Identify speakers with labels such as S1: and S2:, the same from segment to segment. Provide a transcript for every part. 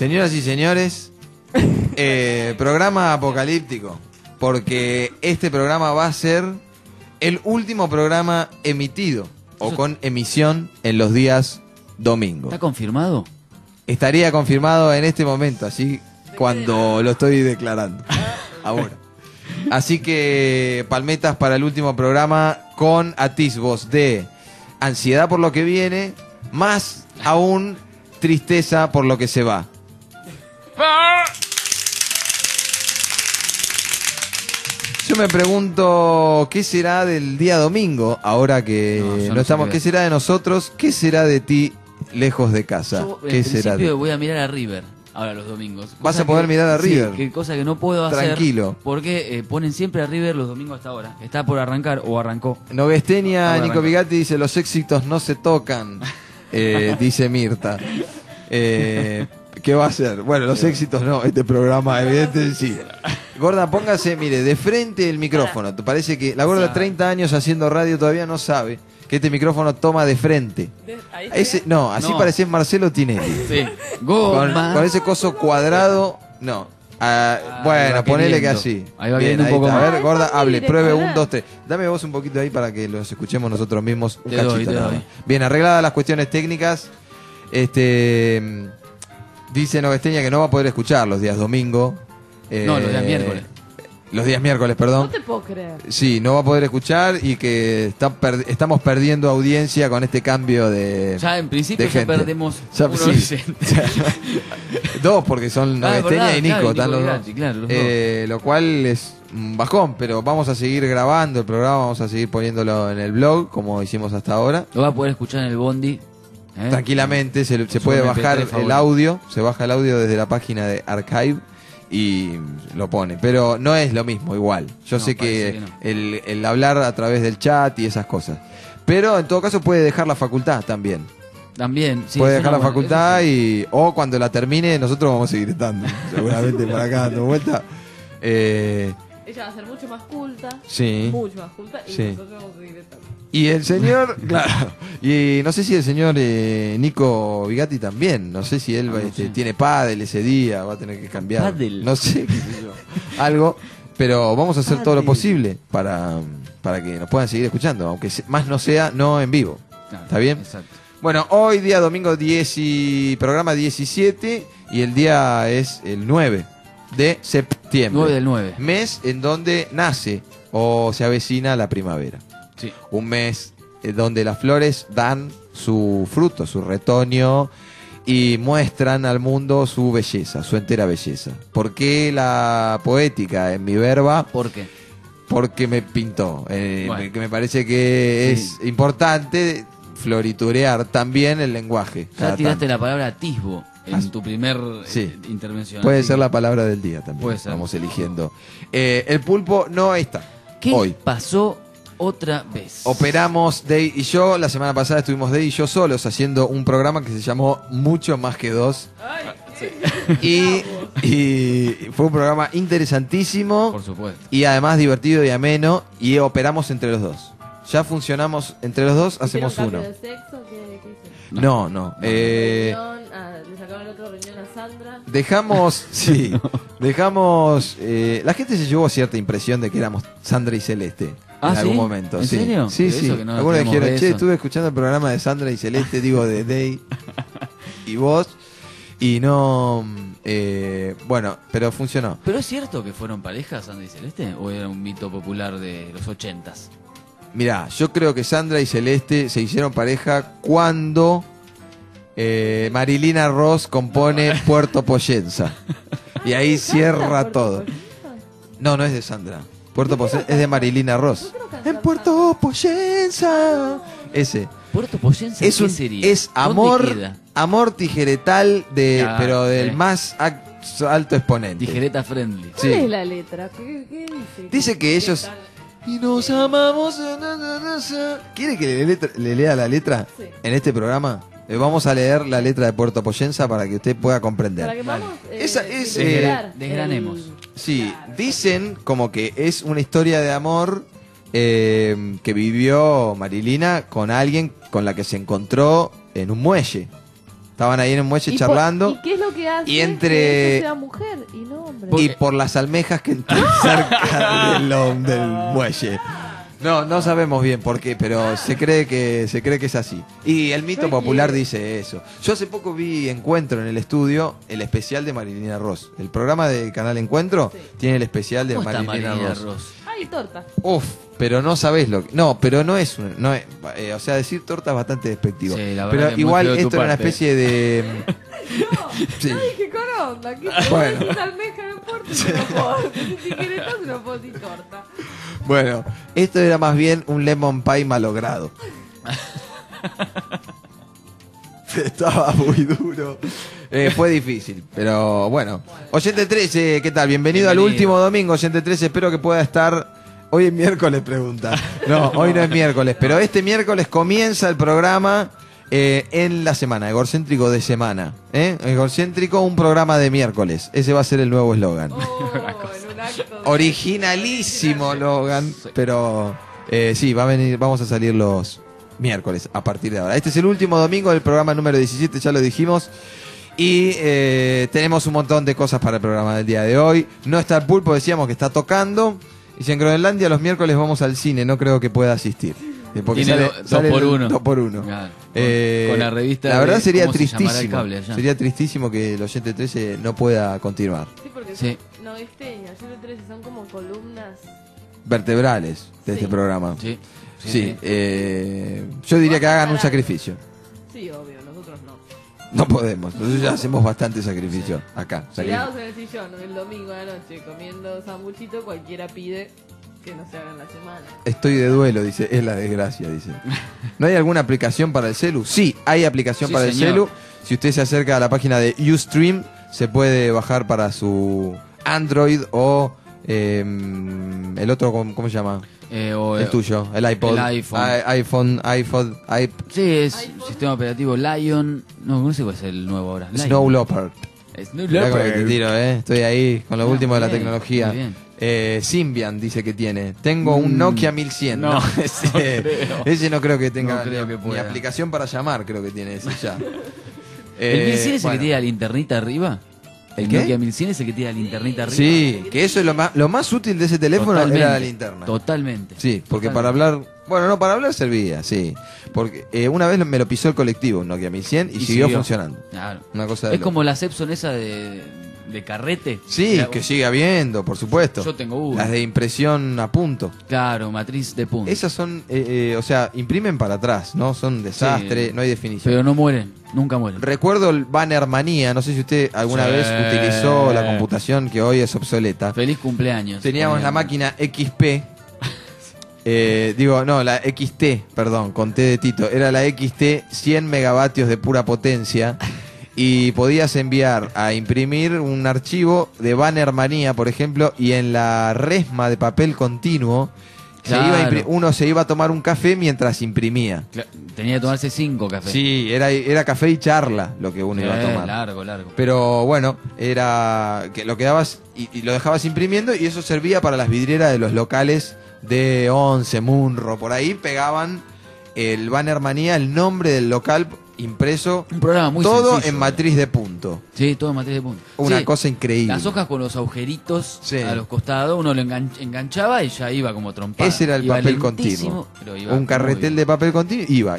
S1: Señoras y señores, programa apocalíptico, porque este programa va a ser el último programa emitido o con emisión en los días domingo.
S2: ¿Está confirmado?
S1: Estaría confirmado en este momento, así cuando lo estoy declarando. Ahora. Así que palmetas para el último programa con atisbos de ansiedad por lo que viene, más aún tristeza por lo que se va. Yo me pregunto, ¿qué será del día domingo? Ahora que no estamos, ¿qué será de nosotros? ¿Qué será de ti lejos de casa?
S2: Yo,
S1: ¿Qué será?
S2: voy a mirar a River ahora los domingos.
S1: ¿Vas a poder mirar a River?
S2: Sí, cosa que no puedo hacer.
S1: Tranquilo.
S2: Porque ponen siempre a River los domingos hasta ahora. Está por arrancar o arrancó.
S1: Novesteña, Nico Vigatti dice, los éxitos no se tocan, dice Mirta. ¿Qué va a hacer? Bueno, los éxitos no, este programa evidente sí. Gorda, póngase, mire, de frente el micrófono. ¿Te parece que la Gorda 30 años haciendo radio todavía no sabe que este micrófono toma de frente? Ese, no, así parece Marcelo Tinelli.
S2: Sí.
S1: Con ese coso cuadrado, no. Bueno, ponele que así.
S2: Ahí va
S1: bien,
S2: viendo un poco
S1: está.
S2: más.
S1: A ver, Gorda, hable, pruebe, 1, 2, 3. Dame vos un poquito ahí para que los escuchemos nosotros mismos un cachito.
S2: Te doy.
S1: Bien, arregladas las cuestiones técnicas. Dice Novesteña que no va a poder escuchar los días domingo.
S2: No, los días miércoles.
S1: Los días miércoles, perdón.
S3: No te puedo creer.
S1: Sí, no va a poder escuchar y que estamos perdiendo audiencia con este cambio de.
S2: Ya en principio
S1: de
S2: ya
S1: gente.
S2: perdemos
S1: Ya,
S2: uno
S1: sí.
S2: oyente.
S1: Dos, porque son Novesteña y Nico,
S2: claro,
S1: están los
S2: Vigatti,
S1: dos.
S2: claro, los dos.
S1: Lo cual es un bajón, pero vamos a seguir grabando el programa, vamos a seguir poniéndolo en el blog, como hicimos hasta ahora.
S2: Lo va a poder escuchar en el bondi.
S1: Tranquilamente, se puede bajar el audio, se baja el audio desde la página de Archive y lo pone, pero no es lo mismo igual. Yo sé que
S2: no.
S1: el hablar a través del chat y esas cosas, pero en todo caso puede dejar la facultad también.
S2: También, sí.
S1: Puede dejar la facultad o cuando la termine nosotros vamos a seguir estando, seguramente por acá dando vuelta.
S3: Ella va a ser mucho más culta.
S1: Sí.
S3: Mucho más culta. Y
S1: Sí.
S3: nosotros vamos a seguir estando.
S1: Y el señor, claro, y no sé si el señor Nico Vigatti también, no sé si él tiene pádel ese día, va a tener que cambiar.
S2: ¿Pádel?
S1: No sé, qué sé yo, algo, pero vamos a hacer todo lo posible para que nos puedan seguir escuchando, aunque más no sea, no en vivo.
S2: Claro,
S1: ¿Está bien?
S2: Exacto.
S1: Bueno, hoy día domingo programa 17 y el día es el 9 de septiembre.
S2: 9 del 9.
S1: Mes en donde nace o se avecina la primavera.
S2: Sí.
S1: Un mes donde las flores dan su fruto, su retoño y muestran al mundo su belleza, su entera belleza. ¿Por qué la poética en mi verba?
S2: ¿Por qué?
S1: Porque me pintó.
S2: Bueno.
S1: Que me parece que es importante floriturear también el lenguaje.
S2: Ya tiraste la palabra atisbo en tu primer intervención.
S1: Puede ser la palabra del día también.
S2: Puede ser.
S1: Vamos eligiendo. El pulpo no está.
S2: ¿Qué
S1: hoy
S2: pasó otra vez?
S1: Operamos Day y yo. La semana pasada estuvimos Day y yo solos haciendo un programa que se llamó Mucho Más que Dos. Y fue un programa interesantísimo.
S2: Por supuesto.
S1: Y además divertido y ameno. Y operamos entre los dos. Ya funcionamos entre los dos, hacemos
S3: ¿Hicieron
S1: uno.
S3: cambio de sexo? ¿Qué hicieron?
S1: No.
S3: Le sacaron el otro riñón a Sandra.
S1: Dejamos, sí, dejamos. La gente se llevó cierta impresión de que éramos Sandra y Celeste en algún momento.
S2: ¿En
S1: sí.
S2: serio?
S1: Sí,
S2: Pero
S1: sí.
S2: eso que no
S1: Algunos
S2: tenemos
S1: dijeron,
S2: de
S1: che,
S2: eso.
S1: estuve escuchando el programa de Sandra y Celeste, digo de Day y vos, y no. Bueno, pero funcionó.
S2: ¿Pero es cierto que fueron parejas, Sandra y Celeste? ¿O era un mito popular de los 80s?
S1: Mirá, yo creo que Sandra y Celeste se hicieron pareja cuando Marilina Ross compone Puerto Poyenza. Y ahí cierra todo. No, no es de Sandra. Puerto Poyenza es de Marilina Ross. En Puerto Poyenza. Ese.
S2: ¿Puerto Poyenza
S1: Es
S2: qué
S1: un
S2: sería?
S1: es
S2: ¿Dónde
S1: amor,
S2: queda?
S1: amor tijeretal
S2: Claro,
S1: pero del
S2: sí.
S1: más alto exponente.
S2: Tijereta friendly.
S3: ¿Cuál
S1: Sí.
S3: es la letra? ¿Qué dice?
S1: Dice que ellos y nos amamos. ¿Quiere que le lea la letra
S3: Sí.
S1: en este programa? Vamos a leer la letra de Puerto Poyenza para que usted pueda comprender.
S3: Para que vamos,
S1: Esa es,
S2: desgranemos.
S1: Sí, dicen como que es una historia de amor que vivió Marilina con alguien con la que se encontró en un muelle. Estaban ahí en el muelle charlando.
S3: ¿Y qué es lo que hace
S1: Y entre-
S3: que ella sea mujer y no hombre?
S1: y por las almejas que están cerca del muelle. No sabemos bien por qué, pero se cree que es así. Y el mito popular dice eso. Yo hace poco vi Encuentro en el estudio, el especial de Marilina Ross. El programa del canal Encuentro tiene el especial de
S2: ¿Cómo está
S1: Marilina
S2: Marilina
S1: Ross.
S2: Ross?
S3: Ay, torta.
S1: Uf, pero no sabés lo que... No, pero no es... o sea, decir torta es bastante despectivo.
S2: Sí, la verdad
S1: pero
S2: que es muy
S1: igual
S2: feo de tu
S1: esto era una
S2: parte.
S1: especie de...
S3: No,
S1: Sí.
S3: yo dije con onda. ¿Qué
S1: Bueno.
S3: decís almeja en Puerto? No puedo decir. Si querés torta, no puedo decir torta.
S1: Bueno, esto era más bien un lemon pie malogrado. Estaba muy duro. Fue difícil, pero bueno. Oyente 13, ¿qué tal? Bienvenido al último domingo, Oyente 13. Espero que pueda estar... Hoy es miércoles, pregunta. No, hoy no es miércoles, pero este miércoles comienza el programa en la semana, Egorcéntrico de semana. Egorcéntrico, un programa de miércoles. Ese va a ser el nuevo eslogan.
S3: Oh, en un acto.
S1: Originalísimo, Logan. Pero sí, vamos a salir los miércoles a partir de ahora. Este es el último domingo del programa número 17, ya lo dijimos. Y tenemos un montón de cosas para el programa del día de hoy. No está el Pulpo, decíamos que está tocando. Y si en Groenlandia los miércoles vamos al cine, no creo que pueda asistir. Porque
S2: Tiene
S1: sale
S2: dos por
S1: el
S2: uno.
S1: 2 por 1.
S2: Claro. Con la revista.
S1: La verdad
S2: de-
S1: sería
S2: ¿cómo se llamará el
S1: tristísimo.
S2: cable allá?
S1: Sería tristísimo que el Oyente 13 no pueda continuar.
S3: Sí, porque
S2: Sí.
S3: son, no, esteñas, 13 son como columnas.
S1: Vertebrales de este
S3: Sí.
S1: programa.
S2: Sí.
S1: Sí, yo diría que hagan un sacrificio.
S3: Sí, obvio, nosotros no.
S1: No podemos, nosotros ya hacemos bastante sacrificio acá. Salimos.
S3: Tirados en el sillón el domingo a la noche comiendo sambuchito, cualquiera pide que no se haga en la semana.
S1: Estoy de duelo, dice, es la desgracia, dice. ¿No hay alguna aplicación para el celu? Sí, hay aplicación
S2: Sí,
S1: para el
S2: señor.
S1: celu. Si usted se acerca a la página de Ustream, se puede bajar para su Android o el otro, ¿cómo se llama? El tuyo, el iPod.
S2: el iPhone.
S1: iPhone,
S2: Sí, es
S3: iPhone.
S2: sistema operativo Lion. No sé cuál es el nuevo ahora. Lion.
S1: Snow Leopard.
S2: Snow
S1: Mirá con lo que te
S2: Leopard.
S1: tiro, Estoy ahí con lo último de la
S2: muy bien,
S1: tecnología.
S2: muy bien.
S1: Symbian dice que tiene. Tengo un Nokia 1100.
S2: no,
S1: ese,
S2: no creo.
S1: ese no creo que tenga
S2: No creo que
S1: ni
S2: pueda.
S1: aplicación para llamar, creo que tiene ese ya.
S2: ¿El 1100 es el
S1: bueno.
S2: que tiene la linternita arriba?
S1: ¿El qué?
S2: Nokia 1100 es el que tiene la linternita arriba.
S1: Sí, que eso es lo más útil de ese teléfono
S2: Totalmente,
S1: era la linterna.
S2: Totalmente.
S1: Sí, porque
S2: Totalmente.
S1: para hablar... Bueno, no, para hablar servía, sí. Porque una vez me lo pisó el colectivo, un Nokia 1100, y siguió funcionando.
S2: Claro.
S1: Una cosa de
S2: Es
S1: loco.
S2: como la Epson esa de carrete.
S1: Sí,
S2: Era-
S1: que sigue habiendo, por supuesto.
S2: Yo tengo una.
S1: Las de impresión a punto.
S2: Claro, matriz de punto.
S1: Esas son, o sea, imprimen para atrás, ¿no? Son un desastre,
S2: Sí.
S1: no hay definición.
S2: Pero no mueren, nunca mueren.
S1: Recuerdo el Banner Manía, no sé si usted alguna
S2: Sí.
S1: vez utilizó la computación que hoy es obsoleta.
S2: Feliz cumpleaños.
S1: Teníamos la
S2: Poníamos.
S1: máquina XP, la XT, perdón, con T de Tito. Era la XT, 100 megavatios de pura potencia. Y podías enviar a imprimir un archivo de Banner Manía, por ejemplo, y en la resma de papel continuo,
S2: Claro.
S1: uno se iba a tomar un café mientras imprimía.
S2: Tenía que tomarse 5 cafés.
S1: Sí, era café y charla lo que uno iba a tomar.
S2: Largo.
S1: Pero bueno, era que lo quedabas y lo dejabas imprimiendo y eso servía para las vidrieras de los locales de Once, Munro, por ahí pegaban el Banner Manía, el nombre del local impreso,
S2: Un programa muy
S1: todo
S2: sencillo.
S1: en matriz de punto.
S2: Sí, todo en matriz de punto.
S1: Una
S2: Sí,
S1: cosa increíble.
S2: Las hojas con los agujeritos
S1: Sí.
S2: a los costados, uno lo enganchaba y ya iba como trompada.
S1: Ese era el
S2: Iba
S1: papel
S2: lentísimo,
S1: continuo.
S2: pero iba
S1: Un
S2: muy
S1: carretel
S2: bien.
S1: de papel continuo iba.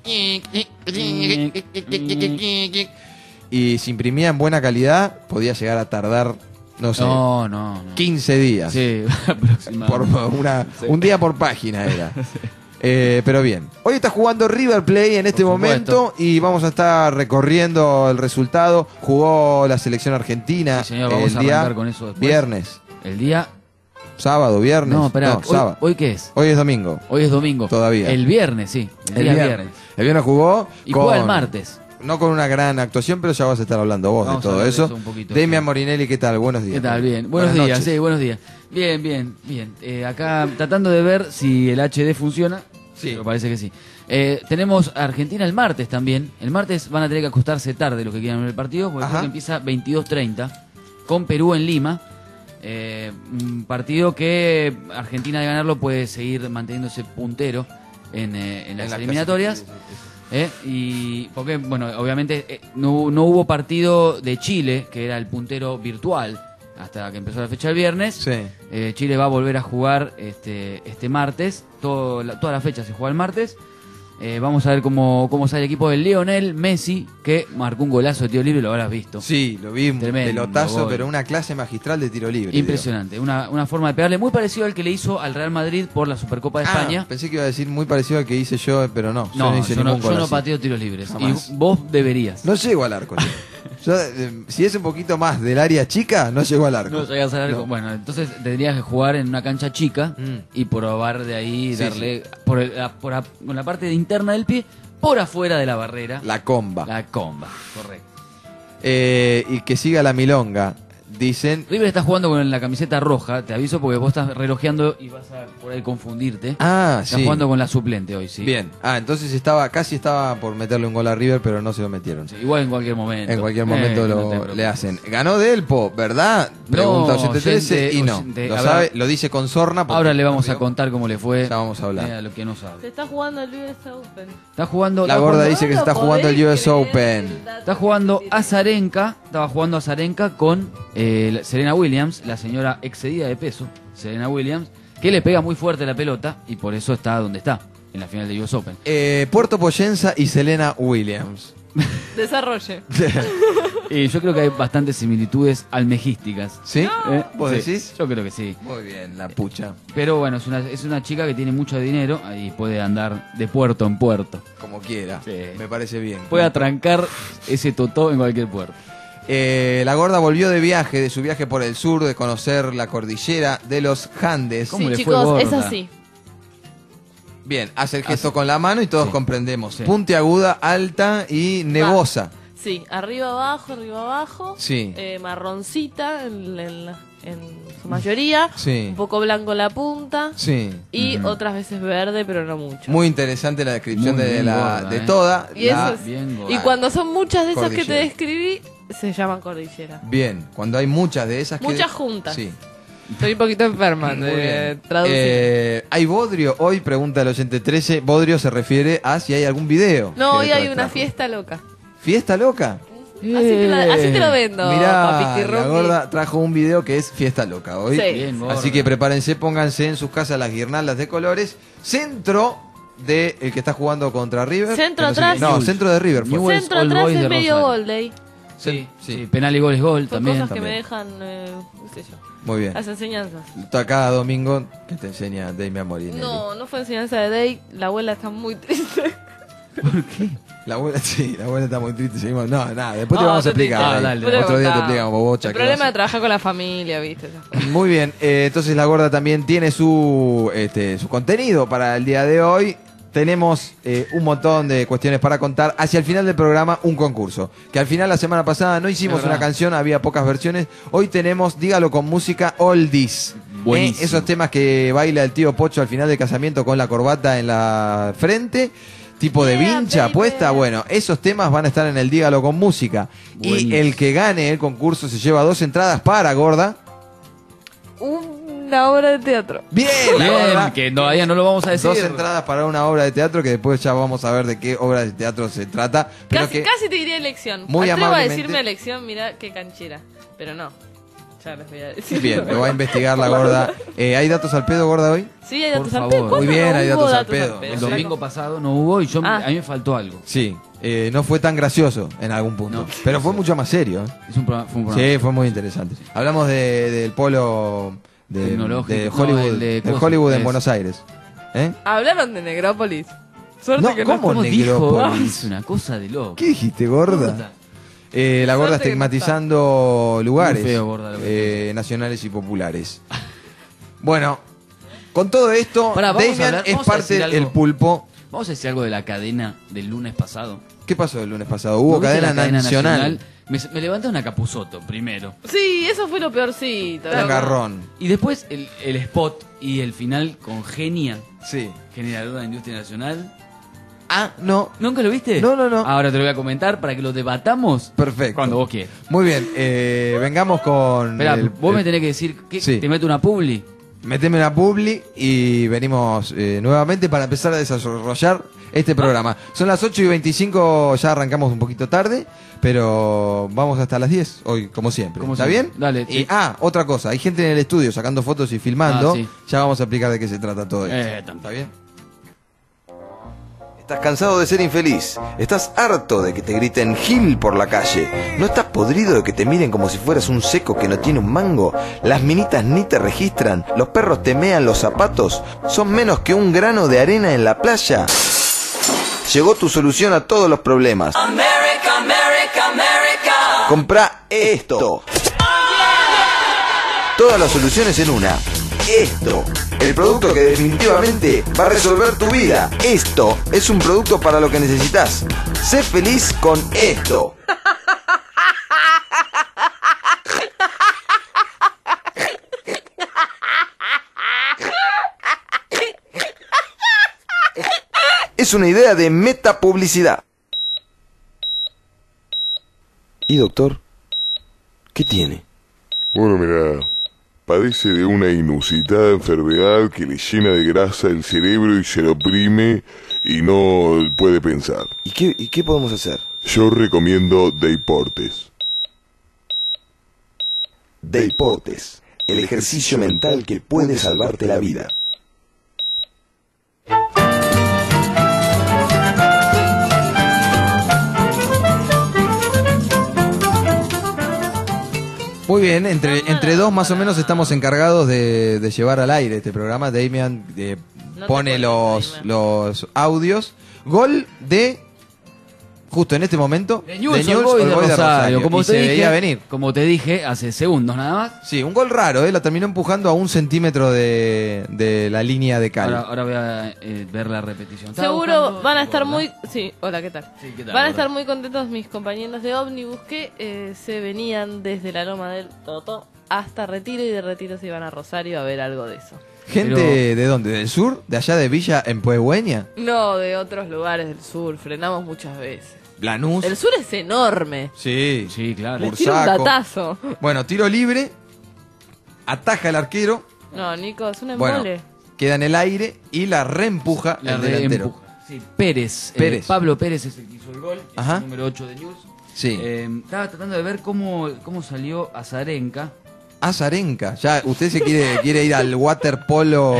S1: Y si imprimía en buena calidad, podía llegar a tardar, no sé,
S2: No.
S1: 15 días.
S2: Sí,
S1: Por
S2: aproximadamente.
S1: un día por página era. Pero bien. Hoy está jugando River Plate en este
S2: Por
S1: momento y vamos a estar recorriendo el resultado. Jugó la selección argentina
S2: Sí, señor, vamos
S1: el
S2: a
S1: día
S2: arrancar con eso después.
S1: viernes,
S2: El día...
S1: sábado, viernes.
S2: No, espera,
S1: sábado.
S2: ¿hoy qué es?
S1: Hoy es domingo.
S2: Hoy es domingo.
S1: Todavía.
S2: El viernes, sí. El día viernes.
S1: El viernes jugó
S2: Y juega el martes.
S1: No con una gran actuación, pero ya vas a estar hablando vos
S2: Vamos
S1: de
S2: a
S1: todo
S2: hablar de
S1: eso.
S2: eso un poquito,
S1: Demian
S2: sí.
S1: Morinelli, ¿qué tal? Buenos días.
S2: ¿Qué tal? Bien. Buenos días,
S1: noches.
S2: sí, buenos días. Bien. Acá tratando de ver si el HD funciona.
S1: Sí.
S2: Me parece que sí. Tenemos Argentina el martes también. El martes van a tener que acostarse tarde los que quieran ver el partido, porque
S1: Ajá.
S2: creo que empieza 22:30 con Perú en Lima. Un partido que Argentina de ganarlo puede seguir manteniéndose puntero en las eliminatorias. Y porque, bueno, obviamente no hubo partido de Chile, que era el puntero virtual, hasta que empezó la fecha del viernes.
S1: Sí.
S2: Chile va a volver a jugar este martes. Toda la fecha se juega el martes. Vamos a ver cómo sale el equipo de Lionel Messi, que marcó un golazo de tiro libre, lo habrás visto.
S1: Sí, lo vi, un
S2: Tremendo
S1: pelotazo,
S2: gol.
S1: pero una clase magistral de tiro libre.
S2: Impresionante, una forma de pegarle muy parecido al que le hizo al Real Madrid por la Supercopa de España.
S1: Pensé que iba a decir muy parecido al que hice yo, pero no.
S2: No,
S1: hice
S2: yo
S1: ningún gol
S2: no
S1: así.
S2: pateo tiros libres.
S1: Jamás.
S2: Y vos deberías.
S1: No llego al arco. Yo, si es un poquito más del área chica, no llego al arco.
S2: No llegas al arco.
S1: No.
S2: Bueno, entonces tendrías que jugar en una cancha chica y probar de ahí,
S1: Sí,
S2: darle con la parte interna del pie, por afuera de la barrera.
S1: La comba.
S2: La comba, correcto.
S1: Y que siga la milonga. Dicen.
S2: River está jugando con la camiseta roja, te aviso porque vos estás relojeando y vas a por ahí confundirte.
S1: Ah,
S2: Está
S1: sí.
S2: jugando con la suplente hoy, sí.
S1: Bien. Entonces casi estaba por meterle un gol a River, pero no se lo metieron.
S2: Sí, igual en cualquier momento.
S1: En cualquier momento
S2: no te preocupes.
S1: le hacen. Ganó Delpo, ¿verdad? Pregunta
S2: No,
S1: 83 y no.
S2: oyente,
S1: Lo
S2: habrá-
S1: sabe, lo dice con sorna. porque
S2: Ahora le vamos a
S1: perdió.
S2: contar cómo le fue.
S1: Ya vamos a hablar.
S2: A lo que no
S3: Se
S2: sabe.
S3: está jugando el US Open.
S2: Está jugando.
S1: La
S2: está
S1: gorda
S2: jugando-
S1: dice que se
S3: No
S1: está
S3: lo
S1: jugando el
S3: podés
S1: US
S3: creer,
S1: Open.
S3: el dato
S2: Está jugando
S3: que
S2: Azarenka, estaba jugando Azarenka con Serena Williams, la señora excedida de peso, Serena Williams, que le pega muy fuerte la pelota y por eso está donde está, en la final de US Open.
S1: Puerto Poyensa y Selena Williams.
S3: Desarrolle.
S2: Y yo creo que hay bastantes similitudes almejísticas.
S1: ¿Sí? ¿Vos
S2: Sí,
S1: decís?
S2: Yo creo que sí.
S1: Muy bien, la pucha.
S2: Pero bueno, es una chica que tiene mucho dinero y puede andar de puerto en puerto.
S1: Como quiera.
S2: Sí.
S1: Me parece bien.
S2: Puede atrancar ese totó en cualquier puerto.
S1: La gorda volvió de su viaje por el sur, de conocer la cordillera de los Andes.
S2: ¿Cómo
S3: Sí,
S2: le fue,
S3: chicos,
S2: gorda?
S3: es así.
S1: Bien, hace el gesto con la mano y todos
S2: Sí.
S1: comprendemos.
S2: Sí.
S1: Puntiaguda, alta y nevosa.
S3: Sí, arriba, abajo.
S1: Sí.
S3: Marroncita en su mayoría.
S1: Sí.
S3: Un poco blanco la punta.
S1: Sí.
S3: Y otras veces verde, pero no mucho.
S1: Muy interesante la descripción
S2: Muy
S1: de
S2: bien gorda,
S1: de
S2: ¿eh?
S1: toda.
S3: Y eso es-
S2: Bien gorda.
S3: Y cuando son muchas de esas que te
S1: Cordillera.
S3: describí, se llaman cordillera.
S1: Bien, cuando hay muchas de esas.
S3: Muchas juntas.
S1: Sí.
S3: Estoy un poquito enferma
S1: Muy
S3: de
S1: bien.
S3: traducir.
S1: ¿Hay bodrio hoy? Pregunta el oyente 13. Bodrio se refiere a si hay algún video.
S3: No,
S1: que
S3: hoy
S1: le
S3: hay una
S1: trajo.
S3: fiesta loca.
S1: ¿Fiesta loca?
S3: Así te lo vendo,
S1: Mirá,
S3: papitirrupi.
S1: la gorda trajo un video que es fiesta loca hoy.
S3: Sí.
S2: Bien, gorda.
S1: Así que prepárense, pónganse en sus casas las guirnaldas de colores. Centro de el que está jugando contra River.
S3: Centro
S1: Que no sé
S3: atrás.
S1: qué- No, centro de River fue.
S2: Newell's
S3: Centro
S2: Old
S3: atrás
S2: Boys
S3: es
S2: de
S3: medio
S2: Rosario.
S3: gol de ahí.
S2: Sí,
S1: Sí.
S2: sí, penal y gol es gol
S3: Son
S2: también.
S3: cosas que me
S1: también.
S3: dejan, qué sé yo,
S1: Muy bien.
S3: las enseñanzas.
S1: Cada domingo que te enseña Damian Morinelli.
S3: No fue enseñanza de Day. La abuela está muy triste.
S2: ¿Por qué?
S1: La abuela, sí, la abuela está muy triste. Seguimos. No, nada, después te
S3: No,
S1: vamos a
S3: te
S1: explicar.
S2: explico.
S1: ahí.
S2: Dale.
S1: Otro día te
S3: Contá.
S1: explicamos, bocha.
S3: El
S1: ¿qué
S3: problema
S1: va a
S3: de trabajar con la familia, ¿viste? Esas cosas.
S1: Muy bien, entonces la gorda también tiene su contenido para el día de hoy. Tenemos un montón de cuestiones para contar. Hacia el final del programa, un concurso. Que al final, la semana pasada, no hicimos
S2: Es verdad.
S1: una canción, había pocas versiones. Hoy tenemos, dígalo con música, oldies.
S2: Buenísimo.
S1: Esos temas que baila el tío Pocho al final del casamiento con la corbata en la frente. Tipo de
S3: Yeah,
S1: vincha
S3: baby.
S1: puesta. Bueno, esos temas van a estar en el Dígalo con música.
S2: Buenísimo.
S1: Y el que gane el concurso se lleva 2 entradas para gorda.
S3: Una obra de teatro.
S1: Bien, la
S2: Bien,
S1: gorda.
S2: que todavía no lo vamos a decir.
S1: 2 entradas para una obra de teatro que después ya vamos a ver de qué obra de teatro se trata. Pero
S3: Casi,
S1: que
S3: casi te diría elección.
S1: Muy
S3: Atrevo a
S1: amablemente-
S3: decirme elección, mira qué canchera. Pero no. Ya les voy a decir.
S1: bien, lo va a investigar la gorda. ¿Hay datos al pedo, gorda, hoy?
S3: Sí, hay
S2: Por
S3: datos al
S2: favor.
S3: pedo. ¿Cuándo
S1: Muy bien,
S3: no
S1: hay
S3: hubo
S1: datos al pedo.
S2: El domingo pasado no hubo y
S3: Ah.
S2: a mí me faltó algo.
S1: Sí, no fue tan gracioso en algún punto.
S2: No.
S1: Pero fue mucho más serio.
S2: Fue un programa.
S1: Sí, fue muy interesante. Hablamos del polo
S2: Tecnológico.
S1: de
S2: No,
S1: Hollywood,
S2: el de
S1: de
S2: cosas,
S1: Hollywood en
S2: es.
S1: Buenos Aires. ¿Eh?
S3: Hablaron de Negrópolis. Suerte
S1: No,
S3: que
S1: ¿cómo
S3: no.
S2: ¿Cómo dijo?
S1: Negrópolis?
S2: Es una cosa de loco.
S1: ¿Qué dijiste, gorda? La gorda
S3: Suerte que no
S1: estigmatizando lugares
S2: Muy feo, gorda, lo que
S1: nacionales y populares. Bueno, con todo esto,
S2: Pará, vamos a
S1: Damian
S2: hablar-
S1: es
S2: vamos a
S1: parte
S2: decir
S1: del
S2: algo.
S1: pulpo.
S2: Vamos a decir algo de la cadena del lunes pasado.
S1: ¿Qué pasó el lunes pasado? Hubo
S2: ¿No viste
S1: cadena,
S2: la
S1: nacional.
S2: Me levanté una Capusotto primero.
S3: Sí, eso fue lo peorcito.
S1: Un
S3: loco.
S1: garrón.
S2: Y después el spot y el final con Genia,
S1: Sí.
S2: generadora de industria nacional.
S1: Ah, no.
S2: ¿Nunca lo viste?
S1: No, no, no.
S2: Ahora te lo voy a comentar para que lo debatamos
S1: Perfecto.
S2: cuando vos quieras.
S1: Muy bien, vengamos con.
S2: Espera, vos me tenés que decir,
S1: Sí.
S2: ¿te meto una publi?
S1: meteme una publi y venimos nuevamente para empezar a desarrollar este programa. Son las 8:25, ya arrancamos un poquito tarde, pero vamos hasta las 10 hoy, como siempre. ¿Está bien?
S2: Dale.
S1: Y, otra cosa, hay gente en el estudio sacando fotos y filmando.
S2: Sí.
S1: Ya vamos a explicar de qué se trata todo esto. ¿Está bien?
S4: ¿Estás cansado de ser infeliz? ¿Estás harto de que te griten Gil por la calle? ¿No estás podrido de que te miren como si fueras un seco que no tiene un mango? ¿Las minitas ni te registran? ¿Los perros te mean los zapatos? ¿Son menos que un grano de arena en la playa? Llegó tu solución a todos los problemas. America, America, America. Comprá esto. Todas las soluciones en una. Esto, el producto que definitivamente va a resolver tu vida. Esto es un producto para lo que necesitas. Sé feliz con esto. Es una idea de metapublicidad. ¿Y doctor? ¿Qué tiene?
S5: Bueno, mira, padece de una inusitada enfermedad que le llena de grasa el cerebro y se lo oprime y no puede pensar.
S4: ¿Y qué podemos hacer?
S5: Yo recomiendo Deportes.
S4: Deportes, el ejercicio mental que puede salvarte la vida.
S1: Muy bien, entre dos más o menos estamos encargados de llevar al aire este programa. Damian
S3: No te
S1: pone
S3: cuelgues,
S1: los audios. Gol de, justo en este momento,
S2: De Newell's Old Boys de Rosario. Como
S1: y
S2: te
S1: se
S2: dije,
S1: veía venir.
S2: Como te dije hace segundos nada más.
S1: Sí, un gol raro, la terminó empujando a 1 centímetro de la línea de cal.
S2: Ahora voy a ver la repetición. Estaba
S3: Seguro
S2: buscando-
S3: van a estar
S2: ¿verdad?
S3: muy... Sí, hola, ¿qué tal?
S2: Sí, ¿qué tal,
S3: Van a
S2: verdad?
S3: estar muy contentos mis compañeros de Omnibus que se venían desde la Loma del Toto hasta Retiro y de Retiro se iban a Rosario a ver algo de eso.
S1: ¿Gente de dónde? ¿Del sur? ¿De allá de Villa en Puehueña?
S3: No, de otros lugares del sur, frenamos muchas veces.
S1: Lanús.
S3: El sur es enorme.
S1: Sí.
S2: Sí, claro.
S3: Les tiro un
S1: Bursaco.
S3: datazo.
S1: Bueno, tiro libre, ataja el arquero,
S3: No, Nico, es un
S1: bueno,
S3: embole.
S1: queda en el aire y la reempuja
S2: La
S1: el delantero.
S2: reempuja. Sí, Pérez.
S1: Pérez.
S2: Pablo Pérez es el que hizo el gol. Es
S1: Ajá.
S2: el número 8 de News.
S1: Sí.
S2: Estaba tratando de ver cómo salió Azarenka.
S1: Azarenka, ya usted se quiere ir al waterpolo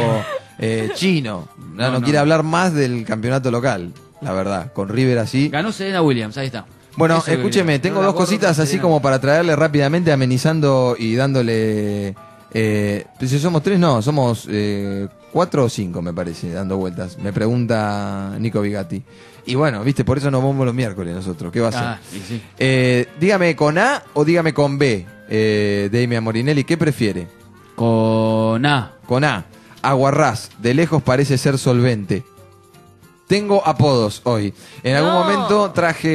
S1: chino. No quiere hablar más del campeonato local, la verdad. Con River así.
S2: Ganó Serena Williams, ahí está.
S1: Bueno,
S2: Eso que
S1: escúcheme,
S2: quería.
S1: tengo
S2: No la
S1: dos
S2: gorra
S1: cositas
S2: con
S1: así
S2: Serena.
S1: como para traerle rápidamente, amenizando y dándole... si somos 3, no, somos 4 o 5 me parece, dando vueltas. Me pregunta Nico Vigatti. Y bueno, viste, por eso nos vamos los miércoles nosotros. ¿Qué va a ser?
S2: Y sí.
S1: Dígame con A o dígame con B, Damian Morinelli, ¿qué prefiere?
S2: Con A.
S1: Con A, Aguarrás, de lejos parece ser solvente. Tengo apodos hoy. En algún
S3: No.
S1: momento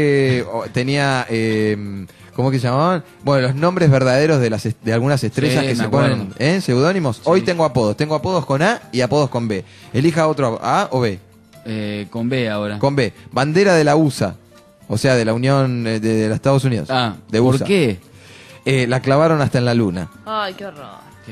S1: tenía, ¿cómo que se llamaban? Bueno, los nombres verdaderos de algunas estrellas
S2: Sí,
S1: que
S2: me
S1: se ponen,
S2: acuerdo.
S1: seudónimos. Hoy tengo apodos. Tengo apodos con A y apodos con B. Elija otro, A o B.
S2: Con B ahora.
S1: Con B. Bandera de la USA. O sea, de la Unión de los Estados Unidos. De
S2: ¿por
S1: USA.
S2: qué?
S1: La clavaron hasta en la luna.
S3: Ay, qué horror.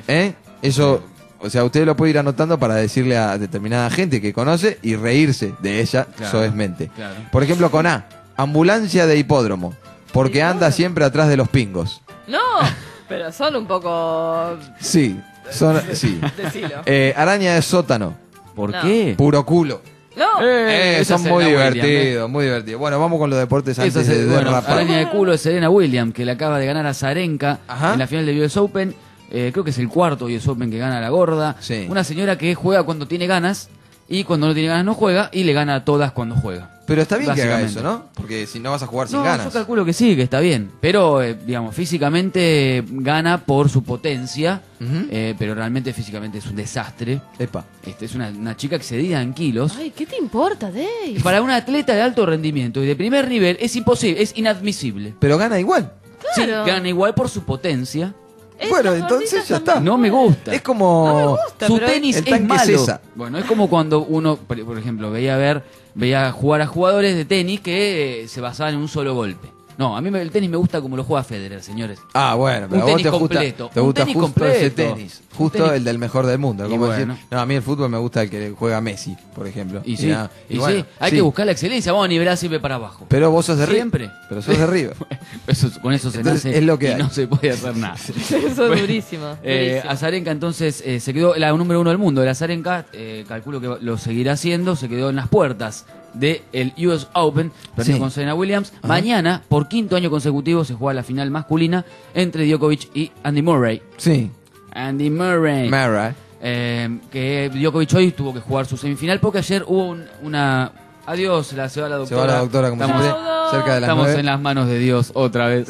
S1: Eso, o sea, usted lo puede ir anotando para decirle a determinada gente que conoce y reírse de ella
S2: Claro,
S1: soezmente.
S2: claro.
S1: Por ejemplo, con A, ambulancia de hipódromo, porque anda siempre atrás de los pingos.
S3: No, pero son un poco...
S1: Sí, sí.
S3: Decilo.
S1: Araña de sótano,
S2: ¿Por
S3: No.
S2: qué?
S1: puro culo.
S3: No,
S2: Esa
S1: Son
S2: es
S1: muy
S2: Serena
S1: divertidos, muy divertidos. Bueno, vamos con los deportes
S2: Esa
S1: antes
S2: es,
S1: de
S2: bueno,
S1: rapar.
S2: araña de culo de Serena Williams, que le acaba de ganar a Zarenka
S1: Ajá.
S2: en la final del US Open. Creo que es el cuarto US Open que gana la gorda.
S1: Sí.
S2: Una señora que juega cuando tiene ganas y cuando no tiene ganas no juega y le gana a todas cuando juega.
S1: Pero está bien que haga
S2: Básicamente.
S1: eso, ¿no? Porque si no vas a jugar sin
S2: No,
S1: ganas.
S2: yo calculo que sí, que está bien. Pero, digamos, físicamente gana por su potencia,
S1: Ujú.
S2: pero realmente físicamente es un desastre.
S1: Epa.
S2: Es una chica excedida en kilos.
S3: ay, ¿qué te importa, Dave?
S2: Y para un atleta de alto rendimiento y de primer nivel es imposible, es inadmisible.
S1: Pero gana igual.
S3: Claro.
S2: Sí, gana igual por su potencia.
S1: Bueno,
S3: Las
S1: entonces
S3: gorditas
S1: ya
S3: también.
S1: está.
S2: No me gusta.
S1: Es como...
S3: No me gusta,
S2: Su
S3: pero
S2: tenis
S1: el
S2: es
S1: tanque
S2: malo.
S1: César.
S2: Bueno, es como cuando uno, por ejemplo, veía jugar a jugadores de tenis que se basaban en un solo golpe. No, a mí el tenis me gusta como lo juega Federer, señores.
S1: Ah, bueno, pero
S2: Un
S1: a vos
S2: tenis
S1: te gusta,
S2: completo.
S1: te
S2: Un
S1: gusta
S2: tenis
S1: justo ese
S2: completo.
S1: tenis.
S2: Un
S1: Justo
S2: tenis-
S1: el del mejor del mundo.
S2: Y
S1: Como
S2: bueno.
S1: decir, no, a mí el fútbol me gusta el que juega Messi, por ejemplo.
S2: Y sí,
S1: nada,
S2: y
S1: bueno,
S2: sí, hay
S1: sí.
S2: que buscar la excelencia, vamos a nivelar siempre para abajo.
S1: Pero vos sos de River.
S2: Siempre.
S1: Pero sos de River.
S2: Con eso se
S1: Entonces,
S2: nace
S1: es lo que
S2: y
S1: hay.
S2: no se puede hacer nada.
S3: Eso es durísimo. durísimo.
S2: Azarenka entonces se quedó la número 1 del mundo. El Azarenka, calculo que lo seguirá haciendo, se quedó en las puertas del US Open, perdió
S1: Sí.
S2: con Serena Williams.
S1: Ajá.
S2: Mañana, por quinto año consecutivo, se juega la final masculina entre Djokovic y Andy Murray.
S1: Sí.
S2: Andy Murray.
S1: Mara.
S2: Que Djokovic hoy tuvo que jugar su semifinal porque ayer hubo una... Adiós, se va la
S1: Se
S2: doctora.
S1: va la doctora como
S2: Estamos-
S1: siempre. Cerca de las
S2: Estamos
S1: 9.
S2: en las manos de Dios otra vez.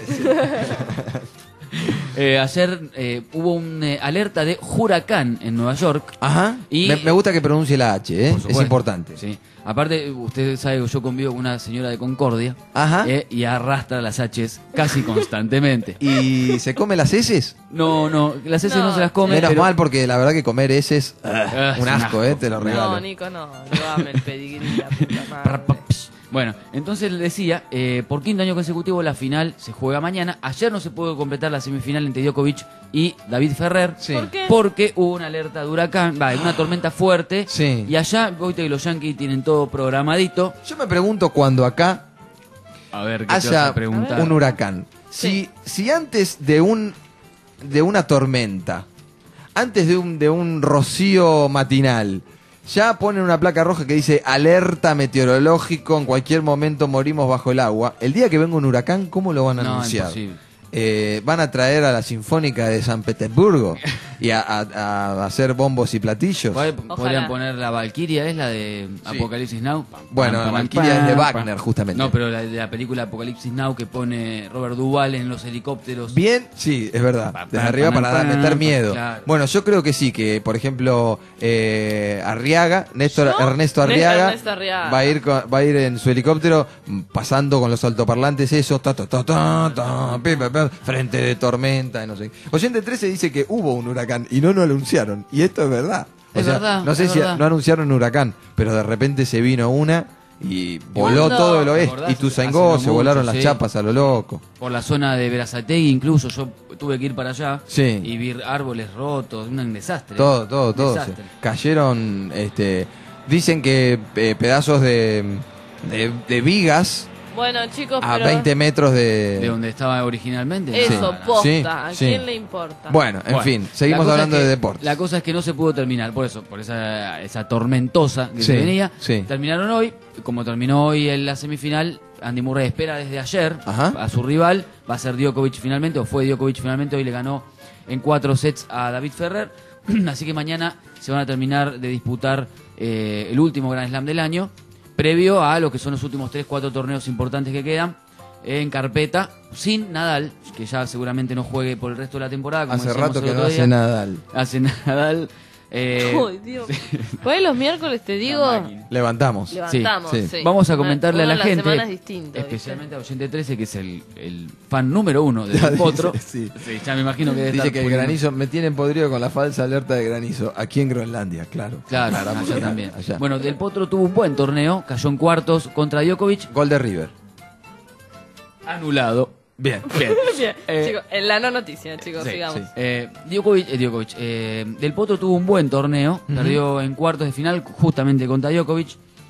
S2: Ayer hubo una alerta de huracán en Nueva York.
S1: Ajá.
S2: Y-
S1: Me gusta que pronuncie la H, ¿eh?
S2: Por
S1: Es
S2: supuesto.
S1: importante.
S2: Sí. Aparte, usted sabe que yo convivo con una señora de Concordia
S1: Ajá.
S2: y arrastra las H's casi constantemente.
S1: ¿Y se come las heces?
S2: No, las heces no,
S3: No,
S2: se las come.
S1: Menos
S2: pero-
S1: mal, porque la verdad que comer heces
S2: es
S1: un asco, te lo regalo.
S3: No, Nico, no. No dame el pedigrí, la puta madre.
S2: Bueno, entonces le decía, por quinto año consecutivo la final se juega mañana. Ayer no se pudo completar la semifinal entre Djokovic y David Ferrer.
S1: Sí.
S3: ¿Por qué?
S2: Porque hubo una alerta de huracán, una tormenta fuerte.
S1: Sí.
S2: Y allá, viste que los Yankees tienen todo programadito.
S1: Yo me pregunto cuando acá
S2: A ver, ¿qué te vas a
S1: haya
S2: preguntar?
S1: un huracán.
S3: Sí.
S1: Si antes de una tormenta, antes de un rocío matinal, ya ponen una placa roja que dice alerta meteorológico, en cualquier momento morimos bajo el agua. El día que venga un huracán, ¿cómo lo van a
S2: No,
S1: anunciar?
S2: imposible.
S1: Van a traer a la Sinfónica de San Petersburgo y a hacer bombos y platillos.
S2: Podrían poner la Valkyria, es la de Apocalipsis Now.
S1: Bueno, la Valkyria es de Wagner, justamente.
S2: No, pero la de la película Apocalipsis Now que pone Robert Duvall en los helicópteros.
S1: Bien, sí, es verdad.
S2: Pa, pa,
S1: Desde arriba
S2: pa,
S1: para
S2: pa,
S1: meter
S2: pa,
S1: miedo.
S2: claro.
S1: Bueno, yo creo que sí, que por ejemplo Arriaga, Ernesto
S3: Ernesto
S1: Arriaga,
S3: Arriaga.
S1: va a ir en su helicóptero pasando con los altoparlantes eso, pi, pi, pi, frente de tormenta, no sé. Oyente 13 dice que hubo un huracán y no lo anunciaron. Y esto es verdad.
S2: Es verdad,
S1: no sé
S2: es
S1: si
S2: verdad.
S1: no anunciaron un huracán, pero de repente se vino una y voló
S3: ¿Cuándo?
S1: todo el
S2: ¿Te
S1: oeste.
S2: acordás?
S1: Y Tuzangó,
S2: Hace no
S1: se
S2: mucho,
S1: volaron las
S2: sí.
S1: chapas a lo loco.
S2: Por la zona de Berazategui, incluso yo tuve que ir para allá
S1: Sí.
S2: y vi árboles rotos, un desastre.
S1: Todo.
S2: Desastre.
S1: Cayeron, dicen que pedazos de vigas
S3: Bueno, chicos,
S1: a
S3: pero
S1: 20 metros
S2: De
S1: de...
S2: donde estaba originalmente.
S3: eso,
S2: nada.
S3: posta.
S1: Sí,
S3: ¿A
S1: sí.
S3: quién le importa?
S1: Bueno, en
S2: Bueno,
S1: fin,
S2: la
S1: seguimos
S2: cosa
S1: hablando
S2: es que-
S1: de deportes.
S2: La cosa es que no se pudo terminar, por esa tormentosa que
S1: Sí,
S2: se venía.
S1: sí.
S2: Terminaron hoy, como terminó hoy en la semifinal, Andy Murray espera desde ayer
S1: Ajá.
S2: a su rival, va a ser Djokovic finalmente, o fue Djokovic finalmente, hoy le ganó en 4 sets a David Ferrer, así que mañana se van a terminar de disputar el último Grand Slam del año, previo a lo que son los últimos 3-4 torneos importantes que quedan en carpeta, sin Nadal, que ya seguramente no juegue por el resto de la temporada. Como
S1: Hace
S2: decíamos
S1: rato
S2: el
S1: que no
S2: otro
S1: hace
S2: día.
S1: Nadal.
S2: Hace Nadal.
S3: Uy, Dios. Hoy los miércoles te digo,
S2: máquina.
S1: Levantamos.
S3: levantamos.
S1: Sí,
S3: Sí.
S2: Vamos a comentarle a la
S3: Todas las
S2: gente,
S3: semanas distinto, ¿viste?
S2: especialmente a Oyente 13, que es el fan número 1 del Potro.
S1: Sí.
S2: Sí, ya me imagino que debe
S1: Dice
S2: estar
S1: que el
S2: poniendo-
S1: granizo, me tienen podrido con la falsa alerta de granizo. Aquí en Groenlandia, claro.
S2: Claro,
S1: Aclaramos,
S2: allá también.
S1: allá.
S2: Bueno, Del Potro tuvo un buen torneo, cayó en cuartos contra Djokovic,
S1: Gol de River.
S2: anulado.
S1: Bien.
S2: Bien.
S3: Bien,
S2: Eh,
S3: chicos, en la no noticia, chicos,
S2: Sí,
S3: sigamos.
S1: sí.
S2: Djokovic, Del Potro tuvo un buen torneo, perdió en cuartos de final justamente contra Djokovic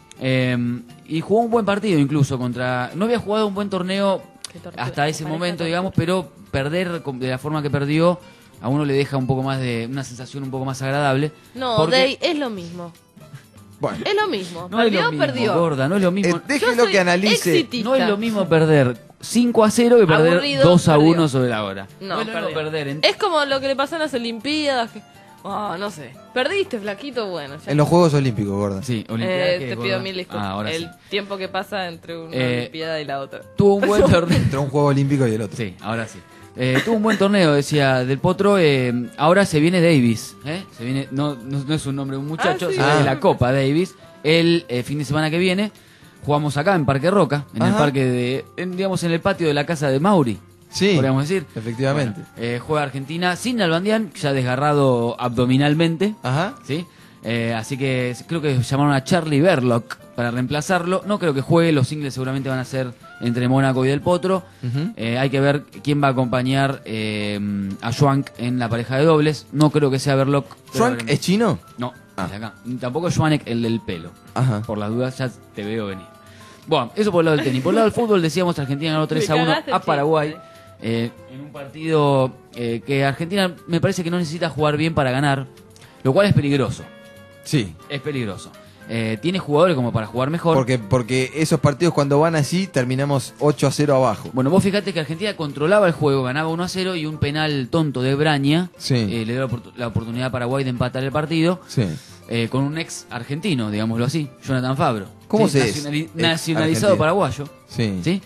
S2: y jugó un buen partido incluso contra... No había jugado un buen torneo
S3: Qué tortura.
S2: hasta ese
S3: Maneja
S2: momento,
S3: tortura.
S2: digamos, pero perder de la forma que perdió a uno le deja un poco más de... una sensación un poco más agradable.
S3: No,
S2: porque-
S3: Day, es lo mismo.
S1: Bueno,
S3: Es lo mismo.
S2: No es
S3: Perdió,
S2: lo mismo,
S3: perdió.
S2: gorda, no es lo mismo.
S3: Yo
S1: déjelo
S3: soy
S1: que analice.
S3: exitista.
S2: No es lo mismo perder 5-0 que perder
S3: Aburrido,
S2: 2-1
S3: perdió.
S2: sobre la hora.
S3: No,
S2: es lo mismo
S3: perdió.
S2: perder en...
S3: Es como lo que le pasó en las Olimpiadas. Que... no sé. Perdiste, flaquito, bueno. Ya.
S1: En los Juegos Olímpicos, gorda.
S2: Sí, Olimpiadas, ¿qué,
S3: te
S2: gorda?
S3: pido mil disculpas.
S2: Ah, ahora
S3: el
S2: sí.
S3: tiempo que pasa entre una
S2: Eh,
S3: Olimpiada y la otra.
S2: Tuvo un buen torneo.
S1: Entre un juego olímpico y el otro.
S2: Sí, ahora sí. Tuvo un buen torneo, decía Del Potro. Ahora se viene Davis. Se viene, no es un nombre de un muchacho,
S3: Ah, sí.
S2: se viene la Copa Davis. El fin de semana que viene jugamos acá en Parque Roca, en el
S1: Ajá.
S2: parque digamos en el patio de la casa de Mauri.
S1: Sí,
S2: Podríamos decir.
S1: efectivamente.
S2: Juega Argentina sin Nalbandián, ya desgarrado abdominalmente.
S1: Ajá.
S2: ¿Sí? Así que creo que llamaron a Charlie Verloc para reemplazarlo. No creo que juegue, los singles seguramente van a ser entre Mónaco y Del Potro. Hay que ver quién va a acompañar a Schwank en la pareja de dobles. No creo que sea Verloc.
S1: ¿Schwank es chino?
S2: No, es de acá. Tampoco Schwanek, el del pelo.
S1: Ajá.
S2: Por las dudas ya te veo venir. Bueno, eso por el lado del tenis. Por el lado del fútbol decíamos Argentina ganó 3-1 a Paraguay. En un partido que Argentina me parece que no necesita jugar bien para ganar, lo cual es peligroso.
S1: Sí.
S2: Es peligroso. Tiene jugadores como para jugar mejor.
S1: Porque esos partidos cuando van así terminamos 8-0 abajo.
S2: Bueno, vos fíjate que Argentina controlaba el juego, ganaba 1-0 y un penal tonto de Braña le dio la oportunidad a Paraguay de empatar el partido.
S1: Sí.
S2: Con un ex argentino, digámoslo así, Jonathan Fabro.
S1: ¿Cómo
S2: ¿sí?
S1: se es?
S2: Nacionalizado
S1: argentino.
S2: paraguayo.
S1: Sí.
S2: ¿Sí?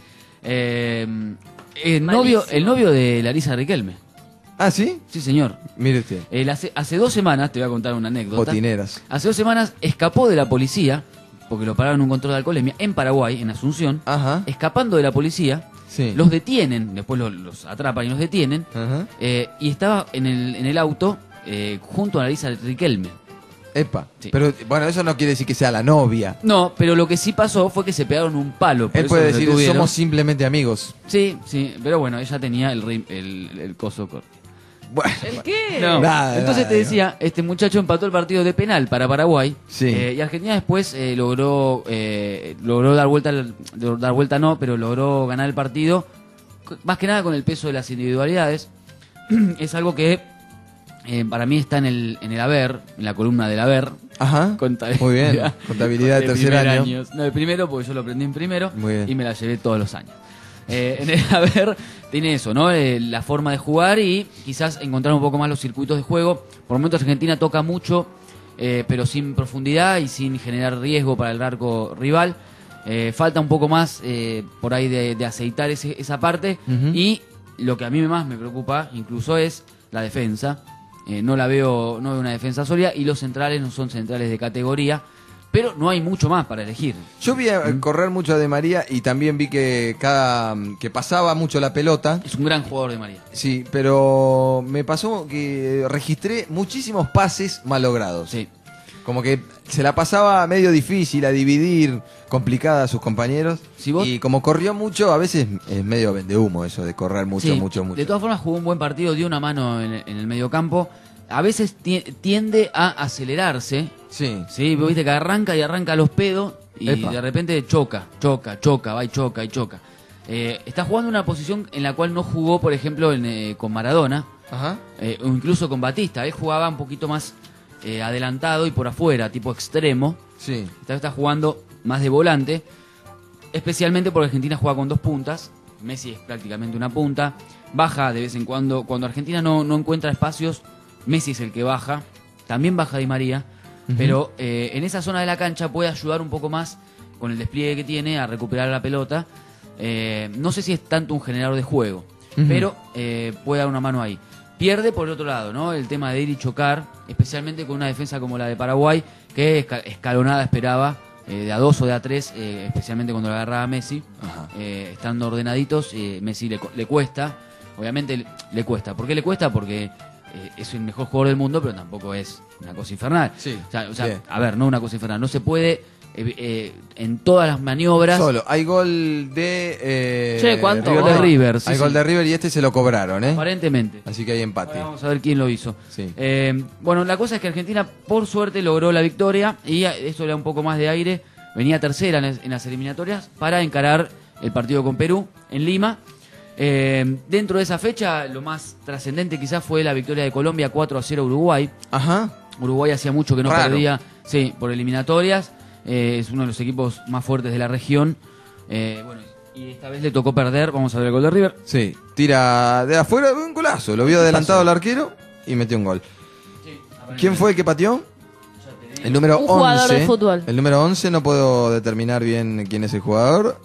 S2: El novio de Larisa Riquelme.
S1: ¿Ah, sí?
S2: Sí, señor.
S1: Mire usted.
S2: Hace 2 semanas, te voy a contar una anécdota.
S1: Botineras.
S2: Hace 2 semanas escapó de la policía, porque lo pararon en un control de alcoholemia, en Paraguay, en Asunción.
S1: Ajá.
S2: Escapando de la policía,
S1: Sí.
S2: los detienen, después los atrapan y los detienen.
S1: Ajá.
S2: Y estaba en el auto junto a Larisa Riquelme.
S1: Epa.
S2: Sí.
S1: Pero bueno, eso no quiere decir que sea la novia.
S2: No, pero lo que sí pasó fue que se pegaron un palo. Por
S1: Él
S2: eso
S1: puede
S2: los
S1: decir,
S2: detuvieron.
S1: somos simplemente amigos.
S2: Sí, pero bueno, ella tenía el coso corto.
S1: Bueno,
S3: ¿El qué?
S2: No.
S1: Nada,
S2: Entonces
S1: nada,
S2: te decía, este muchacho empató el partido de penal para Paraguay.
S1: Sí.
S2: Y Argentina después logró dar vuelta no, pero logró ganar el partido, más que nada con el peso de las individualidades. Es algo que para mí está en el haber, en la columna del haber.
S1: Ajá.
S2: Contabilidad.
S1: Muy bien. Contabilidad de tercer
S2: primer
S1: año.
S2: No, de primero, porque yo lo aprendí en primero.
S1: Muy bien.
S2: Y me la llevé todos los años. En el haber tiene eso, ¿no? La forma de jugar y quizás encontrar un poco más los circuitos de juego. Por momentos Argentina toca mucho, pero sin profundidad y sin generar riesgo para el arco rival. Falta un poco más por ahí de aceitar esa parte. Y lo que a mí más me preocupa incluso es la defensa. No veo una defensa sólida y los centrales no son centrales de categoría. Pero no hay mucho más para elegir.
S1: Yo vi a correr mucho a Di María y también vi que que pasaba mucho la pelota.
S2: Es un gran jugador de María.
S1: Sí, pero me pasó que registré muchísimos pases malogrados.
S2: Sí.
S1: Como que se la pasaba medio difícil a dividir, complicada a sus compañeros.
S2: Si vos-
S1: Y como corrió mucho, a veces es medio vendehumo eso de correr mucho,
S2: Sí,
S1: mucho.
S2: De todas formas jugó un buen partido, dio una mano en el mediocampo. A veces tiende a acelerarse.
S1: Sí.
S2: Sí, viste que arranca a los pedos y
S1: Epa.
S2: de repente choca, va y choca. Está jugando una posición en la cual no jugó, por ejemplo, con Maradona,
S1: Ajá.
S2: o incluso con Batista. Él jugaba un poquito más adelantado y por afuera, tipo extremo.
S1: Sí.
S2: Esta vez está jugando más de volante, especialmente porque Argentina juega con 2 puntas. Messi es prácticamente una punta. Baja de vez en cuando. Cuando Argentina no encuentra espacios, Messi es el que baja. También baja Di María. Pero en esa zona de la cancha puede ayudar un poco más con el despliegue que tiene a recuperar la pelota. No sé si es tanto un generador de juego, pero puede dar una mano ahí. Pierde por el otro lado, ¿no? El tema de ir y chocar, especialmente con una defensa como la de Paraguay, que escalonada esperaba, de a 2 o de a 3, especialmente cuando la agarraba Messi. Estando ordenaditos, Messi le cuesta. Obviamente le cuesta. ¿Por qué le cuesta? Porque es el mejor jugador del mundo, pero tampoco es una cosa infernal.
S1: Sí.
S2: O sea,
S1: Bien.
S2: a ver, no una cosa infernal. No se puede en todas las maniobras.
S1: Solo. Hay gol de...
S3: Che, ¿cuánto?
S2: Gol de River, sí,
S1: Hay
S2: sí.
S1: gol de River y este se lo cobraron, ¿eh?
S2: Aparentemente.
S1: Así que hay empate.
S2: Ahora vamos a ver quién lo hizo.
S1: Sí.
S2: Bueno, la cosa es que Argentina, por suerte, logró la victoria y esto le da un poco más de aire. Venía tercera en las eliminatorias para encarar el partido con Perú en Lima. Dentro de esa fecha, lo más trascendente quizás fue la victoria de Colombia 4-0 a Uruguay.
S1: Ajá.
S2: Uruguay hacía mucho que no
S1: Raro.
S2: perdía, sí, por eliminatorias. Es uno de los equipos más fuertes de la región. Bueno, y esta vez le tocó perder. Vamos a ver el gol de River.
S1: Sí. Tira de afuera, un golazo. Lo vio adelantado el arquero y metió un gol. ¿Quién fue el que pateó? El número
S3: Un
S1: 11.
S3: jugador de fútbol.
S1: El número 11, no puedo determinar bien quién es el jugador.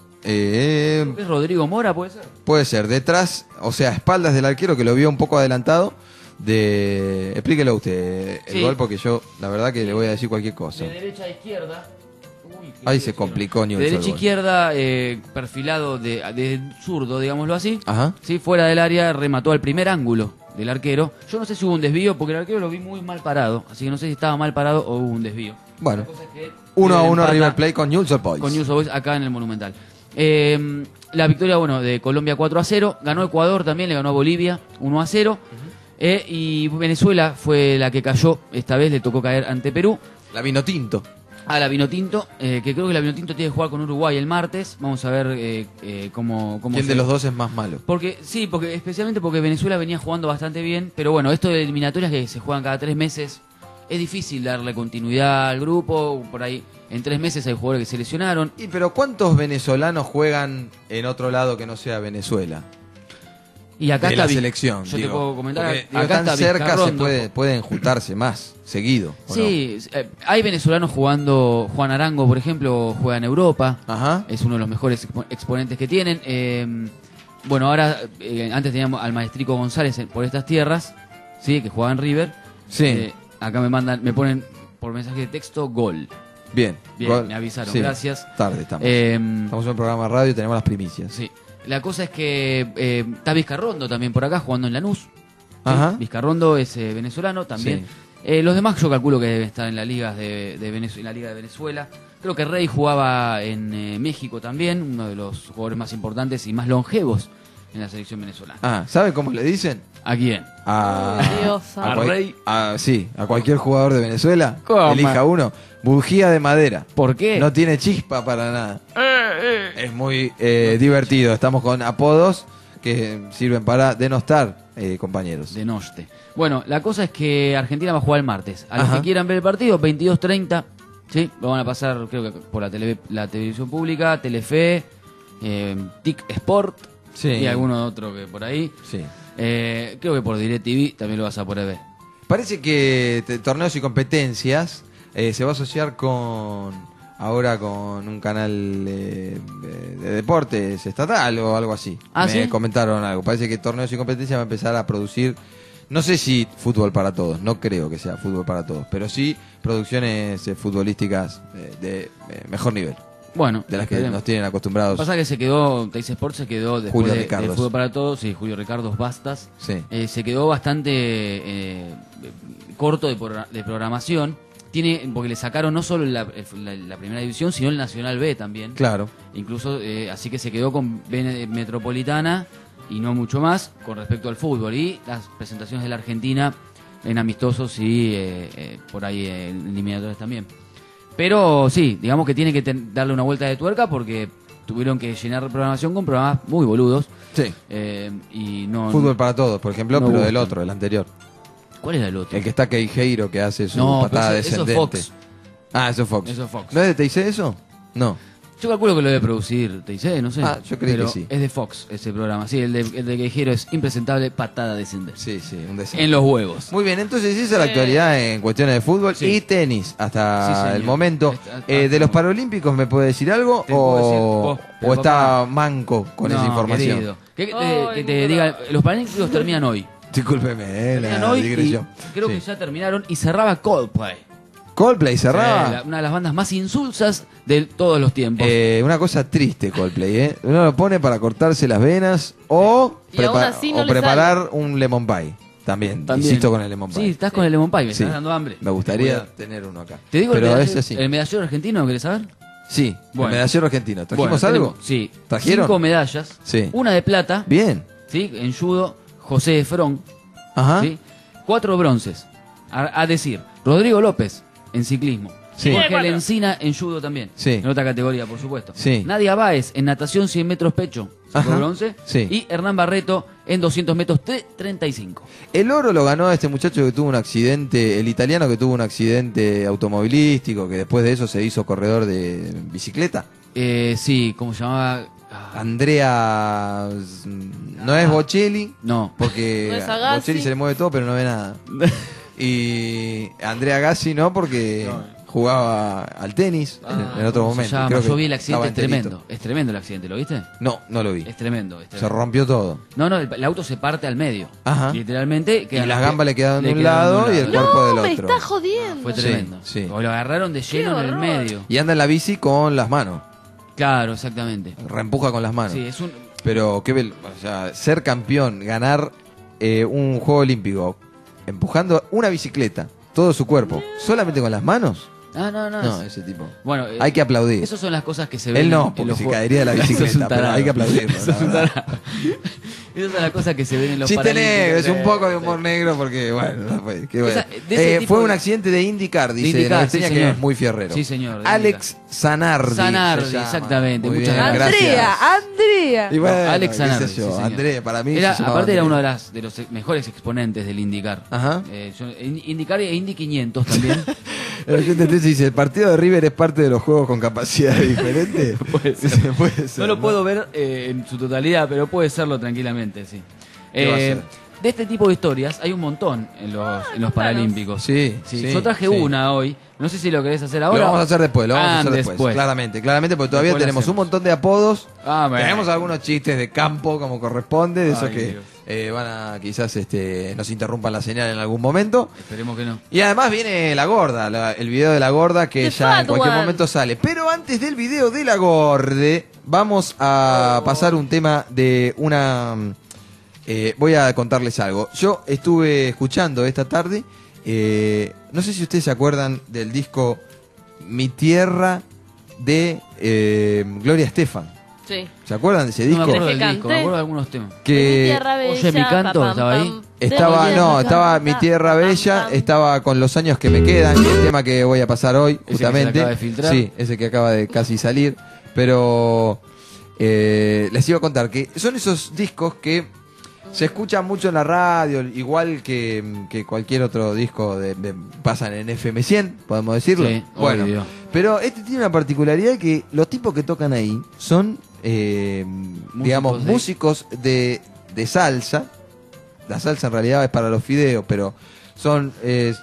S2: ¿Es Rodrigo Mora, puede ser?
S1: Puede ser, detrás, o sea, a espaldas del arquero que lo vio un poco adelantado. Explíquelo usted el
S2: Sí.
S1: gol, porque yo, la verdad, que le voy a decir cualquier cosa.
S2: De derecha a izquierda.
S1: Ahí se complicó ni un
S2: De
S1: solo
S2: derecha a
S1: gol.
S2: izquierda, perfilado de zurdo, digámoslo así.
S1: Ajá.
S2: Sí, fuera del área, remató al primer ángulo. del arquero. Yo no sé si hubo un desvío, porque el arquero lo vi muy mal parado, así que no sé si estaba mal parado o hubo un desvío.
S1: Bueno,
S2: La cosa es que
S1: 1-1
S2: empata
S1: River Plate con Newell's Old Boys.
S2: con News Boys acá en el Monumental. La victoria, bueno, de Colombia 4-0, ganó Ecuador también, le ganó a Bolivia 1-0, y Venezuela fue la que cayó, esta vez le tocó caer ante Perú.
S1: La vino tinto.
S2: A la Vinotinto, que creo que la Vinotinto tiene que jugar con Uruguay el martes. Vamos a ver cómo
S1: ¿Quién de los dos es más malo?
S2: Porque especialmente porque Venezuela venía jugando bastante bien, pero bueno, esto de eliminatorias que se juegan cada 3 meses, es difícil darle continuidad al grupo. Por ahí, en 3 meses hay jugadores que se lesionaron.
S1: Pero ¿cuántos venezolanos juegan en otro lado que no sea Venezuela?
S2: Y acá
S1: De
S2: está
S1: la selección,
S2: Yo
S1: digo,
S2: te puedo comentar.
S1: porque
S2: digo,
S1: acá
S2: está
S1: cerca se
S2: Vizcarrondo.
S1: pueden juntarse más, seguido. ¿o
S2: Sí, hay venezolanos jugando. Juan Arango, por ejemplo, juega en Europa.
S1: no? Ajá.
S2: Es uno de los mejores exponentes que tienen. Bueno, ahora, antes teníamos al maestrico González por estas tierras, sí, que juega en River.
S1: Sí.
S2: Acá me ponen por mensaje de texto gol.
S1: Bien.
S2: Bien, me avisaron, gracias.
S1: Tarde estamos.
S2: Eh,
S1: Estamos en un programa de radio y tenemos las primicias.
S2: sí. La cosa es que está Vizcarrondo también por acá jugando en Lanús. ¿sí?
S1: Ajá.
S2: Vizcarrondo es venezolano también. Los demás yo calculo que deben estar en la liga de en la Liga de Venezuela. Creo que Rey jugaba en México también, uno de los jugadores más importantes y más longevos en la selección venezolana.
S1: Ah, ¿sabe cómo le dicen?
S2: ¿A quién?
S3: Ay, Dios,
S2: a Rey.
S1: Sí, a cualquier jugador de Venezuela.
S2: ¿Cómo?
S1: Elija uno. Bujía de madera.
S2: ¿Por qué?
S1: No tiene chispa para nada. Es muy divertido. Estamos con apodos que sirven para denostar compañeros.
S2: De Noste. Bueno, la cosa es que Argentina va a jugar el martes. A los
S1: Ajá.
S2: que quieran ver el partido, 22:30. ¿Sí? Lo van a pasar, creo que por la televisión pública, Telefe, TIC Sport
S1: Sí.
S2: y alguno otro que por ahí.
S1: Sí.
S2: Creo que por DirecTV también lo vas a poder ver.
S1: Parece que torneos y competencias se va a asociar ahora con un canal de deportes estatal o algo así.
S2: ¿Ah,
S1: Me
S2: sí?
S1: comentaron algo. Parece que torneos y competencias va a empezar a producir, no sé si fútbol para todos, no creo que sea fútbol para todos, pero sí producciones futbolísticas de mejor nivel,
S2: Bueno,
S1: de las que
S2: esperemos.
S1: nos tienen acostumbrados.
S2: Pasa que Teis Sport se quedó después
S1: Julio
S2: del
S1: Ricardos.
S2: Fútbol para Todos, sí, Julio Ricardos Bastas.
S1: Sí.
S2: Se quedó bastante corto de programación. Porque le sacaron no solo la primera división, sino el Nacional B también.
S1: Claro.
S2: Incluso, así que se quedó con B Metropolitana y no mucho más con respecto al fútbol. Y las presentaciones de la Argentina en amistosos y por ahí en eliminatorias también. Pero sí, digamos que tiene que darle una vuelta de tuerca porque tuvieron que llenar programación con programas muy boludos.
S1: Sí.
S2: Y no.
S1: Fútbol para todos, por ejemplo,
S2: no
S1: pero del
S2: gustan.
S1: otro, el anterior.
S2: ¿Cuál era el otro?
S1: El que está Queijeiro, que hace su
S2: No,
S1: patada
S2: pero eso es
S1: descendente.
S2: Fox.
S1: Ah, eso es Fox.
S2: Eso es Fox.
S1: ¿No es de TIC eso? No.
S2: Yo calculo que lo debe producir TIC, no sé.
S1: Ah, yo creí
S2: pero
S1: que sí.
S2: es de Fox ese programa. Sí, el de Queijeiro es impresentable, patada descendente.
S1: Sí, sí, un desastre.
S2: En los huevos.
S1: Muy bien, entonces esa es la actualidad en cuestiones de fútbol
S2: Sí.
S1: y tenis hasta
S2: Sí, señor.
S1: el momento. ¿De los Paralímpicos me puede decir algo
S2: Te puedo decir,
S1: o,
S2: vos,
S1: o
S2: pero
S1: está
S2: papá.
S1: manco con
S2: No,
S1: esa información?
S2: querido. Que te
S3: Ay,
S2: diga, los Paralímpicos terminan hoy.
S1: Discúlpeme,
S2: Terminan
S1: la
S2: hoy y
S1: digresión.
S2: creo
S1: Sí.
S2: que ya terminaron y cerraba Coldplay.
S1: Coldplay cerraba.
S2: Una de las bandas más insulsas de todos los tiempos.
S1: Una cosa triste Coldplay, ¿eh? Uno lo pone para cortarse las venas o,
S3: Y aún así no le
S1: preparar un lemon pie. También, insisto con el lemon pie.
S2: Sí, estás con el lemon pie, me
S1: Sí.
S2: estás dando hambre.
S1: Me gustaría
S2: Cuidado.
S1: tener uno acá.
S2: Te digo
S1: pero
S2: el
S1: es
S2: medallero,
S1: así.
S2: el medallero argentino, ¿querés saber?
S1: Sí,
S2: Bueno.
S1: el medallero argentino. ¿Trajimos
S2: Bueno,
S1: algo?
S2: tenemos, sí.
S1: ¿Trajeron?
S2: 5 medallas.
S1: Sí.
S2: Una de plata,
S1: Bien.
S2: ¿sí? En judo, José Efrón.
S1: Ajá.
S2: ¿Sí? 4 bronces. A decir, Rodrigo López en ciclismo.
S1: Sí.
S2: Jorge Lencina en judo también.
S1: Sí.
S2: En otra categoría, por supuesto.
S1: Sí.
S2: Nadia Báez en natación 100 metros pecho. Sacó
S1: Ajá.
S2: bronce.
S1: Sí.
S2: Y Hernán Barreto en 200 metros 35.
S1: El oro lo ganó este muchacho que tuvo un accidente, el italiano que tuvo un accidente automovilístico, que después de eso se hizo corredor de bicicleta.
S2: Sí, ¿cómo se llamaba?
S1: Andrea... No es Bocelli,
S2: No.
S1: porque
S3: No es Agassi.
S1: Bocelli se le mueve todo, pero no ve nada. Y Andrea Gassi no, porque jugaba al tenis en otro
S2: ¿Cómo se
S1: momento.
S2: llama?
S1: Creo que
S2: Yo vi el accidente, es
S1: estaba enterito.
S2: tremendo. Es tremendo el accidente, ¿lo viste?
S1: No, no lo vi.
S2: Es tremendo.
S1: Se rompió todo.
S2: No, el auto se parte al medio.
S1: Ajá.
S2: Literalmente.
S1: Y las gambas le quedaron de un
S2: quedaron
S1: lado y el
S3: No,
S1: cuerpo del
S3: me
S1: otro.
S3: está jodiendo.
S2: Fue
S1: Sí,
S2: tremendo.
S1: sí.
S2: O lo agarraron de lleno en el
S3: horror.
S2: medio.
S1: Y anda en la bici con las manos.
S2: Claro, exactamente.
S1: Reempuja con las manos.
S2: Sí, es un.
S1: Pero, o sea, ser campeón, ganar un juego olímpico empujando una bicicleta, todo su cuerpo, solamente con las manos. No, ese tipo.
S2: Bueno,
S1: hay que aplaudir.
S2: Esas son las cosas que se ven.
S1: Él no, porque se caería de la bicicleta, pero hay que aplaudirlo.
S2: Eso es un tarado. Esas son las cosas que se ven en los
S1: Chiste negro, es
S2: paralímpicos.
S1: un poco de humor negro porque, bueno, no fue, qué bueno.
S2: De ese tipo
S1: fue un
S2: de-
S1: accidente de IndyCar, dice
S2: IndyCar,
S1: Norteña,
S2: sí,
S1: que
S2: señor.
S1: es muy fierrero.
S2: Sí, señor, de
S1: Alex Zanardi.
S2: Zanardi,
S1: se llama.
S2: exactamente,
S1: Muy
S2: muchas
S1: bien,
S2: gracias.
S3: Andrea.
S1: Y bueno,
S2: Alex
S1: qué
S2: Zanardi,
S1: sé yo,
S2: sí, señor.
S1: Andrea, para mí
S2: Era,
S1: se llamaba
S2: aparte era
S1: Andrea.
S2: uno de los mejores exponentes del IndyCar.
S1: Ajá.
S2: IndyCar e Indy 500 también.
S1: El oyente 13 dice, ¿el partido de River es parte de los juegos con capacidad diferente?
S2: Puede ser.
S1: Sí, puede ser,
S2: No lo puedo ver en su totalidad, pero puede serlo tranquilamente, sí.
S1: ¿Qué va a ser?
S2: De este tipo de historias hay un montón en los Paralímpicos.
S1: Sí,
S2: Sí,
S1: sí,
S2: yo traje
S1: sí.
S2: una hoy. No sé si lo querés hacer ahora.
S1: Lo vamos a hacer después, lo vamos a
S2: Ah,
S1: hacer después. Claramente, porque todavía
S2: Después lo
S1: tenemos un
S2: hacemos.
S1: montón de apodos.
S2: Ah, bueno.
S1: Tenemos algunos chistes de campo como corresponde, de esos
S2: Ay,
S1: que
S2: Dios.
S1: van a quizás nos interrumpan la señal en algún momento.
S2: Esperemos que no.
S1: Y además viene la gorda, el video de la gorda que
S3: The
S1: ya en
S3: Fat
S1: cualquier
S3: One.
S1: momento sale. Pero antes del video de la gorde, vamos a pasar un tema de una... voy a contarles algo. Yo estuve escuchando esta tarde, no sé si ustedes se acuerdan del disco Mi Tierra de Gloria Estefan.
S3: Sí.
S1: ¿Se acuerdan de ese
S2: No
S1: disco?
S2: me acuerdo
S3: Que
S2: del disco,
S3: canté.
S2: me acuerdo de algunos temas.
S3: De mi
S1: Que
S3: tierra bella,
S2: Oye, mi canto,
S3: pam,
S2: ¿estaba ahí?
S3: pam,
S1: estaba,
S3: de mi
S1: no,
S3: tierra,
S1: estaba Mi Tierra
S3: pam,
S1: Bella,
S3: pam.
S1: estaba con Los años que me quedan, que es el tema que voy a pasar hoy,
S2: que se
S1: justamente.
S2: acaba de filtrar.
S1: Sí, ese que acaba de casi salir. Pero les iba a contar que son esos discos que se escuchan mucho en la radio, igual que cualquier otro disco pasan en FM 100, podemos decirlo.
S2: Sí,
S1: bueno,
S2: obvio.
S1: pero este tiene una particularidad que los tipos que tocan ahí son, digamos,
S2: de-
S1: músicos de salsa. La salsa en realidad es para los fideos, pero son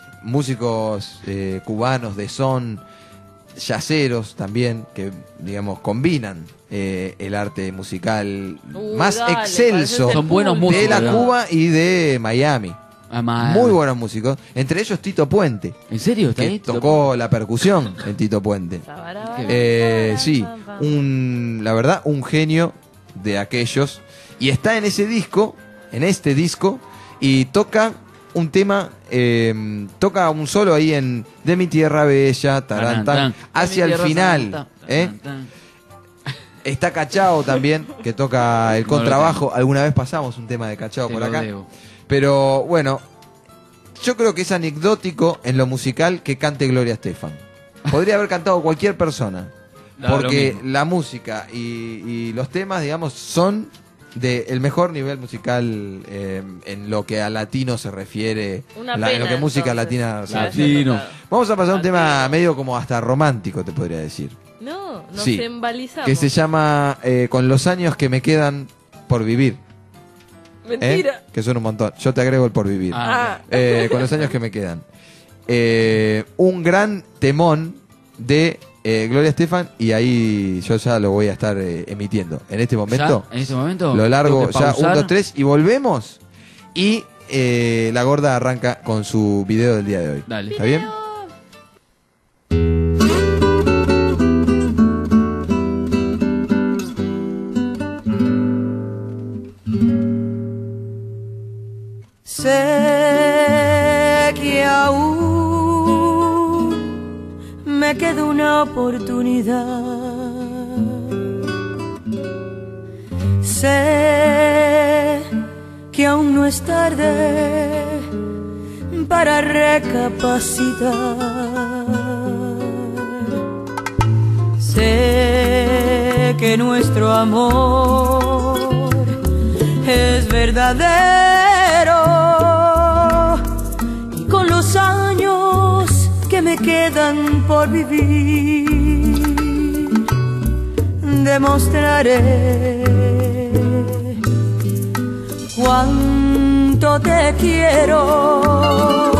S1: músicos cubanos de son, yaceros también, que digamos combinan el arte musical más
S3: Dale,
S1: excelso
S3: pareces el
S2: Son buenos
S3: pulpo.
S2: músicos,
S1: de la
S2: ¿verdad?
S1: Cuba y de Miami.
S2: Ah,
S1: Muy buenos músicos, entre ellos Tito Puente,
S2: ¿En serio? ¿Está
S1: que
S2: ahí?
S1: tocó la percusión en Tito Puente. Sí, la verdad, un genio de aquellos. Y está en ese disco, en este disco, y toca un tema, toca un solo ahí en De mi tierra bella, tarantán, hacia el final. Está Cachao también, que toca el
S2: No lo
S1: contrabajo. Alguna vez pasamos un tema de Cachao
S2: Te
S1: por
S2: lo
S1: acá.
S2: debo.
S1: Pero bueno, yo creo que es anecdótico en lo musical que cante Gloria Estefan. Podría haber cantado cualquier persona.
S2: Da lo
S1: Porque
S2: mismo.
S1: la música y los temas, digamos, son del mejor nivel musical en lo que a latino se refiere,
S3: Una
S1: en lo
S3: pena,
S1: que música
S3: entonces,
S1: latina se
S3: que haya
S1: refiere.
S2: Latino.
S3: tocado.
S1: Vamos a pasar a un tema
S3: Latino.
S1: medio como hasta romántico, te podría decir.
S3: No, nos
S1: Sí,
S3: embalizamos.
S1: que se llama Con los años que me quedan por vivir.
S3: Mentira.
S1: Que son un montón. Yo te agrego el por vivir.
S2: Ah,
S1: Con los años que me quedan. Un gran temón de Gloria Estefan, y ahí yo ya lo voy a estar emitiendo. En este momento,
S2: ¿Ya? ¿En este momento?
S1: lo largo
S2: ¿Tengo que
S1: ya,
S2: pausar?
S1: 1, 2, 3, y volvemos. Y la gorda arranca con su video del día de hoy.
S2: Dale.
S1: ¿Está bien?
S6: Sé que aún me queda una oportunidad. Sé que aún no es tarde para recapacitar. Sé que nuestro amor es verdadero, y con los años que me quedan por vivir demostraré cuánto te quiero.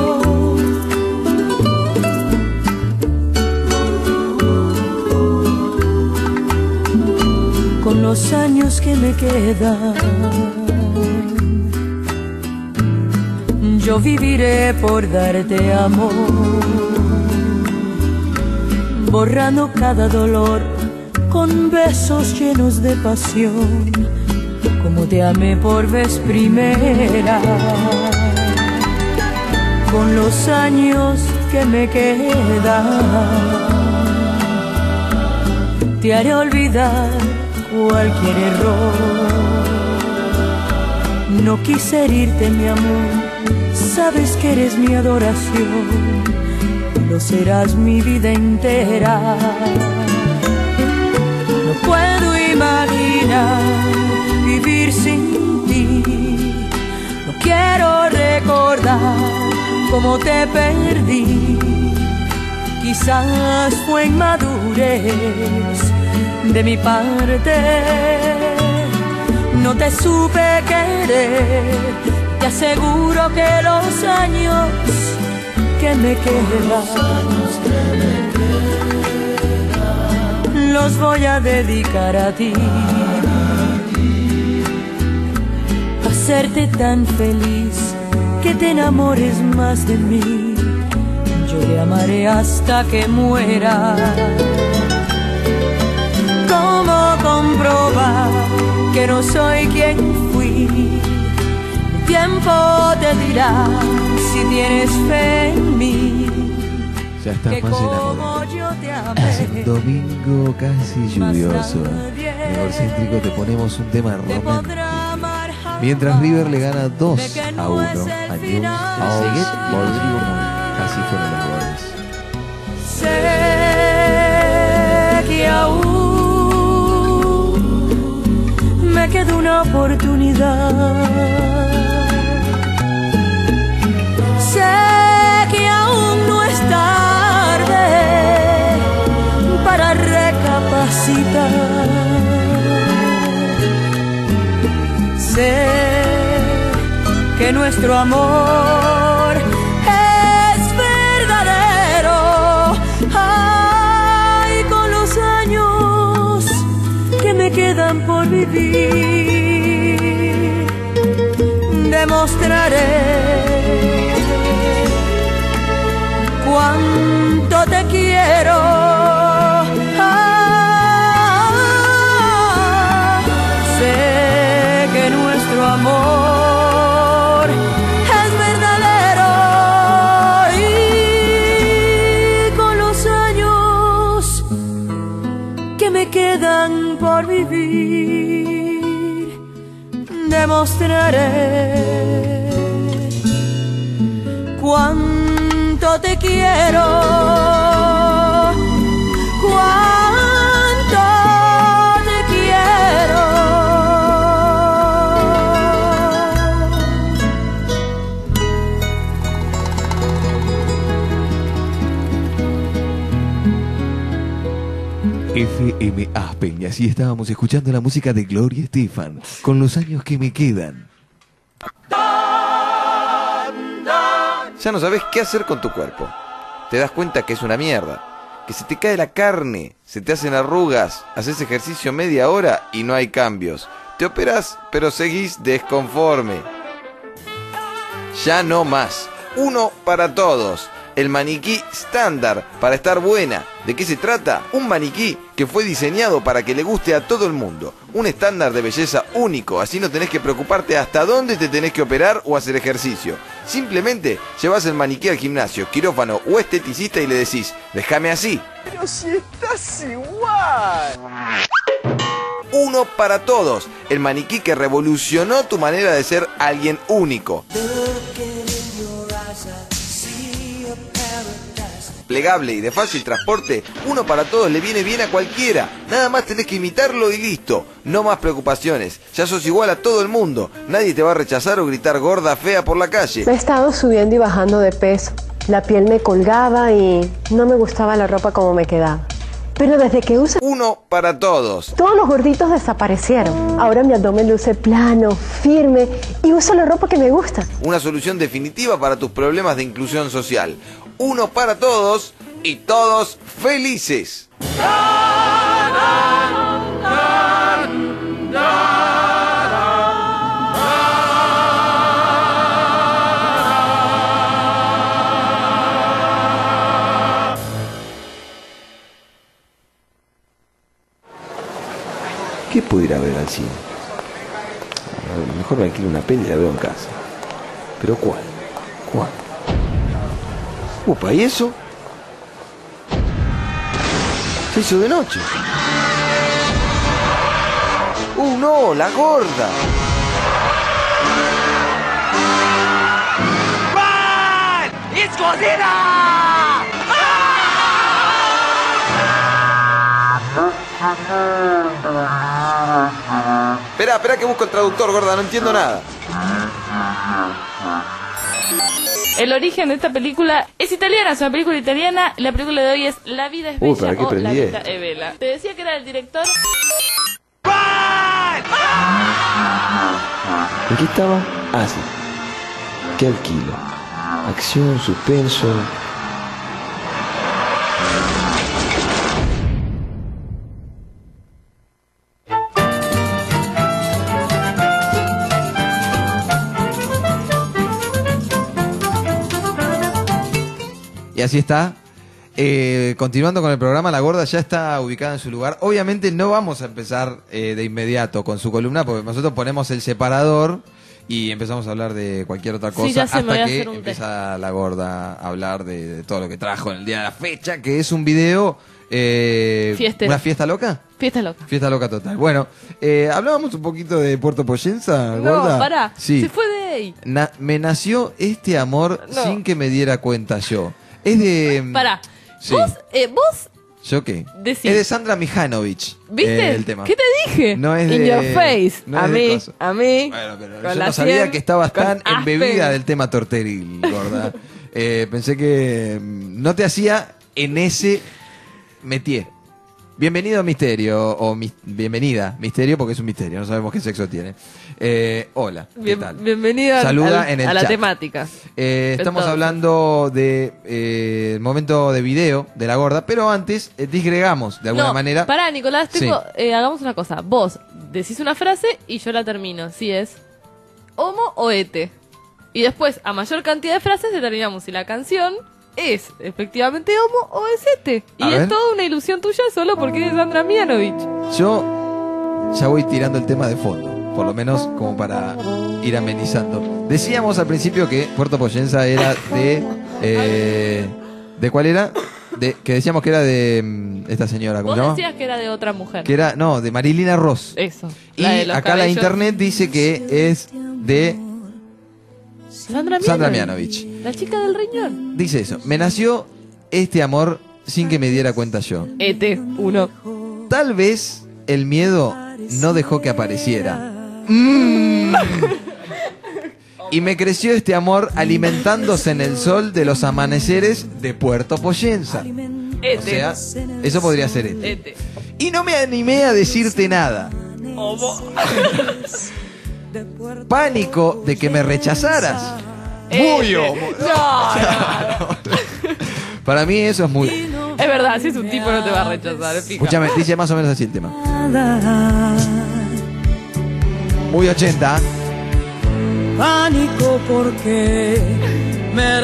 S6: Con los años que me quedan, yo viviré por darte amor, borrando cada dolor con besos llenos de pasión, como te amé por vez primera. Con los años que me quedan, te haré olvidar cualquier error. No quise herirte, mi amor, sabes que eres mi adoración, lo serás mi vida entera. No puedo imaginar vivir sin ti, no quiero recordar cómo te perdí. Quizás fue inmadurez de mi parte, no te supe querer. Te aseguro que los años que me quedan los voy a dedicar a ti, a hacerte tan feliz que te enamores más de mí. Yo te amaré hasta que muera. ¿Cómo comprobar que no soy quien fui? El tiempo te dirá si tienes fe en mí.
S1: Ya está más enamorado. Es un domingo casi lluvioso. En Egocéntrico te ponemos un tema romántico. Mientras River le gana 2-1 a Newell's Old Boys. Así fueron los goles.
S6: Sé que aún me queda una oportunidad. Sé que aún no es tarde para recapacitar. Sé que nuestro amor es verdadero. Ay, con los años que me quedan por vivir, demostraré cuánto te quiero. Sé que nuestro amor es verdadero y con los años que me quedan por vivir, demostraré cuánto te quiero, cuánto te quiero.
S1: FM Aspen, y así estábamos escuchando la música de Gloria Estefan, con los años que me quedan.
S4: Ya no sabes qué hacer con tu cuerpo. Te das cuenta que es una mierda, que se te cae la carne, se te hacen arrugas, haces ejercicio media hora y no hay cambios. Te operás, pero seguís desconforme. Ya no más. Uno para todos. El maniquí estándar para estar buena. ¿De qué se trata? Un maniquí que fue diseñado para que le guste a todo el mundo. Un estándar de belleza único, así no tenés que preocuparte hasta dónde te tenés que operar o hacer ejercicio. Simplemente llevas el maniquí al gimnasio, quirófano o esteticista y le decís, déjame así.
S7: Pero si estás igual.
S4: Uno para todos. El maniquí que revolucionó tu manera de ser alguien único. Plegable y de fácil transporte, uno para todos le viene bien a cualquiera. Nada más tenés que imitarlo y listo. No más preocupaciones. Ya sos igual a todo el mundo. Nadie te va a rechazar o gritar gorda, fea por la calle.
S8: Me he estado subiendo y bajando de peso. La piel me colgaba y no me gustaba la ropa como me quedaba. Pero desde que uso
S4: uno para todos,
S8: todos los gorditos desaparecieron. Ahora mi abdomen luce plano, firme y uso la ropa que me gusta.
S4: Una solución definitiva para tus problemas de inclusión social. Uno para todos y todos felices. ¿Qué puedo ir a ver al cine? mejor me alquilo una peli y la veo en casa. ¿Pero cuál? ¿Cuál? Upa, ¿y eso? Se hizo de noche. No, la gorda.
S7: ¡Run! ¡It's Godzilla!
S4: Espera que busco el traductor, gorda, no entiendo nada.
S3: El origen de esta película es italiana, es una película italiana. La película de hoy es La vida es bella
S4: ¿para qué
S3: o La
S4: aprendí
S3: vita è bella. Te decía que era el director.
S4: ¿En qué estaba? Ah, sí. ¿Qué alquilo? Acción, suspenso.
S1: Y así está. Continuando con el programa, la gorda ya está ubicada en su lugar. Obviamente no vamos a empezar de inmediato con su columna, porque nosotros ponemos el separador y empezamos a hablar de cualquier otra cosa,
S3: Sí, ya sé, me voy
S1: hasta
S3: a
S1: que
S3: hacer un té.
S1: empieza la gorda a hablar de todo lo que trajo en el día de la fecha, que es un video...
S3: Fiestero.
S1: ¿Una fiesta loca?
S3: Fiesta loca.
S1: Fiesta loca total. Bueno, hablábamos un poquito de Puerto Poyensa, gorda.
S3: No, pará.
S1: Sí.
S3: Se fue de ahí.
S1: Me nació este amor
S3: No.
S1: sin que me diera cuenta yo. Es de...
S3: Pará.
S1: Sí.
S3: Vos,
S1: ¿Yo qué?
S3: Decí.
S1: Es de Sandra Mihanovic.
S3: ¿viste?
S1: El tema.
S3: ¿Qué te dije?
S1: No es
S3: In
S1: de...
S3: your face.
S1: no
S3: a
S1: es de
S3: mí,
S1: coso.
S3: a mí.
S1: Bueno, pero
S3: con
S1: yo
S3: la
S1: no sabía
S3: 100,
S1: que estabas
S3: con
S1: tan
S3: Aspen.
S1: embebida del tema torteril, gorda. Pensé que no te hacía en ese métier. Bienvenido Misterio, o bienvenida Misterio, porque es un misterio, no sabemos qué sexo tiene. Hola, ¿qué tal?
S3: Bienvenida
S1: Saluda en el
S3: a la
S1: chat.
S3: temática.
S1: Estamos
S3: Entonces.
S1: hablando de el momento de video de la gorda, pero antes disgregamos de alguna manera.
S3: Pará, Nicolás, hagamos una cosa. Vos decís una frase y yo la termino. Si es homo o ete. Y después, a mayor cantidad de frases, determinamos si la canción es efectivamente homo o es ete. Y
S1: A
S3: es
S1: ver.
S3: toda una ilusión tuya solo porque es Sandra Mihanovic.
S1: Yo ya voy tirando el tema de fondo, por lo menos como para ir amenizando. Decíamos al principio que Puerto Poyensa era de... ¿De cuál era? Que decíamos que era de esta señora, ¿cómo
S3: Vos
S1: se llama?
S3: decías que era de otra mujer.
S1: Que era, no, de Marilina Ross.
S3: Eso.
S1: Y
S3: La de los
S1: acá la
S3: cabellos.
S1: internet dice que es de Sandra Mihanovic.
S3: La chica del riñón.
S1: Dice eso, me nació este amor sin que me diera cuenta yo.
S3: Ete, uno.
S1: Tal vez el miedo no dejó que apareciera. Y me creció este amor alimentándose en el sol de los amaneceres de Puerto Poyensa.
S3: Ete.
S1: O sea, eso podría ser él.
S3: Ete.
S1: Y no me animé a decirte nada. Pánico de que me rechazaras. Muy homo.
S3: No.
S1: Para mí eso es muy...
S3: Es verdad, si es un tipo no te va a rechazar. Fija.
S1: Escúchame, dice más o menos así el tema. Muy 80.
S6: Pánico porque me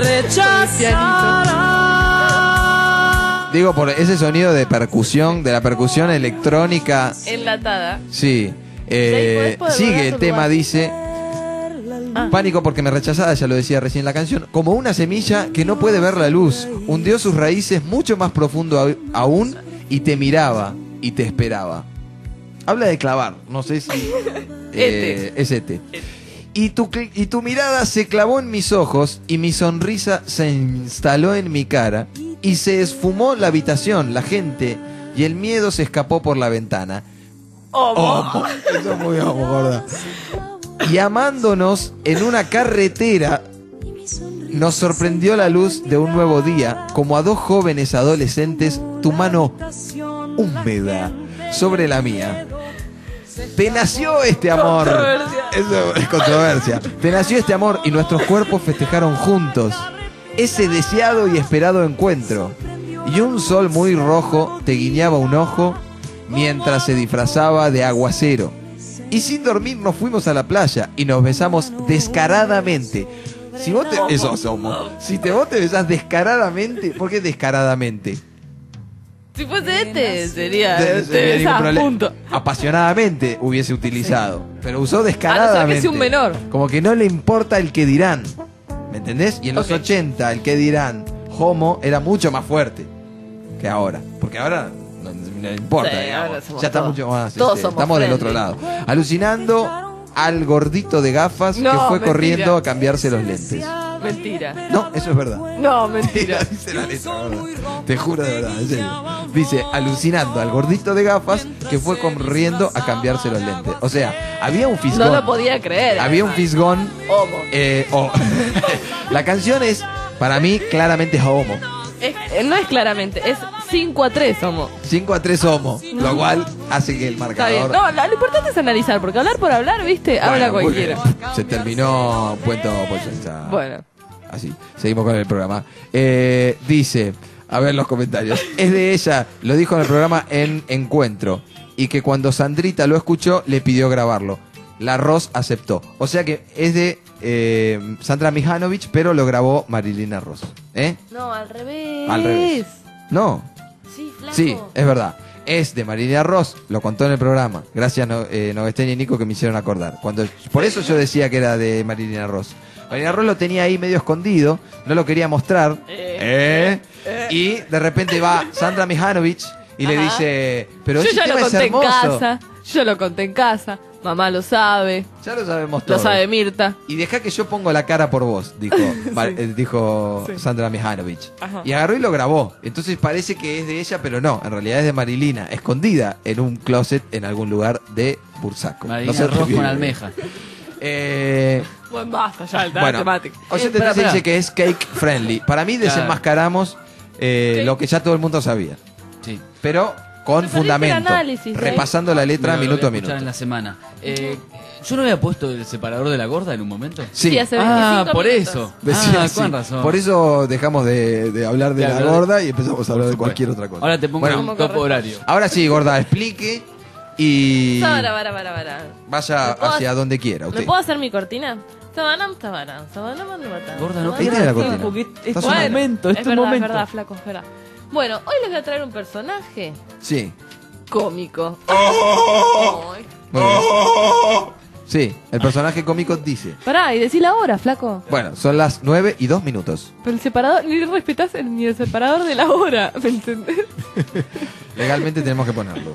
S6: rechazará.
S1: Digo, por ese sonido de percusión, de la percusión electrónica.
S3: Enlatada.
S1: Sí.
S3: ¿podés volver
S1: Sigue
S3: a
S1: el
S3: tu
S1: tema,
S3: lugar?
S1: dice. Pánico porque me rechazaba, ya lo decía recién la canción, como una semilla que no puede ver la luz. Hundió sus raíces mucho más profundo aún y te miraba y te esperaba. Habla de clavar, no sé si es este. Y tu mirada se clavó en mis ojos y mi sonrisa se instaló en mi cara y se esfumó la habitación, la gente y el miedo se escapó por la ventana. Homo. Eso es muy homo, gorda. Y amándonos en una carretera nos sorprendió la luz de un nuevo día, como a dos jóvenes adolescentes, tu mano húmeda sobre la mía. Te nació este amor. Eso es controversia. Te nació este amor y nuestros cuerpos festejaron juntos ese deseado y esperado encuentro. Y un sol muy rojo te guiñaba un ojo mientras se disfrazaba de aguacero. Y sin dormir nos fuimos a la playa y nos besamos descaradamente. Si vos te... Eso somos. Si vos te besás descaradamente, ¿por qué descaradamente?
S3: Si fuese este, sería
S1: No sería ningún problema.
S3: punto.
S1: Apasionadamente hubiese utilizado, pero usó
S3: A no
S1: descaradamente.
S3: ser que sea un menor.
S1: Como que no le importa el que dirán. ¿Me entendés? Y en los
S3: Ok.
S1: 80 el que dirán homo era mucho más fuerte que ahora. Porque ahora no importa.
S3: Sí,
S1: digamos.
S3: ahora somos
S1: Ya está
S3: todos.
S1: mucho más.
S3: Todos somos
S1: estamos del
S3: friendly.
S1: otro lado. Alucinando al gordito de gafas
S3: No,
S1: que fue
S3: mentira.
S1: corriendo a cambiarse los lentes.
S3: Mentira.
S1: No, eso es verdad.
S3: No, mentira.
S1: Dice la letra, ¿verdad? Te juro de verdad, en serio. Dice, alucinando al gordito de gafas que fue corriendo a cambiarse los lentes. O sea, había un fisgón.
S3: No lo podía creer.
S1: Había un fisgón.
S3: Homo.
S1: La canción es, para mí, claramente es homo.
S3: No es claramente, es 5-3 homo.
S1: 5-3 homo. Lo cual hace que el
S3: Está
S1: marcador...
S3: bien. No, lo importante es analizar, porque hablar por hablar, ¿viste? Habla
S1: Bueno,
S3: cualquiera.
S1: muy bien. Se terminó Puento Poyenza.
S3: Bueno.
S1: Así, seguimos con el programa. Dice, a ver los comentarios. Es de ella, lo dijo en el programa en Encuentro. Y que cuando Sandrita lo escuchó, le pidió grabarlo. La Ross aceptó. O sea que es de Sandra Mihanovic, pero lo grabó Marilina Ross. ¿Eh?
S3: No, al revés.
S1: Al revés. No.
S3: Sí, flaco.
S1: Sí, es verdad. Es de Marilina Ross, lo contó en el programa. Gracias Novesteña y Nico que me hicieron acordar. Por eso yo decía que era de Marilina Ross. Marilina Ross lo tenía ahí medio escondido, no lo quería mostrar. Y de repente va Sandra Mihanovic y le
S3: Ajá.
S1: dice, pero
S3: Yo
S1: ese
S3: ya lo
S1: tema es
S3: conté en
S1: hermoso.
S3: casa. Yo lo conté en casa. Mamá lo sabe.
S1: Ya lo sabemos todo.
S3: Lo sabe Mirta.
S1: Y deja que yo pongo la cara por vos, dijo, dijo
S3: Sí.
S1: Sandra Mihanovic.
S3: Ajá.
S1: Y agarró y lo grabó. Entonces parece que es de ella, pero no, en realidad es de Marilina, escondida en un closet en algún lugar de Bursaco.
S2: Marilina
S1: se
S2: Ross
S1: refiere.
S2: con almeja.
S3: Bueno, basta ya, la
S1: Bueno,
S3: temática.
S1: Oyente
S2: Pará,
S1: 13
S2: pará.
S1: dice que es cake friendly. Para mí
S2: Claro.
S1: desenmascaramos lo que ya todo el mundo sabía.
S2: Sí.
S1: Pero con
S3: Me perdiste
S1: fundamento.
S3: el análisis, ¿eh?
S1: Repasando la letra
S2: Lo voy
S1: minuto a
S2: escuchar
S1: minuto.
S2: en la semana. Yo no había puesto el separador de la gorda en un momento.
S3: Sí, hace 25
S2: por
S3: minutos.
S2: eso.
S1: Decía así.
S2: con razón.
S1: Por eso dejamos de hablar de
S2: De
S1: la
S2: hablar de-
S1: gorda y empezamos a hablar de
S2: Por
S1: cualquier
S2: supuesto.
S1: otra cosa.
S2: Ahora te pongo
S1: Bueno,
S2: un
S3: ¿Cómo
S2: top
S3: corresponde?
S2: horario.
S1: ahora sí, gorda, explique y
S3: Para.
S1: vaya
S3: ¿Me puedo
S1: hacia
S3: hacer-
S1: donde quiera.
S3: ¿Me
S1: Usted.
S3: puedo hacer mi cortina? Sabanam, tabarán, sabanam, andabatán.
S2: Gorda, no
S3: Sabanam,
S1: Ahí tiene la
S3: tabarán.
S1: cortina.
S2: Es
S1: Está
S2: tu
S1: sonando.
S2: momento, es tu
S3: verdad,
S2: momento.
S3: Es verdad, flaco, es verdad. Bueno, hoy les voy a traer un personaje
S1: Sí.
S3: cómico. Ay.
S1: Muy bien. Sí, el personaje cómico dice.
S3: Pará, y decí la hora, flaco.
S1: Bueno, son las 9:02.
S3: Pero el separador, ni respetás ni el separador de la hora, ¿me entendés?
S1: Legalmente tenemos que ponerlo.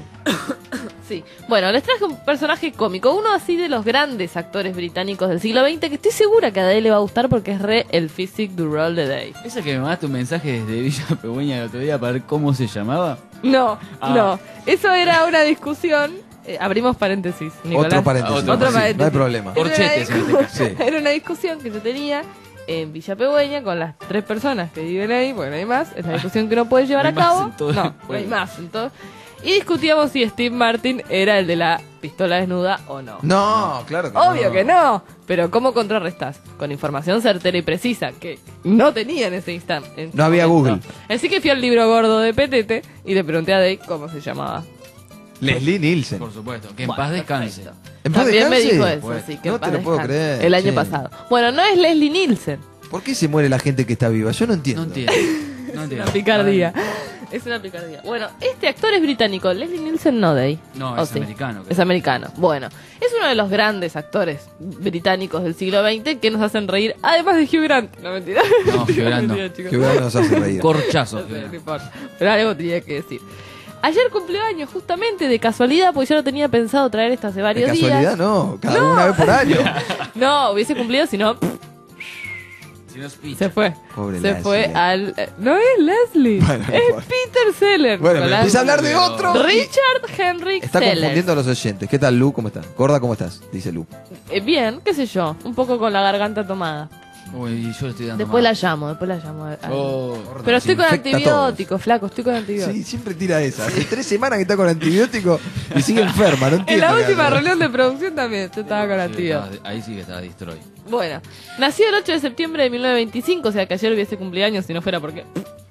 S3: Sí. Bueno, les traje un personaje cómico, uno así de los grandes actores británicos del siglo XX, que estoy segura que a Adele le va a gustar porque es re el physique du rôle de Day.
S2: ¿Esa que me mandaste un mensaje desde Villa Pegüeña el otro día para ver cómo se llamaba?
S3: No,
S2: Ah.
S3: no. Eso era una discusión. Abrimos paréntesis, Nicolás.
S1: Otro paréntesis.
S2: Otro
S1: Sí,
S3: paréntesis.
S1: no hay problema.
S3: Era una
S2: Corchetes, en este
S3: discu-
S1: caso. Sí.
S3: Era una discusión que se tenía en Villa Pegüeña con las 3 personas que viven ahí. Bueno, hay más. Es la discusión que no puedes llevar
S2: No
S3: a
S2: hay más
S3: cabo.
S2: en todo el
S3: No, no hay
S2: pueblo.
S3: más en todo. Y discutíamos si Steve Martin era el de la pistola desnuda o no.
S1: No, claro que
S3: Obvio que no. Pero ¿cómo contrarrestás? Con información certera y precisa que no tenía en ese instante.
S1: No había Google.
S3: Así que fui al libro gordo de Petete y le pregunté a Dave cómo se llamaba.
S1: Leslie Nielsen.
S2: Por supuesto. Que en
S3: Bueno,
S2: paz descanse.
S3: perfecto.
S1: ¿En paz
S3: También me
S1: descanse?
S3: dijo eso,
S2: Bueno,
S3: sí, que
S1: no
S3: en
S1: te
S3: paz
S1: lo puedo
S3: descanse.
S1: creer,
S3: El año
S1: che.
S3: pasado. Bueno, no es Leslie Nielsen.
S1: ¿Por qué se muere la gente que está viva? Yo no entiendo.
S2: No entiendo. No entiendo.
S3: Una picardía. Es una picardía. Bueno, este actor es británico. Leslie Nielsen no, Day.
S2: No,
S3: ¿O
S2: es americano, creo.
S3: Es americano. Bueno, es uno de los grandes actores británicos del siglo XX que nos hacen reír, además de Hugh Grant. No, mentira.
S2: No, Hugh Grant no.
S3: Mentira, chicos.
S1: Que ahora nos hace reír.
S2: Corchazo.
S3: No importa. Pero algo tenía que decir. Ayer cumplió años, justamente, de casualidad, porque yo lo tenía pensado traer esto hace
S1: De
S3: varios
S1: casualidad
S3: días.
S1: no, cada una vez por año.
S3: No, hubiese cumplido, si no,
S2: Si no es Peach.
S3: se fue.
S1: Pobre
S3: Se
S1: Leslie.
S3: fue al... no es Leslie,
S1: Bueno, no
S3: es
S1: importa.
S3: Peter Sellers.
S1: Bueno, pero
S3: Nicolás.
S1: empieza a hablar de otro.
S3: Richard Henry
S1: Está
S3: Sellers.
S1: confundiendo a los oyentes. ¿Qué tal, Lu? ¿Cómo estás? Gorda, ¿cómo estás? Dice Lu.
S3: Bien, qué sé yo, un poco con la garganta tomada.
S2: Uy, yo le estoy dando
S3: Después la
S2: más.
S3: llamo.
S2: Oh.
S3: Pero estoy con
S1: Infecta
S3: antibióticos, flaco, estoy con antibióticos.
S1: Sí, siempre tira esa. Hace 3 semanas que está con antibiótico y sigue enferma, no
S3: En
S1: entiendo.
S3: la
S1: qué
S3: última
S1: hace.
S3: reunión de producción también, yo estaba con
S2: Sí,
S3: antibióticos.
S2: ahí sí que estaba destroy.
S3: Bueno, nació el 8 de septiembre de 1925, o sea que ayer hubiese cumpleaños si no fuera porque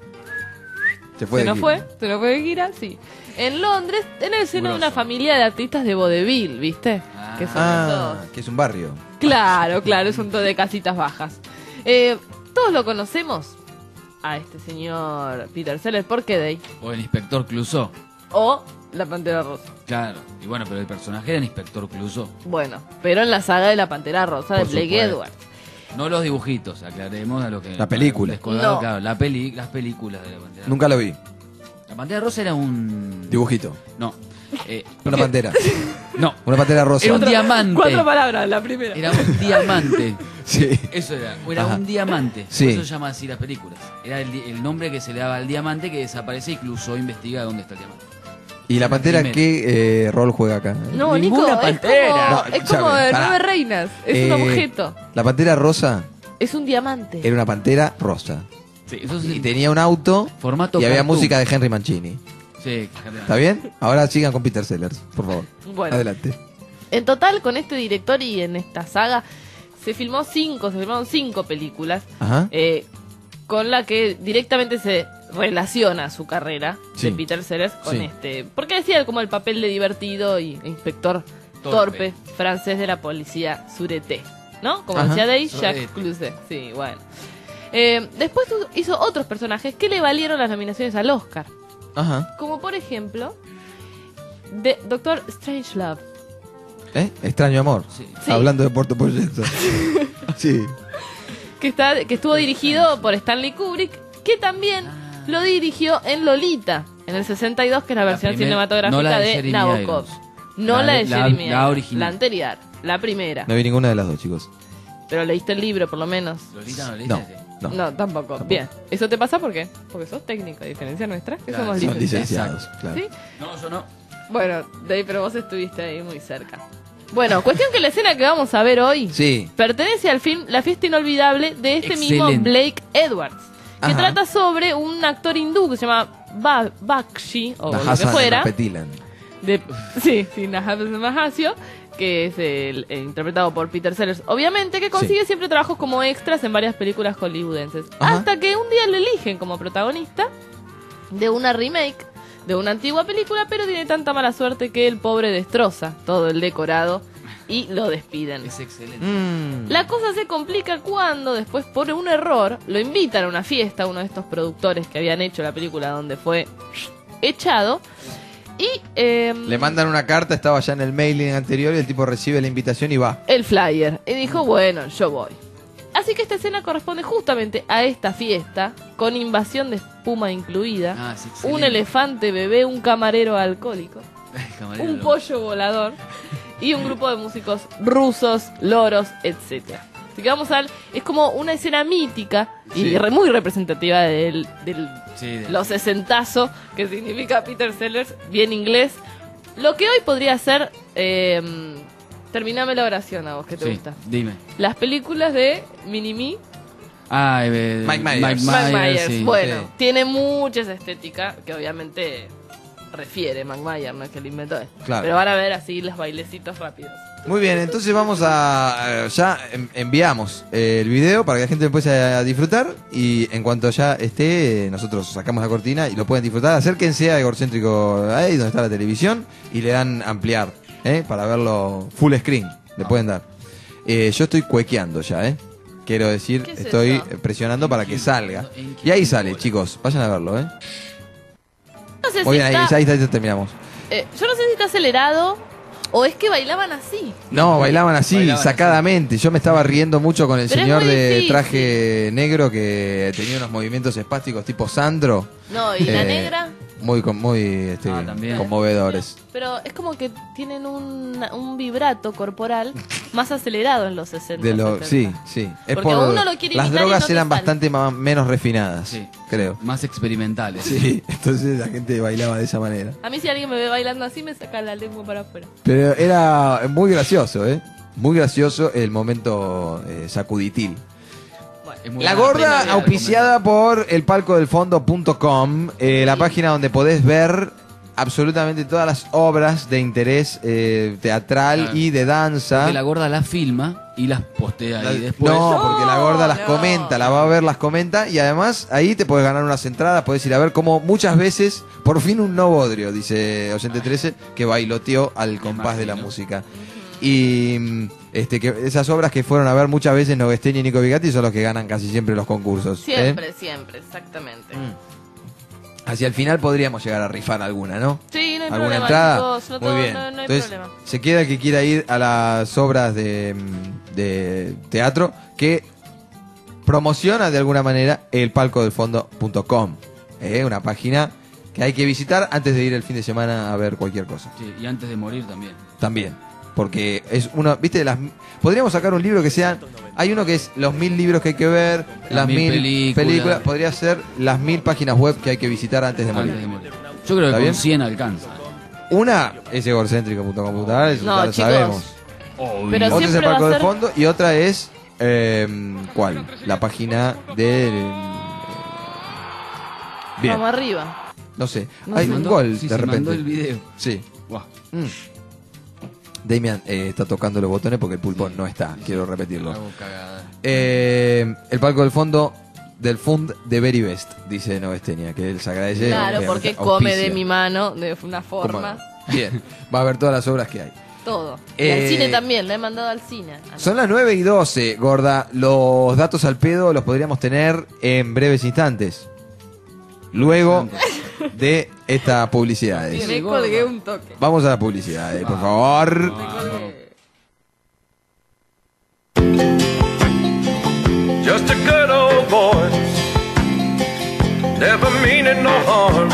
S1: Se fue.
S3: se
S1: de
S3: nos
S1: gira.
S3: fue de gira, sí. En Londres, en el seno de una
S2: Grosso.
S3: familia de artistas de vodevil, ¿viste? Que son todos.
S1: Que es un barrio.
S3: Claro, claro, es un todo de casitas bajas. Todos lo conocemos a este señor Peter Sellers por qué Day.
S2: O el Inspector Clouseau.
S3: O la Pantera Rosa.
S2: Claro. Y bueno, pero el personaje era el Inspector Clouseau.
S3: Bueno, pero en la saga de la Pantera Rosa de
S2: Por
S3: Blake
S2: supuesto.
S3: Edwards.
S2: No los dibujitos, aclaremos a lo que...
S1: La película.
S3: No.
S2: Claro, las películas de la Pantera Rosa.
S1: Nunca lo vi.
S2: La Pantera Rosa era un...
S1: Dibujito.
S2: No.
S1: Una pantera.
S2: No.
S1: Una pantera rosa.
S2: Era un diamante.
S3: 4 palabras, la primera.
S2: Era un diamante.
S1: Sí.
S2: Eso era
S1: Ajá.
S2: un diamante.
S1: Sí.
S2: Por eso se llama así las películas. Era el nombre que se le daba al diamante que desaparece y Clouseau investiga dónde está el diamante.
S1: ¿Y la pantera
S2: Primero.
S1: qué rol juega acá?
S3: No,
S2: Ninguna
S3: Nico,
S2: pantera.
S1: No,
S3: es como
S1: escúchame,
S3: de
S1: pará.
S3: 9 reinas. Es un objeto.
S1: La pantera rosa
S3: Es un diamante.
S1: era una pantera rosa.
S2: Sí, eso
S1: Y
S2: sí.
S1: tenía un auto
S2: Formato
S1: y había
S2: cartoon.
S1: música de Henry Mancini.
S2: Sí,
S1: ¿Está bien? Ahora sigan con Peter Sellers, por favor.
S3: Bueno.
S1: Adelante.
S3: En total, con este director y en esta saga, se filmaron 5 películas
S1: Ajá.
S3: con la que directamente se relaciona su carrera
S1: Sí.
S3: de Peter Sellers con
S1: Sí.
S3: porque decía como el papel de divertido y inspector torpe francés de la policía Sûreté, ¿no? Como
S1: Ajá.
S3: decía Day,
S2: Sûreté.
S3: Jacques Clouseau. Sí, bueno. Después hizo otros personajes que le valieron las nominaciones al Oscar,
S1: Ajá.
S3: como por ejemplo de Doctor Strangelove.
S1: Extraño amor.
S2: Sí.
S3: Sí.
S1: Hablando de Puerto Poyensa. Sí.
S3: Que estuvo dirigido por Stanley Kubrick, que también lo dirigió en Lolita, en el 62, que es la versión cinematográfica
S2: no la de
S3: de
S2: Jeremy
S3: Nabokov.
S2: Irons.
S3: No
S2: La
S3: la
S2: de-
S3: de
S2: la-
S3: Jeremy
S2: la
S3: Irons,
S2: original.
S3: la anterior, la primera.
S1: No vi ninguna de las dos, chicos.
S3: Pero leíste el libro, por lo menos.
S2: Lolita no
S1: No.
S2: leíste.
S1: No.
S3: No, tampoco. Bien. ¿Eso te pasa por qué? Porque sos técnico, a diferencia nuestra, que
S2: Claro,
S3: somos
S2: son
S1: Son
S3: licenciados.
S1: licenciados, claro.
S3: ¿Sí?
S2: No, yo no.
S3: Bueno, Dave, pero vos estuviste ahí muy cerca. Bueno, cuestión que la escena que vamos a ver hoy
S1: Sí.
S3: pertenece al film La fiesta inolvidable de este mismo
S2: Excelente.
S3: Blake Edwards, que
S1: Ajá.
S3: trata sobre un actor hindú que se llama Bakshi, o lo que
S1: Nahasan
S3: fuera,
S1: Petilan.
S3: sí, Nahasan Mahasio, que es interpretado por Peter Sellers, obviamente, que consigue siempre trabajos como extras en varias películas hollywoodenses.
S1: Ajá.
S3: Hasta que un día lo eligen como protagonista de una remake de una antigua película, pero tiene tanta mala suerte que el pobre destroza todo el decorado y lo despiden.
S2: Es excelente.
S3: La cosa se complica cuando después, por un error, lo invitan a una fiesta, uno de estos productores que habían hecho la película donde fue echado. Y
S1: Le mandan una carta, estaba ya en el mailing anterior y el tipo recibe la invitación y va.
S3: el flyer. Y dijo, bueno, yo voy. Así que esta escena corresponde justamente a esta fiesta, con invasión de espuma incluida,
S2: Ah, es excelente.
S3: un elefante bebé, un camarero alcohólico,
S2: Camarero,
S3: un
S2: no.
S3: pollo volador y un grupo de músicos rusos, loros, etcétera. Así que vamos a ver, es como una escena mítica y
S2: Sí.
S3: muy representativa del
S2: Sí, de-
S3: los sesentazos, que significa Peter Sellers, bien inglés. Lo que hoy podría ser, terminame la oración a vos, que te
S2: sí,
S3: gusta.
S2: dime.
S3: Las películas de Mini-Me,
S1: Mike Myers.
S3: Mike Myers.
S2: sí.
S3: Bueno,
S1: sí.
S3: tiene mucha esa estética que obviamente refiere Mike Myers, no es que lo inventó él.
S1: Claro.
S3: Pero van a ver así los bailecitos rápidos.
S1: Muy bien, entonces vamos a... ya enviamos el video para que la gente empiece a disfrutar y en cuanto ya esté, nosotros sacamos la cortina y lo pueden disfrutar. Acérquense a Egorcéntrico, ahí donde está la televisión, y le dan ampliar, para verlo full screen, le pueden dar. Yo estoy cuequeando ya, quiero decir,
S3: ¿Qué es
S1: estoy
S3: eso?
S1: presionando para que salga. Y ahí sale, chicos, vayan a verlo,
S3: No sé
S1: Muy
S3: si
S1: bien, ahí ya terminamos.
S3: yo no sé si está acelerado o es que bailaban así.
S1: No, bailaban así,
S2: Bailaban
S1: sacadamente. Yo me estaba riendo mucho con el
S3: Pero es
S1: señor
S3: muy
S1: de
S3: difícil.
S1: traje negro que tenía unos movimientos espásticos tipo Sandro.
S3: No, y la
S1: Eh,
S3: negra.
S1: Muy
S2: También.
S1: conmovedores.
S3: Pero es como que tienen un vibrato corporal más acelerado en los 60.
S1: De lo,
S3: 70.
S1: sí, sí. Es
S3: Porque uno lo quiere
S1: las
S3: imitar y
S1: drogas
S3: no te
S1: eran
S3: sale.
S1: bastante menos refinadas,
S2: Sí.
S1: creo.
S2: Más experimentales.
S1: Sí, entonces la gente bailaba de esa manera.
S3: A mí si alguien me ve bailando así me saca la lengua para afuera.
S1: Pero era muy gracioso, Muy gracioso el momento sacuditil.
S2: Es muy
S1: La
S2: buena
S1: gorda
S2: pena,
S1: auspiciada por elpalcodelfondo.com, la página donde podés ver absolutamente todas las obras de interés teatral
S2: Claro.
S1: y de danza.
S2: Porque la gorda las filma y las postea ahí después.
S1: No, porque la gorda las
S3: No.
S1: comenta, la va a ver, las comenta y además ahí te puedes ganar unas entradas, puedes ir a ver como muchas veces, por fin un no bodrio, dice Oyente 13, que bailoteó al compás de la
S2: imagino.
S1: música. Y que esas obras que fueron a ver muchas veces Novesteña y Nico Vigatti son los que ganan casi siempre los concursos.
S3: Siempre, exactamente.
S1: Hacia el final podríamos llegar a rifar alguna, ¿no?
S3: Sí, no hay
S1: ¿Alguna
S3: problema,
S1: entrada?
S3: chicos,
S1: Muy bien.
S3: no hay
S1: Entonces,
S3: problema.
S1: se queda el que quiera ir a las obras de teatro que promociona de alguna manera el palcodelfondo.com. Una página que hay que visitar antes de ir el fin de semana a ver cualquier cosa.
S2: Sí, y antes de morir también.
S1: También. Porque es uno, viste, podríamos sacar un libro que sean, hay uno que es los 1000 libros que hay que ver, las 1000 películas, podría ser las 1000 páginas web que hay que visitar antes de morir.
S2: Yo creo que con
S1: bien?
S2: 100 alcanza.
S1: Una es egocéntrico.com.ar, eso
S3: No,
S1: ya lo
S3: chicos.
S1: sabemos.
S3: Pero
S1: Otra es el
S3: siempre va
S1: Palco
S3: a
S1: del
S3: ser...
S1: Fondo y otra es, ¿cuál? La página de... Bien,
S3: Vamos arriba.
S1: no sé,
S3: No
S1: hay
S3: sé.
S1: un gol
S2: Sí,
S1: de
S2: se mandó
S1: repente.
S2: el video.
S1: Sí.
S2: Buah.
S1: Damian está tocando los botones porque el pulpo no está, quiero repetirlo.
S2: Hago cagada.
S1: El palco del fondo del Fund de Very Best, dice Novesteña, que él se agradece.
S3: Claro, porque
S1: auspicia.
S3: come de mi mano de una
S1: ¿Cómo?
S3: forma.
S1: Bien, va a ver todas las obras que hay.
S3: Todo. Y al
S1: Eh,
S3: cine también, le he mandado al cine.
S1: Son las 9:12, gorda. Los datos al pedo los podríamos tener en breves instantes. Luego de esta publicidad.
S3: Sí, me colgué un toque.
S1: Vamos a la publicidad, por favor.
S9: Just a good old boy, never meaning no harm.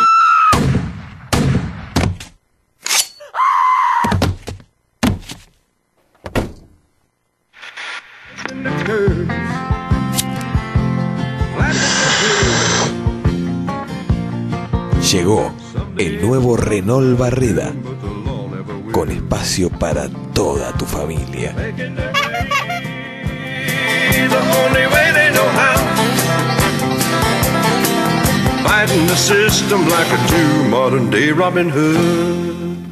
S4: Llegó el nuevo Renault Barreda, con espacio para toda tu familia.
S9: The only way they know how. Fighting the system like a true modern day Robin Hood.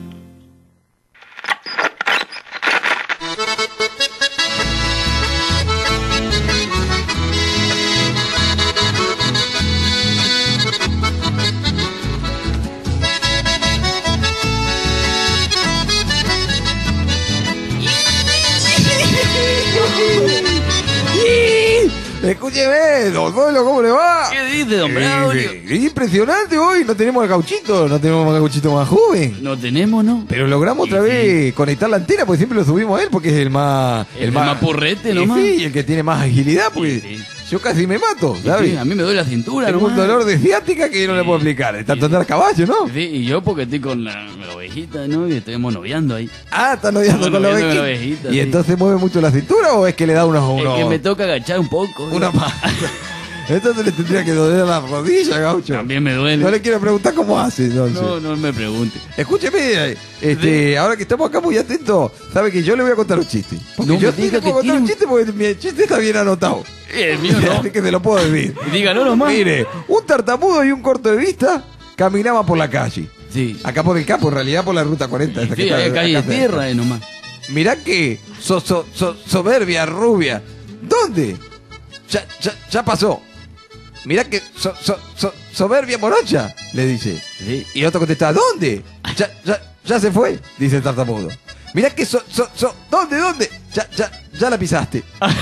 S1: Escúcheme, don Pablo, ¿cómo le va?
S2: ¿Qué dice, don Braulio?
S1: Impresionante hoy, no tenemos al gauchito, no tenemos al gauchito más joven.
S2: No tenemos, ¿no?
S1: Pero logramos otra vez conectar la antena, porque siempre lo subimos a él, porque es el más...
S2: El más purrete, nomás.
S1: Sí, el que tiene más agilidad, porque
S2: Sí.
S1: yo casi me mato,
S2: Sí,
S1: ¿sabes?
S2: a mí me duele la cintura,
S1: Tengo un
S2: nomás.
S1: dolor de ciática que no le puedo explicar. Está andando al caballo, ¿no?
S2: Sí, y yo porque estoy con la ovejita, ¿no? Y estamos noviando ahí.
S1: Ah, está noviando con la
S2: noviando con la
S1: ovejita.
S2: ovejita,
S1: ¿Y
S2: sí.
S1: entonces mueve mucho la cintura o es que le da unos...
S2: Es que me toca agachar un poco.
S1: Una más. Entonces le tendría que doler la rodilla, gaucho.
S2: También me duele.
S1: No le quiero preguntar cómo hace, entonces.
S2: No me pregunte.
S1: Escúcheme, ahora que estamos acá muy atentos, sabe que yo le voy a contar un chiste. Porque
S2: No
S1: yo
S2: me
S1: sí
S2: diga
S1: le puedo
S2: que
S1: contar
S2: tiene
S1: un
S2: un-
S1: chiste porque mi chiste está bien anotado.
S2: El mío no.
S1: Así que se lo puedo decir.
S2: Dígalo nomás.
S1: Mire, un tartamudo y un corto de vista caminaban por la calle.
S2: Sí.
S1: Acá por el campo, en realidad por la ruta 40. esta que
S2: Sí,
S1: está
S2: hay calle de
S1: acá cerca.
S2: tierra nomás.
S1: Mirá que soberbia, rubia. ¿Dónde? Ya pasó. Mirá que soberbia morocha, le dice.
S2: Sí.
S1: Y otro contesta, ¿dónde? Ya se fue, dice el tartamudo. Mirá que ¿dónde? Ya la pisaste.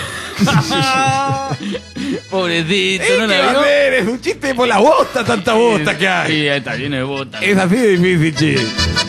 S2: Pobrecito,
S1: ¿Qué
S2: no
S1: va
S2: la
S1: a
S2: vio.
S1: hacer? Es un chiste por la bosta, tanta bosta que hay.
S2: Sí, está lleno de botas.
S1: Es así de difícil, che.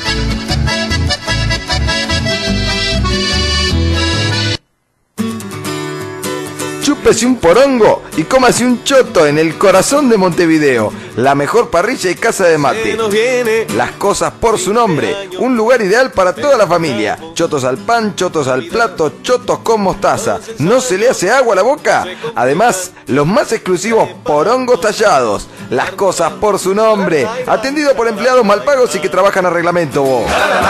S4: Chúpese un porongo y cómase un choto en el corazón de Montevideo, la mejor parrilla y casa de mate. Las cosas por su nombre, un lugar ideal para toda la familia. Chotos al pan, chotos al plato, chotos con mostaza. ¿No se le hace agua a la boca? Además, los más exclusivos porongos tallados. Las cosas por su nombre, atendido por empleados mal pagos y que trabajan a reglamento, vos.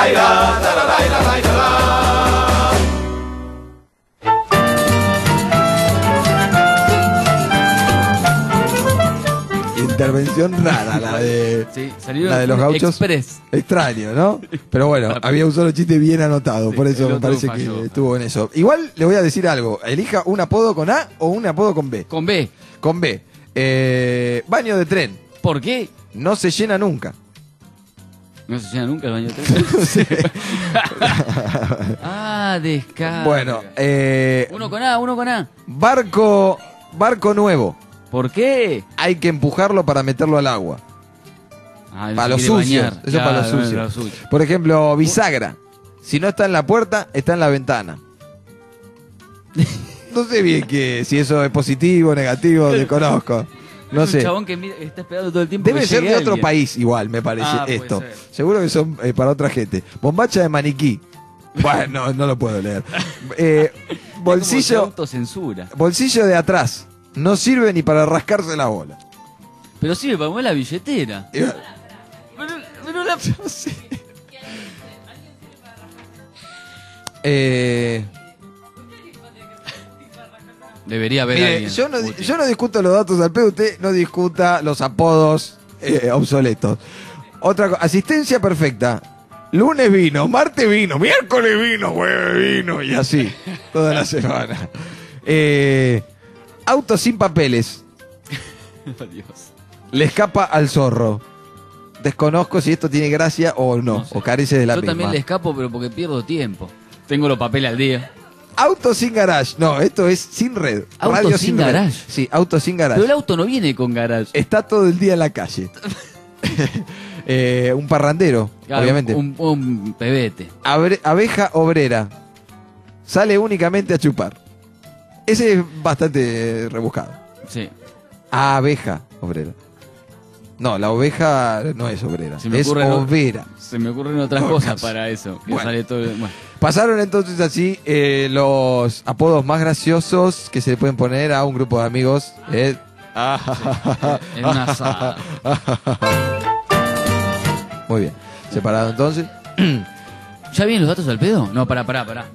S1: Intervención rara, la de...
S2: Sí, salieron
S1: La de los gauchos.
S2: Express.
S1: Extraño, ¿no? Pero bueno, había un solo chiste bien anotado, por eso
S2: el
S1: me
S2: otro
S1: parece
S2: falló.
S1: que estuvo en eso. Igual le voy a decir algo, elija un apodo con A o un apodo con B.
S2: Con B.
S1: Con B. Baño de tren,
S2: ¿Por qué?
S1: no se llena nunca.
S2: No se llena nunca el baño de tren.
S1: No sé.
S2: Descarga.
S1: Bueno,
S2: Uno con A.
S1: barco nuevo.
S2: ¿Por qué?
S1: Hay que empujarlo para meterlo al agua.
S2: Él
S1: Para
S2: se
S1: los
S2: quiere
S1: sucios.
S2: bañar.
S1: Eso para los
S2: Claro,
S1: sucios.
S2: los sucios.
S1: Por ejemplo, bisagra. Si no está en la puerta, está en la ventana. No sé bien si eso es positivo o negativo, desconozco. No
S2: Es un
S1: sé.
S2: chabón que está esperando todo el tiempo.
S1: Debe
S2: que
S1: ser de
S2: llegue
S1: otro
S2: alguien.
S1: país igual, me parece
S2: Puede
S1: esto.
S2: ser.
S1: Seguro que son para otra gente. Bombacha de maniquí. Bueno, no lo puedo leer. Bolsillo,
S2: Autocensura.
S1: bolsillo de atrás. No sirve ni para rascarse la bola.
S2: Pero sirve para mover la billetera. Pero la... Debería haber
S1: Mire,
S2: alguien.
S1: yo no discuto los datos al pedo, usted no discuta los apodos obsoletos. Asistencia perfecta. Lunes vino, martes vino, miércoles vino, jueves vino y así, toda la semana. Auto sin papeles.
S2: Dios.
S1: Le escapa al zorro. Desconozco si esto tiene gracia o no,
S2: No sé.
S1: o carece de la
S2: Yo
S1: misma.
S2: también le escapo, pero porque pierdo tiempo. Tengo los papeles al día.
S1: Auto sin garage. No, esto es sin red.
S2: Auto
S1: Radio
S2: sin
S1: red.
S2: garage.
S1: Sí, auto sin garage.
S2: Pero el auto no viene con garage.
S1: Está todo el día en la calle. Un parrandero,
S2: Claro,
S1: obviamente.
S2: Un pebete.
S1: Abeja obrera. Sale únicamente a chupar. Ese es bastante rebuscado.
S2: Sí.
S1: Abeja obrera. No, la oveja no es obrera.
S2: Se me
S1: Es
S2: ocurren
S1: overa.
S2: Se me ocurren otras
S1: Todo
S2: cosas
S1: caso.
S2: para eso. Que
S1: Bueno.
S2: sale todo. Bueno.
S1: Pasaron entonces así los apodos más graciosos que se le pueden poner a un grupo de amigos.
S2: En una asada.
S1: Muy bien. Separado entonces.
S2: ¿Ya vienen los datos al pedo? No, pará.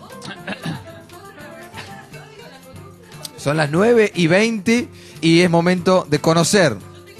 S1: Son las 9:20 y es momento de conocer.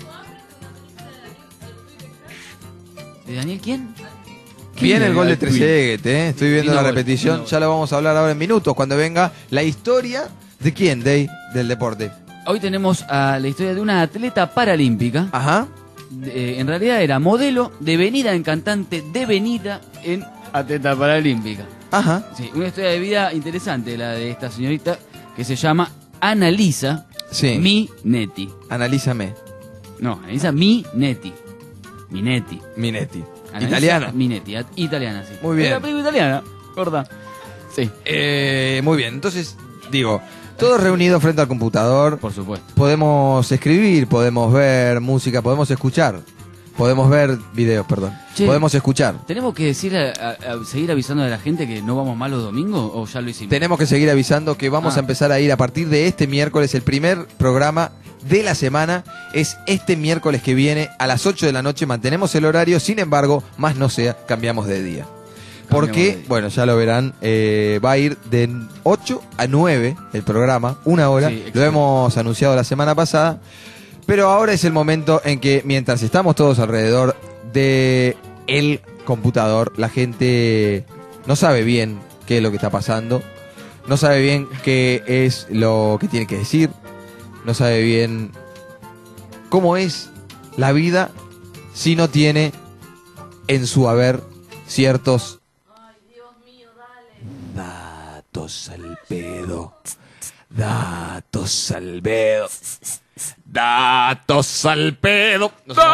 S2: ¿De Daniel quién?
S1: Viene el gol de
S2: Al Twin.
S1: Trezeguet, Estoy viendo
S2: Lindo
S1: la
S2: gol,
S1: repetición.
S2: lindo gol.
S1: Ya lo vamos a hablar ahora en minutos cuando venga la historia de quién, del deporte.
S2: Hoy tenemos a la historia de una atleta paralímpica.
S1: Ajá.
S2: En realidad era modelo, devenida en cantante, devenida en atleta paralímpica.
S1: Ajá.
S2: Sí, una historia de vida interesante la de esta señorita que se llama Annalisa
S1: Sí.
S2: Minetti.
S1: Analízame.
S2: No, Annalisa Minetti. Minetti.
S1: Minetti.
S2: Annalisa
S1: Italiana.
S2: Minetti, italiana, sí.
S1: Muy bien.
S2: Era película italiana, corta. Sí,
S1: Muy bien. Entonces, digo, todos reunidos frente al computador.
S2: por supuesto.
S1: Podemos escribir, podemos ver música, podemos escuchar. Podemos ver videos, perdón.
S2: Che.
S1: Podemos escuchar.
S2: ¿Tenemos que decir seguir avisando a la gente que no vamos más los domingos o ya lo hicimos?
S1: Tenemos que seguir avisando que vamos a empezar a ir a partir de este miércoles. El primer programa de la semana es este miércoles que viene a las 8 de la noche. Mantenemos el horario, sin embargo, más no sea, cambiamos de día. Porque,
S2: de día.
S1: bueno, ya lo verán, va a ir de 8 a 9 el programa, una hora.
S2: Sí,
S1: Lo
S2: excelente.
S1: hemos anunciado la semana pasada. Pero ahora es el momento en que mientras estamos todos alrededor de el computador, la gente no sabe bien qué es lo que está pasando, no sabe bien qué es lo que tiene que decir, no sabe bien cómo es la vida si no tiene en su haber ciertos datos al pedo. Datos al pedo. Datos al pedo.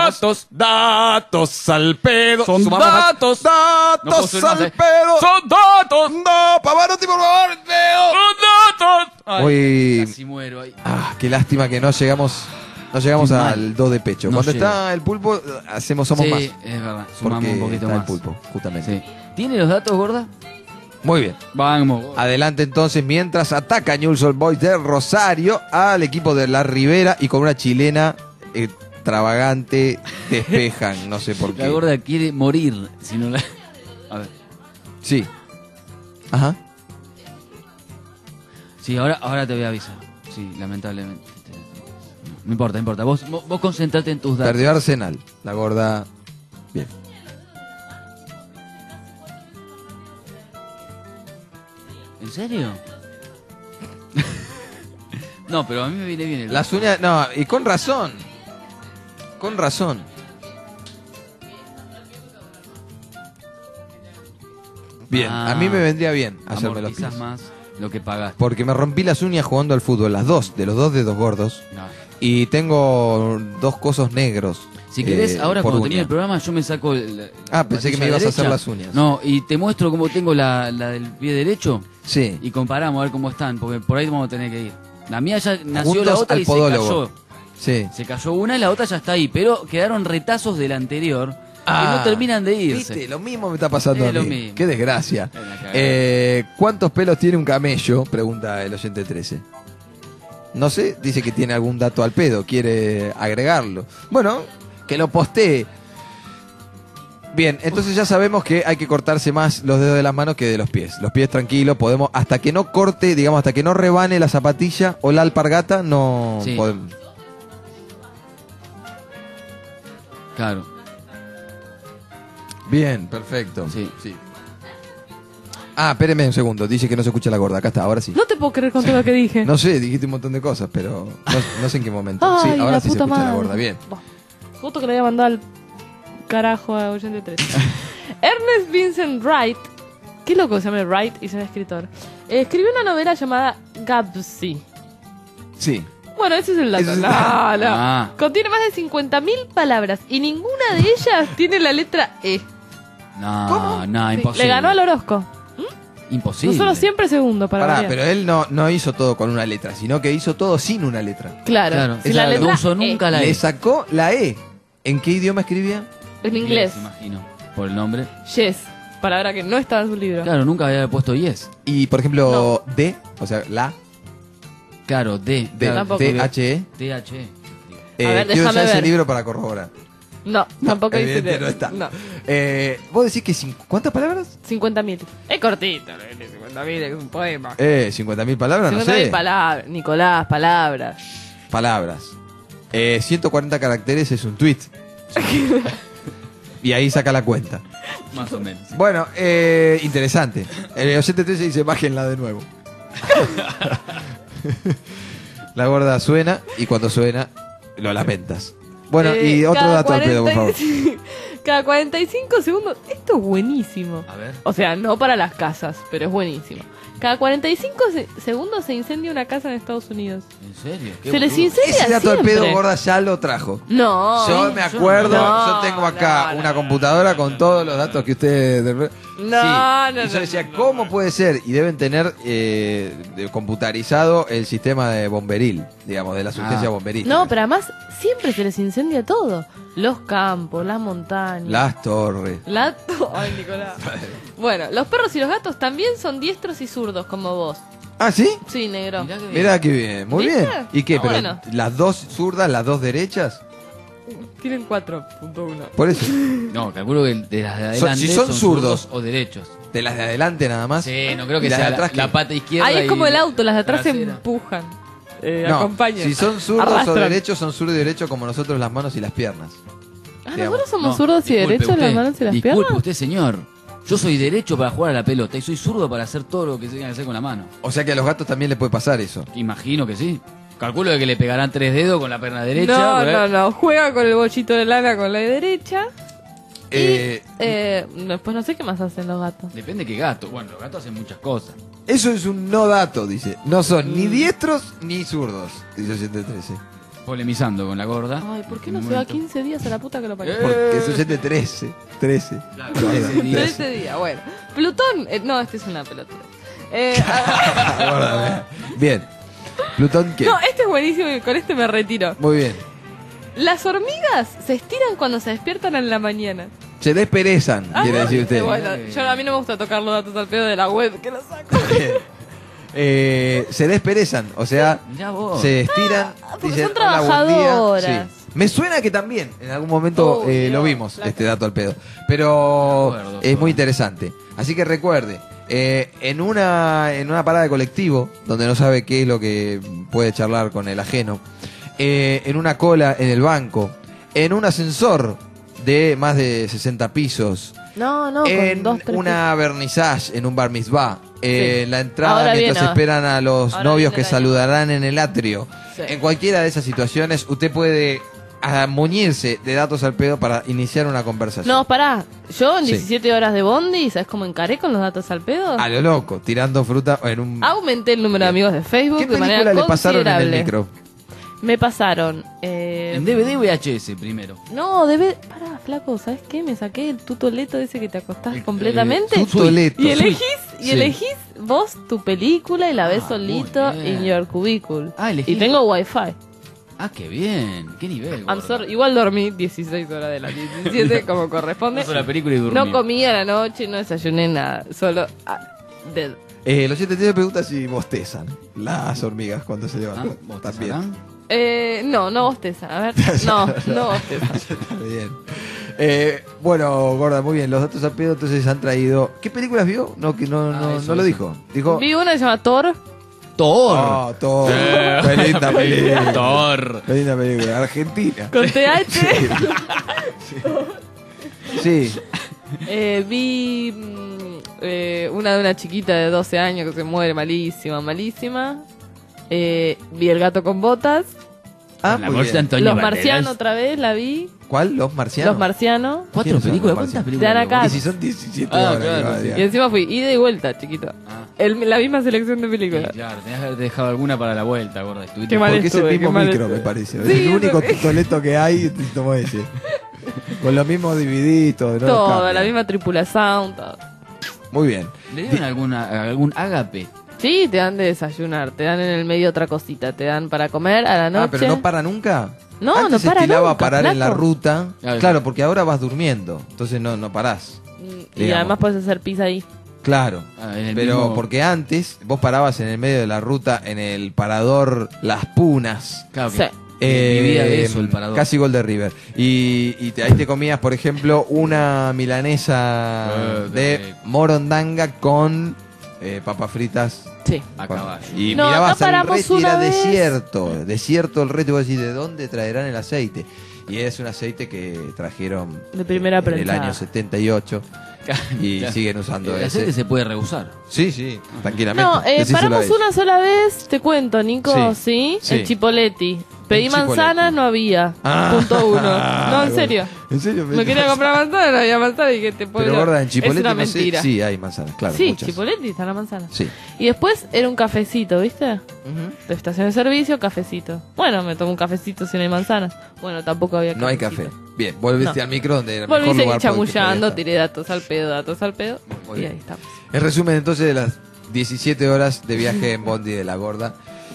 S1: Datos al pedo.
S2: Son
S1: Sumamos
S2: datos. No puedo
S1: Datos
S2: subir más,
S1: al pedo.
S2: ¡Son datos!
S1: No, Pavarotti, por favor, el pedo.
S2: ¡Son datos! Ay,
S1: Hoy-
S2: casi muero ahí.
S1: Qué lástima que no llegamos
S2: Estoy mal.
S1: al do de pecho.
S2: No
S1: Cuando
S2: llego.
S1: está el pulpo, somos
S2: Sí,
S1: más.
S2: es verdad. Sumamos
S1: Porque
S2: un poquito
S1: está
S2: más.
S1: el pulpo, justamente.
S2: Sí. ¿Tiene los datos, gorda?
S1: Muy bien.
S2: Vamos. gorda.
S1: Adelante entonces, mientras ataca Newell's Old Boys de Rosario al equipo de La Ribera y con una chilena extravagante despejan, no sé por
S2: La
S1: qué.
S2: gorda quiere morir si no la... A ver.
S1: Sí. Ajá.
S2: Sí, ahora te voy a avisar. Sí, lamentablemente. No importa. Vos concentrate en tus datos.
S1: Perdió Arsenal. La gorda. Bien.
S2: ¿En serio? No, pero a mí me viene bien el...
S1: Las uñas. No, y con razón. Con razón. Bien, a mí me vendría bien hacerme los
S2: amortizás
S1: pies.
S2: más lo que pagás.
S1: Porque me rompí las uñas jugando al fútbol, las dos, de los dos dedos gordos.
S2: No.
S1: Y tengo 2 cosos negros.
S2: Si querés, ahora
S1: por
S2: cuando
S1: uña.
S2: termine el programa, yo me saco el.
S1: Pensé que me ibas a hacer las uñas.
S2: No, y te muestro cómo tengo la del pie derecho.
S1: Sí.
S2: Y comparamos a ver cómo están, porque por ahí vamos a tener que ir. La mía ya nació
S1: Juntos
S2: la otra
S1: al
S2: y
S1: podólogo.
S2: se cayó.
S1: Sí.
S2: Se cayó una y la otra ya está ahí, pero quedaron retazos de la anterior que no terminan de irse.
S1: Viste, lo mismo me está pasando
S2: Es
S1: a
S2: lo
S1: mí.
S2: mismo.
S1: Qué desgracia.
S2: Es una cagada.
S1: ¿Cuántos pelos tiene un camello? Pregunta el oyente 13. No sé, dice que tiene algún dato al pedo, quiere agregarlo. Bueno, que lo postee. Bien, entonces ya sabemos que hay que cortarse más los dedos de las manos que de los pies. Los pies tranquilos, podemos, hasta que no corte, digamos, hasta que no rebane la zapatilla o la alpargata, no
S2: Sí.
S1: podemos.
S2: Claro.
S1: Bien, perfecto.
S2: Sí.
S1: Ah, espéreme un segundo, dice que no se escucha la gorda. Acá está, ahora sí.
S3: No te puedo creer con todo lo que dije.
S1: No sé, dijiste un montón de cosas, pero no sé en qué momento.
S3: Ay,
S1: Sí, ahora
S3: la
S1: sí se
S3: puta
S1: escucha la
S3: madre.
S1: gorda, bien.
S3: Buah. Justo que le había mandado al carajo a 83. Ernest Vincent Wright, qué loco se llama Wright y se llama escritor, escribió una novela llamada Gatsby.
S1: Sí.
S3: Bueno, ese es el dato.
S1: Ese es el
S3: No,
S1: dato.
S3: no.
S2: Ah.
S3: Contiene más de 50.000 palabras y ninguna de ellas tiene la letra E.
S2: No, no,
S3: Sí,
S2: imposible.
S3: le ganó al Orozco.
S2: Imposible.
S3: Nosotros siempre segundo para
S1: Pará,
S3: variar.
S1: pero él no hizo todo con una letra, sino que hizo todo sin una letra.
S3: Claro, sin la
S1: Esa
S3: letra
S2: no usó
S3: E.
S2: nunca la
S1: Le
S2: E.
S1: sacó la E. ¿En qué idioma escribía?
S3: En inglés.
S2: Imagino, por el nombre.
S3: Yes, palabra que no estaba en su libro.
S2: Claro, nunca había puesto yes.
S1: Y, por ejemplo, D, o sea, la,
S2: Claro, D.
S1: D,
S3: Tampoco.
S1: T-H-E.
S2: TH.
S3: A ver,
S1: Quiero
S3: déjame
S1: usar ese
S3: ver.
S1: libro para corroborar.
S3: No, tampoco dice
S1: Evidente,
S3: de-
S1: no está.
S3: No,
S1: Vos decís que ¿cuántas palabras?
S3: 50.000. Es cortito, 50.000 es un poema.
S1: 50.000 palabras, no
S3: 50.000
S1: sé.
S3: palabras. Nicolás, palabras.
S1: Palabras. 140 caracteres es un tweet. Y ahí saca la cuenta.
S2: Más o menos.
S1: Bueno, interesante. El oyente 13 dice, bájenla de nuevo. La gorda suena y cuando suena lo lamentas. Bueno, y otro
S3: cada
S1: dato al pedo, por favor.
S3: Cada 45 segundos. Esto es buenísimo.
S2: A ver.
S3: O sea, no para las casas, pero es buenísimo. Cada 45 segundos se incendia una casa en Estados Unidos.
S2: ¿En serio? Qué
S3: Se les
S2: boludo.
S3: incendia
S1: Ese dato al
S3: siempre.
S1: pedo, gorda, ya lo trajo.
S3: No.
S1: Yo me acuerdo,
S3: no,
S1: yo tengo acá
S3: no,
S1: una
S3: no,
S1: computadora con todos los datos que ustedes...
S3: No,
S1: Sí.
S3: no,
S1: Y yo
S3: no,
S1: decía,
S3: no,
S1: ¿cómo puede ser? Y deben tener computarizado el sistema de bomberil, digamos, de la asistencia bomberil.
S3: No, pero además siempre se les incendia todo. Los campos, las montañas.
S1: Las torres.
S3: Ay, Nicolás. Bueno, los perros y los gatos también son diestros y zurdos, como vos.
S1: ¿Ah, sí?
S3: Sí, negro.
S2: Mirá que bien.
S1: Mirá qué bien, muy
S3: ¿Viste?
S1: bien. ¿Y qué?
S3: Ah,
S1: ¿Pero
S3: bueno.
S1: las dos zurdas, las dos derechas?
S3: Tienen 4.1.
S1: Por eso.
S2: No, calculo que de las de adelante
S1: si son zurdos.
S2: o derechos.
S1: De las de adelante nada más.
S2: Sí, no creo que
S1: ¿Y las
S2: sea
S1: de atrás
S2: la
S1: qué?
S2: pata izquierda.
S3: Ahí es
S2: y
S3: como el auto, las de atrás se
S2: trasera.
S3: empujan.
S1: No,
S3: Acompañan.
S1: si son zurdos o
S3: Arrastran.
S1: derechos, son zurdos y derechos como nosotros las manos y las piernas.
S3: Ah,
S1: digamos.
S3: nosotros somos
S2: No,
S3: zurdos y
S2: disculpe
S3: derechos, las
S2: usted,
S3: manos y las
S2: disculpe
S3: piernas.
S2: usted, señor. Yo soy derecho para jugar a la pelota y soy zurdo para hacer todo lo que se tenga que hacer con la mano.
S1: O sea que a los gatos también les puede pasar eso.
S2: Imagino que sí. Calculo de que le pegarán 3 dedos con la pierna derecha.
S3: No,
S2: pero-
S3: no. Juega con el bollito de lana con la derecha.
S1: Eh,
S3: Después no sé qué más hacen los gatos.
S2: Depende qué gato. Bueno, los gatos hacen muchas cosas.
S1: Eso es un no dato, dice. No son ni diestros ni zurdos, dice 113.
S2: Polemizando con la gorda.
S3: Ay, ¿por qué
S2: En
S3: no
S2: un
S3: se va
S2: momento.
S3: 15 días a la puta que lo parió?
S1: Porque es 113. 13.
S2: Claro, 13 días.
S3: 13 días, bueno. Plutón, no, este es una pelota.
S1: Bien. Plutón, ¿qué?
S3: No, este es buenísimo y con este me retiro.
S1: Muy bien.
S3: Las hormigas se estiran cuando se despiertan en la mañana.
S1: Se desperezan, quiere decir usted.
S3: Bueno, a mí no me gusta tocar los datos al pedo de la web, que lo saco.
S1: Se desperezan, o sea,
S2: Mirá vos.
S1: se estiran.
S3: porque
S1: dicen,
S3: son
S1: "Hola, buen día".
S3: trabajadoras.
S1: Sí. Me suena que también, en algún momento
S3: Oh, Dios,
S1: lo vimos,
S3: la-
S1: este dato al pedo. Pero
S2: Me acuerdo,
S1: es muy interesante. Así que recuerde, en una parada de colectivo, donde no sabe qué es lo que puede charlar con el ajeno, en una cola en el banco, en un ascensor de más de 60 pisos,
S3: No, con
S1: en
S3: 2, 3
S1: una vernissage, en un bar mitzvah, en la entrada
S3: Ahora
S1: mientras
S3: viene,
S1: esperan a los
S3: ahora
S1: novios
S3: viene
S1: que
S3: el año.
S1: saludarán en el atrio.
S3: Sí.
S1: En cualquiera de esas situaciones usted puede a muñirse de datos al pedo para iniciar una conversación.
S3: No, pará. Yo en
S1: Sí.
S3: 17 horas de bondi, ¿sabes cómo encaré con los datos al pedo?
S1: A lo loco, tirando fruta en un...
S3: Aumenté el número de amigos de Facebook
S1: ¿Qué
S3: de manera
S1: película le pasaron en el
S3: considerable.
S1: micro?
S3: Me pasaron.
S2: En DVD o VHS primero.
S3: No, pará, flaco, ¿sabes qué? Me saqué el tutoleto ese que te acostás
S2: El-
S3: completamente.
S1: tutoleto.
S3: Y elegís,
S1: Sí.
S3: elegís vos tu película y la ves
S2: Ah,
S3: solito
S2: muy bien.
S3: in your cubicle.
S2: Ah, elegí.
S3: Y tengo wifi.
S2: Ah, qué bien. Qué nivel.
S3: I'm
S2: gordo.
S3: sorry, igual dormí 16 horas de las 17 como corresponde.
S2: Puso la película y durmió.
S3: No comí a la noche, no desayuné nada. Solo dead.
S1: Los 7 te preguntan si bostezan las hormigas cuando se levantan.
S2: Ah, ¿vos
S1: También.
S3: No bostezan. A ver, no bostezan.
S1: Está bien. Bueno, Gorda, muy bien. Los datos al pedo entonces han traído... ¿Qué películas vio? No, que no
S2: eso,
S1: lo
S2: eso.
S1: dijo. Dijo...
S3: Vi una que se llama Thor.
S2: Thor.
S1: Oh, Thor. Qué linda película.
S2: Thor.
S1: Qué linda película. Argentina.
S3: Con TH.
S1: Sí.
S3: Vi una de una chiquita de 12 años que se muere malísima. Vi El gato con botas.
S1: Ah,
S2: La
S1: muy
S2: voz de
S1: bien.
S2: Antonio
S3: Los
S2: Banderas.
S3: marcianos otra vez la vi.
S1: ¿Cuál? ¿Los marcianos?
S3: Los marcianos.
S2: ¿4
S1: ¿Quiénes son
S2: películas?
S1: los
S2: ¿Cuántas
S1: marcianos?
S2: películas?
S3: Dan acá.
S1: Y si son 17
S2: Ah,
S1: horas.
S2: claro,
S1: que va,
S2: sí.
S1: digamos.
S3: Y encima fui ida y vuelta, chiquito.
S2: Ah.
S3: La misma selección de
S2: Sí,
S3: películas.
S2: claro, tenías que haber dejado alguna para la vuelta, gorda. Estuviste
S3: Qué mal
S1: Porque es el
S3: estuve,
S1: mismo
S3: qué mal
S1: micro,
S3: estuve.
S1: me parece.
S3: Sí,
S1: es el único
S3: eso-
S1: tutoleto que hay y tomó ese. Con los mismos dividitos. ¿no?
S3: Todo,
S1: Cambia.
S3: la misma tripulación, todo.
S1: Muy bien.
S2: ¿Le dieron algún ágape?
S3: Sí, te dan de desayunar, te dan en el medio otra cosita, te dan para comer a la noche.
S1: Ah, pero no para nunca.
S3: No,
S1: Antes
S3: no
S1: se
S3: para
S1: estilaba
S3: nunca,
S1: parar en la
S3: flaco.
S1: ruta.
S2: Claro.
S1: Claro, porque ahora vas durmiendo. Entonces no parás.
S3: Y
S1: digamos.
S3: además puedes hacer pizza ahí.
S1: Claro.
S2: Ah, en el
S1: Pero
S2: mismo-
S1: porque antes vos parabas en el medio de la ruta en el parador Las Punas.
S2: Claro
S3: Sí.
S2: que vivía de eso el parador.
S1: Casi gol de River. Y ahí te comías, por ejemplo, una milanesa de
S2: rico.
S1: morondanga con papas fritas.
S3: Sí.
S2: A caballo.
S1: Y
S3: No,
S1: mirabas
S3: acá
S1: el
S3: paramos
S1: reto y era
S3: una vez.
S1: desierto el reto, y vos decís, ¿de dónde traerán el aceite? Y es un aceite que trajeron
S3: De primera
S1: en el
S3: prensada.
S1: año 78 y
S2: Claro.
S1: siguen usando
S2: El
S1: ese.
S2: aceite se puede reusar.
S1: Sí, tranquilamente.
S3: No,
S1: Decíselo a
S3: paramos
S1: ellos.
S3: una sola vez, te cuento, Nico, ¿sí?
S1: Sí.
S3: En Chipoletti. Pedí
S1: En Chipoletti.
S3: manzanas, no había.
S1: Ah.
S3: Punto 1. No, en serio.
S1: ¿En serio?
S3: Me quería comprar manzana, no había manzana y que te puedo.
S1: Pero gorda, en Chipoletti
S3: es una
S1: no sé.
S3: mentira.
S1: Sí, hay manzanas, claro.
S3: Sí,
S1: muchas.
S3: Chipoletti está la manzana.
S1: Sí.
S3: Y después era un cafecito, ¿viste?
S1: Ujú.
S3: De estación de servicio, cafecito. Bueno, me tomo un cafecito si no hay manzanas. Bueno, tampoco había
S1: No hay
S3: cafecito.
S1: café. Bien, volviste
S3: No.
S1: al micro donde era el
S3: Volví
S1: mejor
S3: a seguir
S1: lugar por el que podía
S3: chamullando,
S1: estar.
S3: tiré datos al pedo.
S1: Muy
S3: Y
S1: bien.
S3: ahí estamos.
S1: En resumen, entonces, de las 17 horas de viaje en Bondi de la Gorda.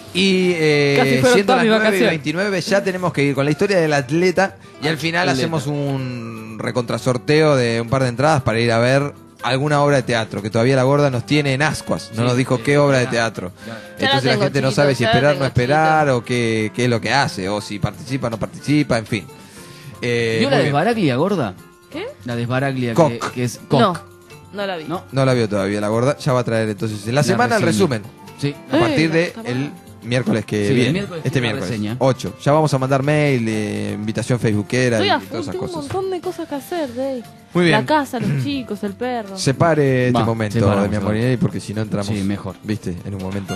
S1: Y
S3: Casi fueron
S1: siendo
S3: todas
S1: las
S3: mis
S1: 9:29, ya tenemos que ir con la historia del atleta. Y al final
S2: Atleta.
S1: hacemos un recontrasorteo de un par de entradas para ir a ver alguna obra de teatro. Que todavía la Gorda nos tiene en ascuas. No
S2: Sí,
S1: nos dijo
S2: sí,
S1: qué obra de
S2: ya.
S1: teatro.
S2: Ya.
S1: Entonces la
S3: tengo,
S1: gente no
S3: chiquito,
S1: sabe si
S3: ya la
S1: esperar o no
S3: tengo,
S1: esperar, o qué es lo que hace, o si participa o no participa, en fin.
S2: ¿Vio
S1: muy
S2: la
S1: bien.
S2: desbaraglia, gorda?
S3: ¿Qué?
S2: La desbaraglia
S1: Coc.
S2: que es Coc.
S3: No la vi.
S2: ¿No?
S1: No la vio todavía la Gorda. Ya va a traer entonces en la semana el
S2: reseña.
S1: resumen.
S2: Sí.
S1: A partir
S3: la
S1: de
S3: puta madre.
S1: el miércoles que
S2: Sí, el
S1: viene.
S2: miércoles
S1: Este
S2: una
S1: miércoles.
S2: reseña.
S1: 8. Ya vamos a mandar mail, invitación facebookera
S3: Estoy
S1: y
S3: a
S1: todas
S3: full,
S1: esas
S3: tengo un
S1: cosas.
S3: montón de cosas que hacer, Dave.
S1: Muy bien.
S3: La casa, los chicos, el perro.
S1: Separe este
S2: Va,
S1: momento
S2: separamos,
S1: de mi Amorinelli porque si no entramos.
S2: Sí, mejor.
S1: Viste, en un momento.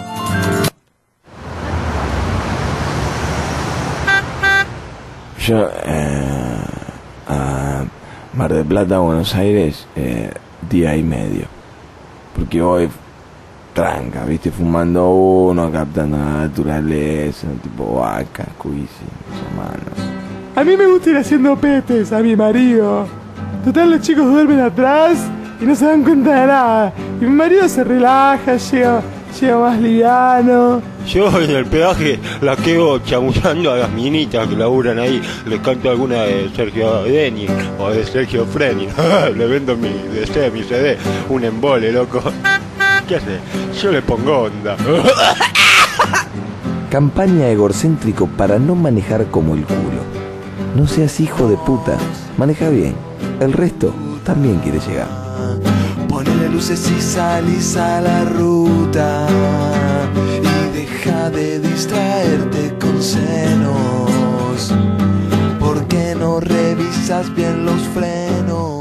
S10: Yo, a Mar del Plata, Buenos Aires, día y medio. Porque voy tranca, viste, fumando uno, captando la naturaleza, tipo vaca, cuisi, hermano.
S11: A mí me gusta ir haciendo petes a mi marido. Total, los chicos duermen atrás y no se dan cuenta de nada. Y mi marido se relaja, llega más liviano.
S9: Yo en el peaje la quedo chamullando a las minitas que laburan ahí. Les canto alguna de Sergio Deni o de Sergio Freni. Le vendo mi CD, un embole, loco. ¿Qué hace? Yo le pongo onda.
S4: Campaña egocéntrico para no manejar como el culo. No seas hijo de puta, maneja bien. El resto también quiere llegar.
S12: Ponele luces y salís a la ruta y deja de distraerte con senos. ¿Por qué no revisas bien los frenos?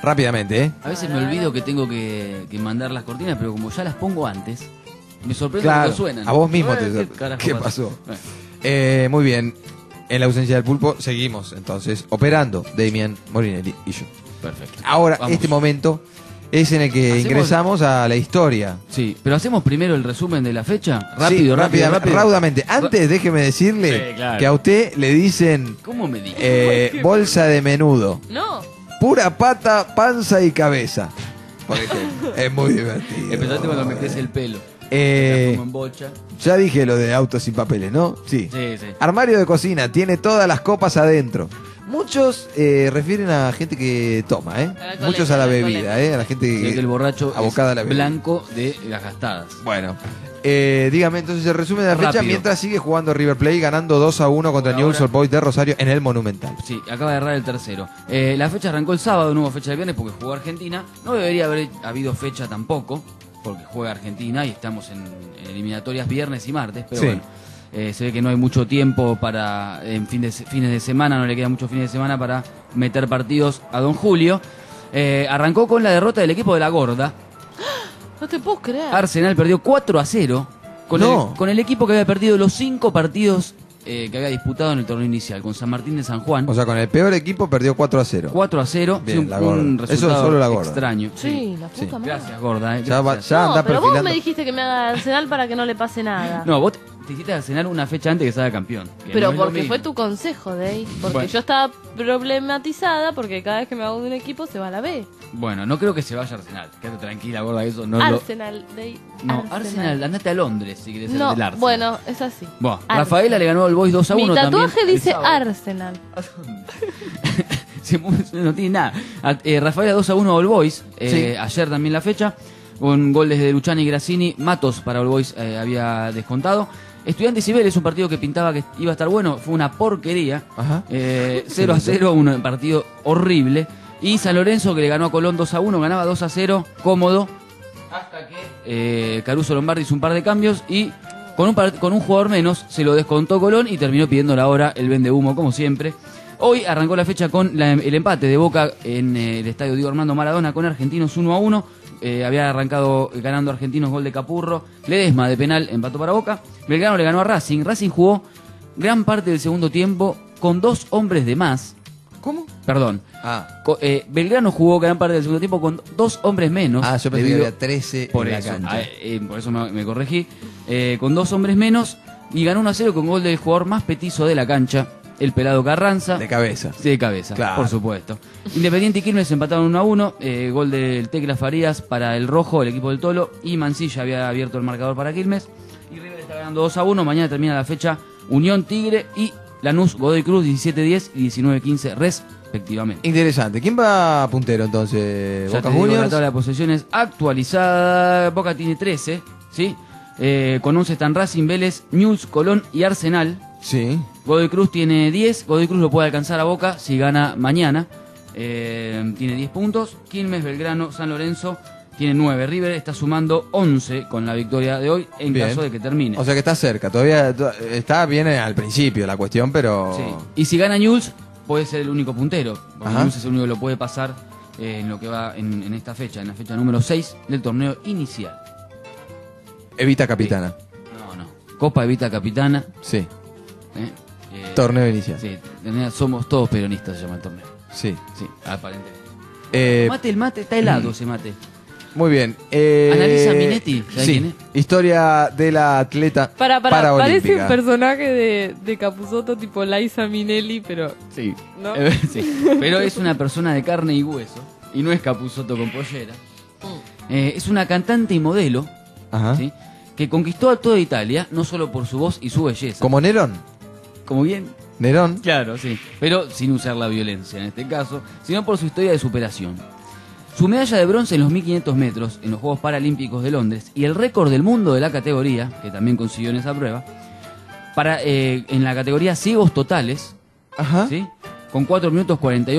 S1: Rápidamente, ¿eh?
S2: A veces me olvido que tengo que mandar las cortinas, pero como ya las pongo antes, me sorprende
S1: Claro,
S2: cuando suenan.
S1: a vos mismo te
S2: ¿Qué
S1: sorprende.
S2: carajo
S1: ¿Qué
S2: pasa?
S1: pasó?
S2: Bueno.
S1: Muy bien. En la ausencia del pulpo, seguimos entonces operando Damian Morinelli y yo.
S2: Perfecto.
S1: Ahora,
S2: Vamos.
S1: este momento es en el que
S2: ¿Hacemos?
S1: ingresamos a la historia.
S2: Sí, pero hacemos primero el resumen de la fecha. Rápido,
S1: Sí,
S2: rápido, rápido.
S1: raudamente. Antes, déjeme decirle
S2: Sí, claro.
S1: que a usted le dicen
S2: ¿Cómo me dijo?
S1: bolsa de menudo.
S3: No.
S1: Pura pata, panza y cabeza. Por ejemplo. Es muy divertido.
S2: Empezate cuando me crece el pelo. Como en bocha.
S1: Ya dije lo de autos sin papeles, ¿no? Sí.
S2: Sí, sí.
S1: Armario de cocina, tiene todas las copas adentro. Muchos refieren a gente que toma, ¿eh?
S3: A la
S1: Muchos a la
S3: coleta,
S1: bebida, ¿eh? A la gente
S2: Sí, que el borracho
S1: abocada a
S2: es
S1: la bebida.
S2: blanco de las gastadas.
S1: Bueno, dígame entonces el resumen de la fecha
S2: Rápido.
S1: mientras sigue jugando River Plate ganando 2-1 contra
S2: Por
S1: Newell's
S2: ahora.
S1: Old Boys de Rosario en el Monumental.
S2: Sí, acaba de errar el tercero. La fecha arrancó el sábado, no hubo fecha de viernes porque jugó Argentina. No debería haber habido fecha tampoco, porque juega Argentina y estamos en eliminatorias viernes y martes, pero
S1: Sí.
S2: bueno. Se ve que no hay mucho tiempo para fines de semana, no le queda mucho fines de semana para meter partidos a Don Julio. Arrancó con la derrota del equipo de la Gorda.
S3: No te puedo creer.
S2: Arsenal perdió 4-0
S1: No.
S2: con el equipo que había perdido los 5 partidos que había disputado en el torneo inicial, con San Martín de San Juan.
S1: O sea, con el peor equipo perdió 4-0.
S2: 4-0,
S1: Bien,
S2: sí,
S1: la Gorda.
S2: un
S1: Eso
S2: resultado
S1: solo la Gorda.
S2: extraño.
S3: Sí, la puta madre.
S2: Gracias, Gorda.
S1: Ya va-
S2: gracias.
S1: ya
S3: No,
S1: anda
S3: pero vos
S1: perfilando.
S3: me dijiste que me haga Arsenal para que no le pase nada.
S2: No, vos te hiciste cenar una fecha antes que salga campeón. que
S3: Pero
S2: no es lo
S3: porque
S2: mismo.
S3: fue tu consejo, Dey. Porque
S2: Bueno.
S3: yo estaba problematizada porque cada vez que me hago de un equipo se va a la B.
S2: Bueno, no creo que se vaya a Arsenal. Quédate tranquila, Gorda, eso no lo...
S3: Arsenal, Dey.
S2: No, Arsenal, andate a Londres si quieres ser
S3: No,
S2: del Arsenal.
S3: bueno, es así.
S2: Bueno,
S3: Arsenal.
S2: Rafaela le ganó al Boys 2-1
S3: Mi
S2: también.
S3: tatuaje
S2: el
S3: dice
S2: sábado.
S3: Arsenal.
S2: No tiene nada. Rafaela 2-1 a All Boys.
S1: Sí.
S2: Ayer también la fecha. Con goles de Luciani y Grassini. Matos para All Boys había descontado. Estudiantes y Vélez, un partido que pintaba que iba a estar bueno. Fue una porquería.
S1: Ajá.
S2: 0-0, un partido horrible. Y San Lorenzo que le ganó a Colón 2-1. Ganaba 2-0, cómodo. Hasta que Caruso Lombardi hizo un par de cambios y con un jugador menos se lo descontó Colón y terminó pidiendo la hora el vende humo como siempre. Hoy arrancó la fecha con el empate de Boca en el estadio Diego Armando Maradona con Argentinos 1-1. Había arrancado ganando Argentinos, gol de Capurro. Ledesma de penal empató para Boca. Belgrano le ganó a Racing. Racing jugó gran parte del segundo tiempo con 2 hombres de más.
S1: ¿Cómo?
S2: Perdón.
S1: Ah.
S2: Belgrano jugó gran parte del segundo tiempo con 2 hombres menos.
S1: Ah, yo pensé que
S2: debido-
S1: había 13
S2: por
S1: en
S2: eso,
S1: la cancha.
S2: por eso me corregí. Con 2 hombres menos y ganó 1-0 con gol del jugador más petizo de la cancha, el pelado Carranza.
S1: De cabeza.
S2: Sí, de cabeza,
S1: Claro.
S2: por supuesto. Independiente y Quilmes empataron 1-1. Gol del Tecla Farías para el rojo, el equipo del Tolo. Y Mancilla había abierto el marcador para Quilmes. Y River está ganando 2-1. Mañana termina la fecha Unión Tigre y Lanús Godoy Cruz 17-10 y 19-15 respectivamente.
S1: Interesante. ¿Quién va puntero entonces?
S2: Ya
S1: ¿Boca
S2: te digo, la
S1: Juniors?
S2: tabla de posesiones actualizada. Boca tiene 13, ¿sí? Con 11 están Racing, Vélez, Newell's, Colón y Arsenal.
S1: Sí.
S2: Godoy Cruz tiene 10. Godoy Cruz lo puede alcanzar a Boca si gana mañana. Tiene 10 puntos. Quilmes, Belgrano, San Lorenzo tiene 9. River está sumando 11 con la victoria de hoy en
S1: Bien.
S2: caso de que termine.
S1: O sea que está cerca. Todavía está bien al principio la cuestión, pero...
S2: Sí. Y si gana Newell's, puede ser el único puntero. Porque
S1: Ajá.
S2: Newell's es el único que lo puede pasar en lo que va en esta fecha, en la fecha número 6 del torneo inicial.
S1: Evita Capitana.
S2: No. Copa Evita Capitana.
S1: Sí.
S2: Torneo
S1: inicial.
S2: Sí, somos todos peronistas, se llama el torneo.
S1: Sí.
S2: Sí, aparentemente. El mate, está helado ese mate.
S1: Muy bien.
S2: Analiza Minetti, ¿sabes
S1: Sí.
S2: quién es?
S1: Historia de la atleta
S3: Parece
S1: paraolímpica.
S3: un personaje de Capusotto tipo Liza Minnelli, pero...
S2: Sí.
S3: ¿No?
S2: Sí. Pero es una persona de carne y hueso. Y no es Capusotto con pollera. Es una cantante y modelo.
S1: Ajá.
S2: ¿Sí? Que conquistó a toda Italia, no solo por su voz y su belleza.
S1: Como Nerón.
S2: Como bien.
S1: Nerón.
S2: Claro, sí. Pero sin usar la violencia en este caso, sino por su historia de superación. Su medalla de bronce en los 1500 metros en los Juegos Paralímpicos de Londres y el récord del mundo de la categoría, que también consiguió en esa prueba, en la categoría ciegos totales,
S1: Ajá.
S2: ¿sí? Con 4 minutos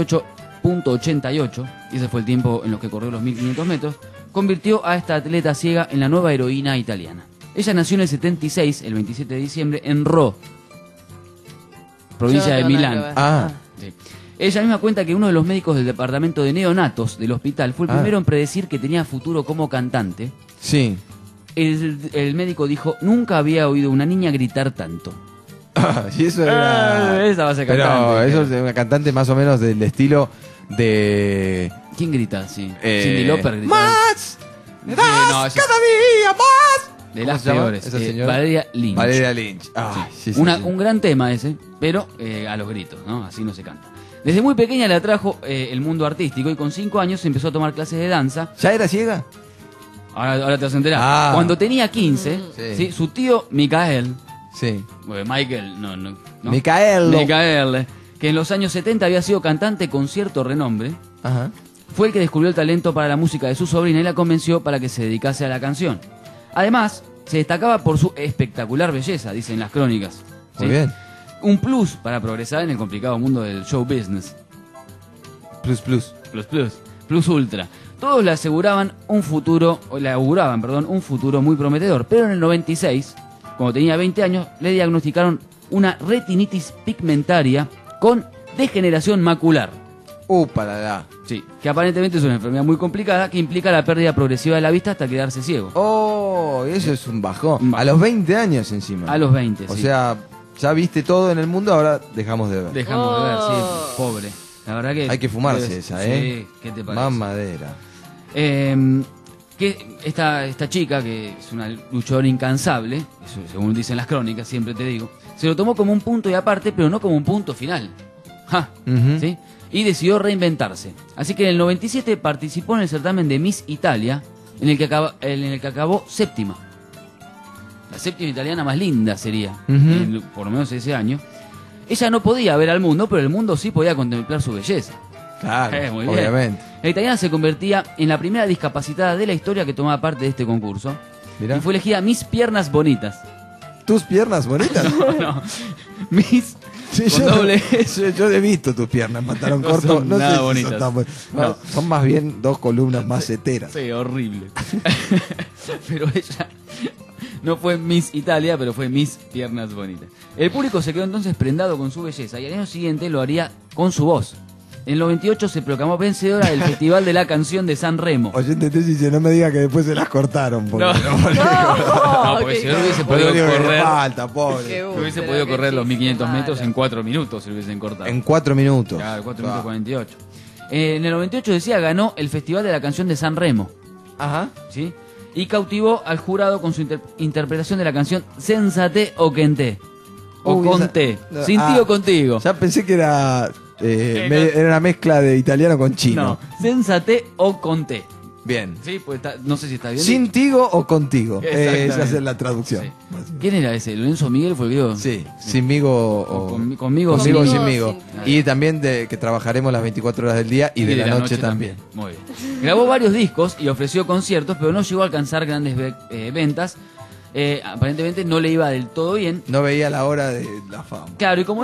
S2: 48.88, y ese fue el tiempo en los que corrió los 1500 metros, convirtió a esta atleta ciega en la nueva heroína italiana. Ella nació en el 76, el 27 de diciembre, en Ro, provincia
S3: Yo no
S2: de
S3: tengo nada
S2: Milán.
S3: que ver.
S1: Ah.
S2: Sí. Ella misma cuenta que uno de los médicos del departamento de neonatos del hospital fue el primero en predecir que tenía futuro como cantante.
S1: Sí.
S2: El médico dijo, nunca había oído una niña gritar tanto.
S1: Y eso era...
S2: esa va a ser
S1: Pero
S2: cantante.
S1: eso es una cantante más o menos del estilo de...
S2: ¿Quién grita? Sí. Cyndi Lauper grita.
S1: ¡Más! ¡Me das
S2: no, esa-
S1: cada día más!
S2: De
S1: ¿Cómo
S2: las
S1: se llama
S2: peores.
S1: esa señora?
S2: Valeria Lynch.
S1: Valeria Lynch. Ah, sí, sí, sí.
S2: Un gran tema ese, pero a los gritos, ¿no? Así no se canta. Desde muy pequeña le atrajo el mundo artístico y con 5 años empezó a tomar clases de danza.
S1: ¿Ya era ciega?
S2: Ahora te vas a enterar.
S1: Ah.
S2: Cuando tenía 15, ¿sí? Su tío Michael,
S1: Sí.
S2: Michael, no.
S1: Micaelo.
S2: Que en los años 70 había sido cantante con cierto renombre,
S1: Ajá.
S2: fue el que descubrió el talento para la música de su sobrina y la convenció para que se dedicase a la canción. Además, se destacaba por su espectacular belleza, dicen las crónicas.
S1: Muy bien.
S2: Un plus para progresar en el complicado mundo del show business. Plus ultra. Todos le auguraban un futuro muy prometedor, pero en el 96, cuando tenía 20 años, le diagnosticaron una retinitis pigmentaria con degeneración macular.
S1: Para la.
S2: Sí, que aparentemente es una enfermedad muy complicada que implica la pérdida progresiva de la vista hasta quedarse ciego.
S1: Oh, eso es un bajón. A los 20 años encima.
S2: A los 20,
S1: O
S2: sí.
S1: sea, ya viste todo en el mundo, ahora dejamos de ver.
S2: Dejamos de ver, sí, pobre. La verdad que...
S1: Hay que fumarse esa,
S2: Sí, ¿qué te parece?
S1: Más madera.
S2: Que esta chica, que es una luchadora incansable, eso según dicen las crónicas, siempre te digo, se lo tomó como un punto y aparte, pero no como un punto final.
S1: Ujú.
S2: ¿Sí? Y decidió reinventarse. Así que en el 97 participó en el certamen de Miss Italia, en el que acabó séptima. La séptima italiana más linda sería,
S1: Ujú.
S2: por lo menos ese año. Ella no podía ver al mundo, pero el mundo sí podía contemplar su belleza.
S1: Claro,
S2: Muy bien.
S1: obviamente.
S2: La italiana se convertía en la primera discapacitada de la historia que tomaba parte de este concurso.
S1: Mirá.
S2: Y fue elegida Miss Piernas Bonitas.
S1: ¿Tus piernas bonitas?
S2: No, Miss
S1: Sí,
S2: con doble
S1: yo he visto tus piernas en pantalón
S2: No
S1: corto.
S2: son
S1: No sé
S2: nada
S1: si
S2: bonitas.
S1: son tan
S2: No.
S1: son más bien dos columnas más heteras.
S2: Sí, horrible. Pero ella no fue Miss Italia, pero fue Miss Piernas Bonitas. El público se quedó entonces prendado con su belleza y al año siguiente lo haría con su voz. En el 98 se proclamó vencedora del Festival de la Canción de San Remo.
S1: Oyente, te dice, no me diga que después se las cortaron. Porque
S2: No. No, porque si no hubiese podido correr,
S1: falta, pobre.
S2: no hubiese podido correr los 1500 metros en 4 minutos si lo hubiesen cortado.
S1: En 4 minutos.
S2: Claro, 4 minutos 48. En el 98 decía, ganó el Festival de la Canción de San Remo.
S1: Ajá.
S2: ¿Sí? Y cautivó al jurado con su interpretación de la canción Sensate o Quenté. O
S1: Uy,
S2: Conté.
S1: esa-
S2: Sin ti o contigo.
S1: Ya pensé que era era una mezcla de italiano con chino.
S2: No, Sensate o Conté.
S1: Bien.
S2: Sí, pues no sé si está bien.
S1: ¿Sin tigo o contigo?
S2: Exactamente.
S1: Esa es la traducción.
S2: Sí. ¿Quién era ese? ¿Lorenzo Miguel fue el que dio?
S1: Sí, sinmigo o
S2: Conmigo,
S1: conmigo o
S2: sin-
S1: sinmigo. Y también de que trabajaremos las 24 horas del día y de la noche también.
S2: Muy bien. Grabó varios discos y ofreció conciertos, pero no llegó a alcanzar grandes ventas. Aparentemente no le iba del todo bien.
S1: No veía la hora de la fama.
S2: Claro, y como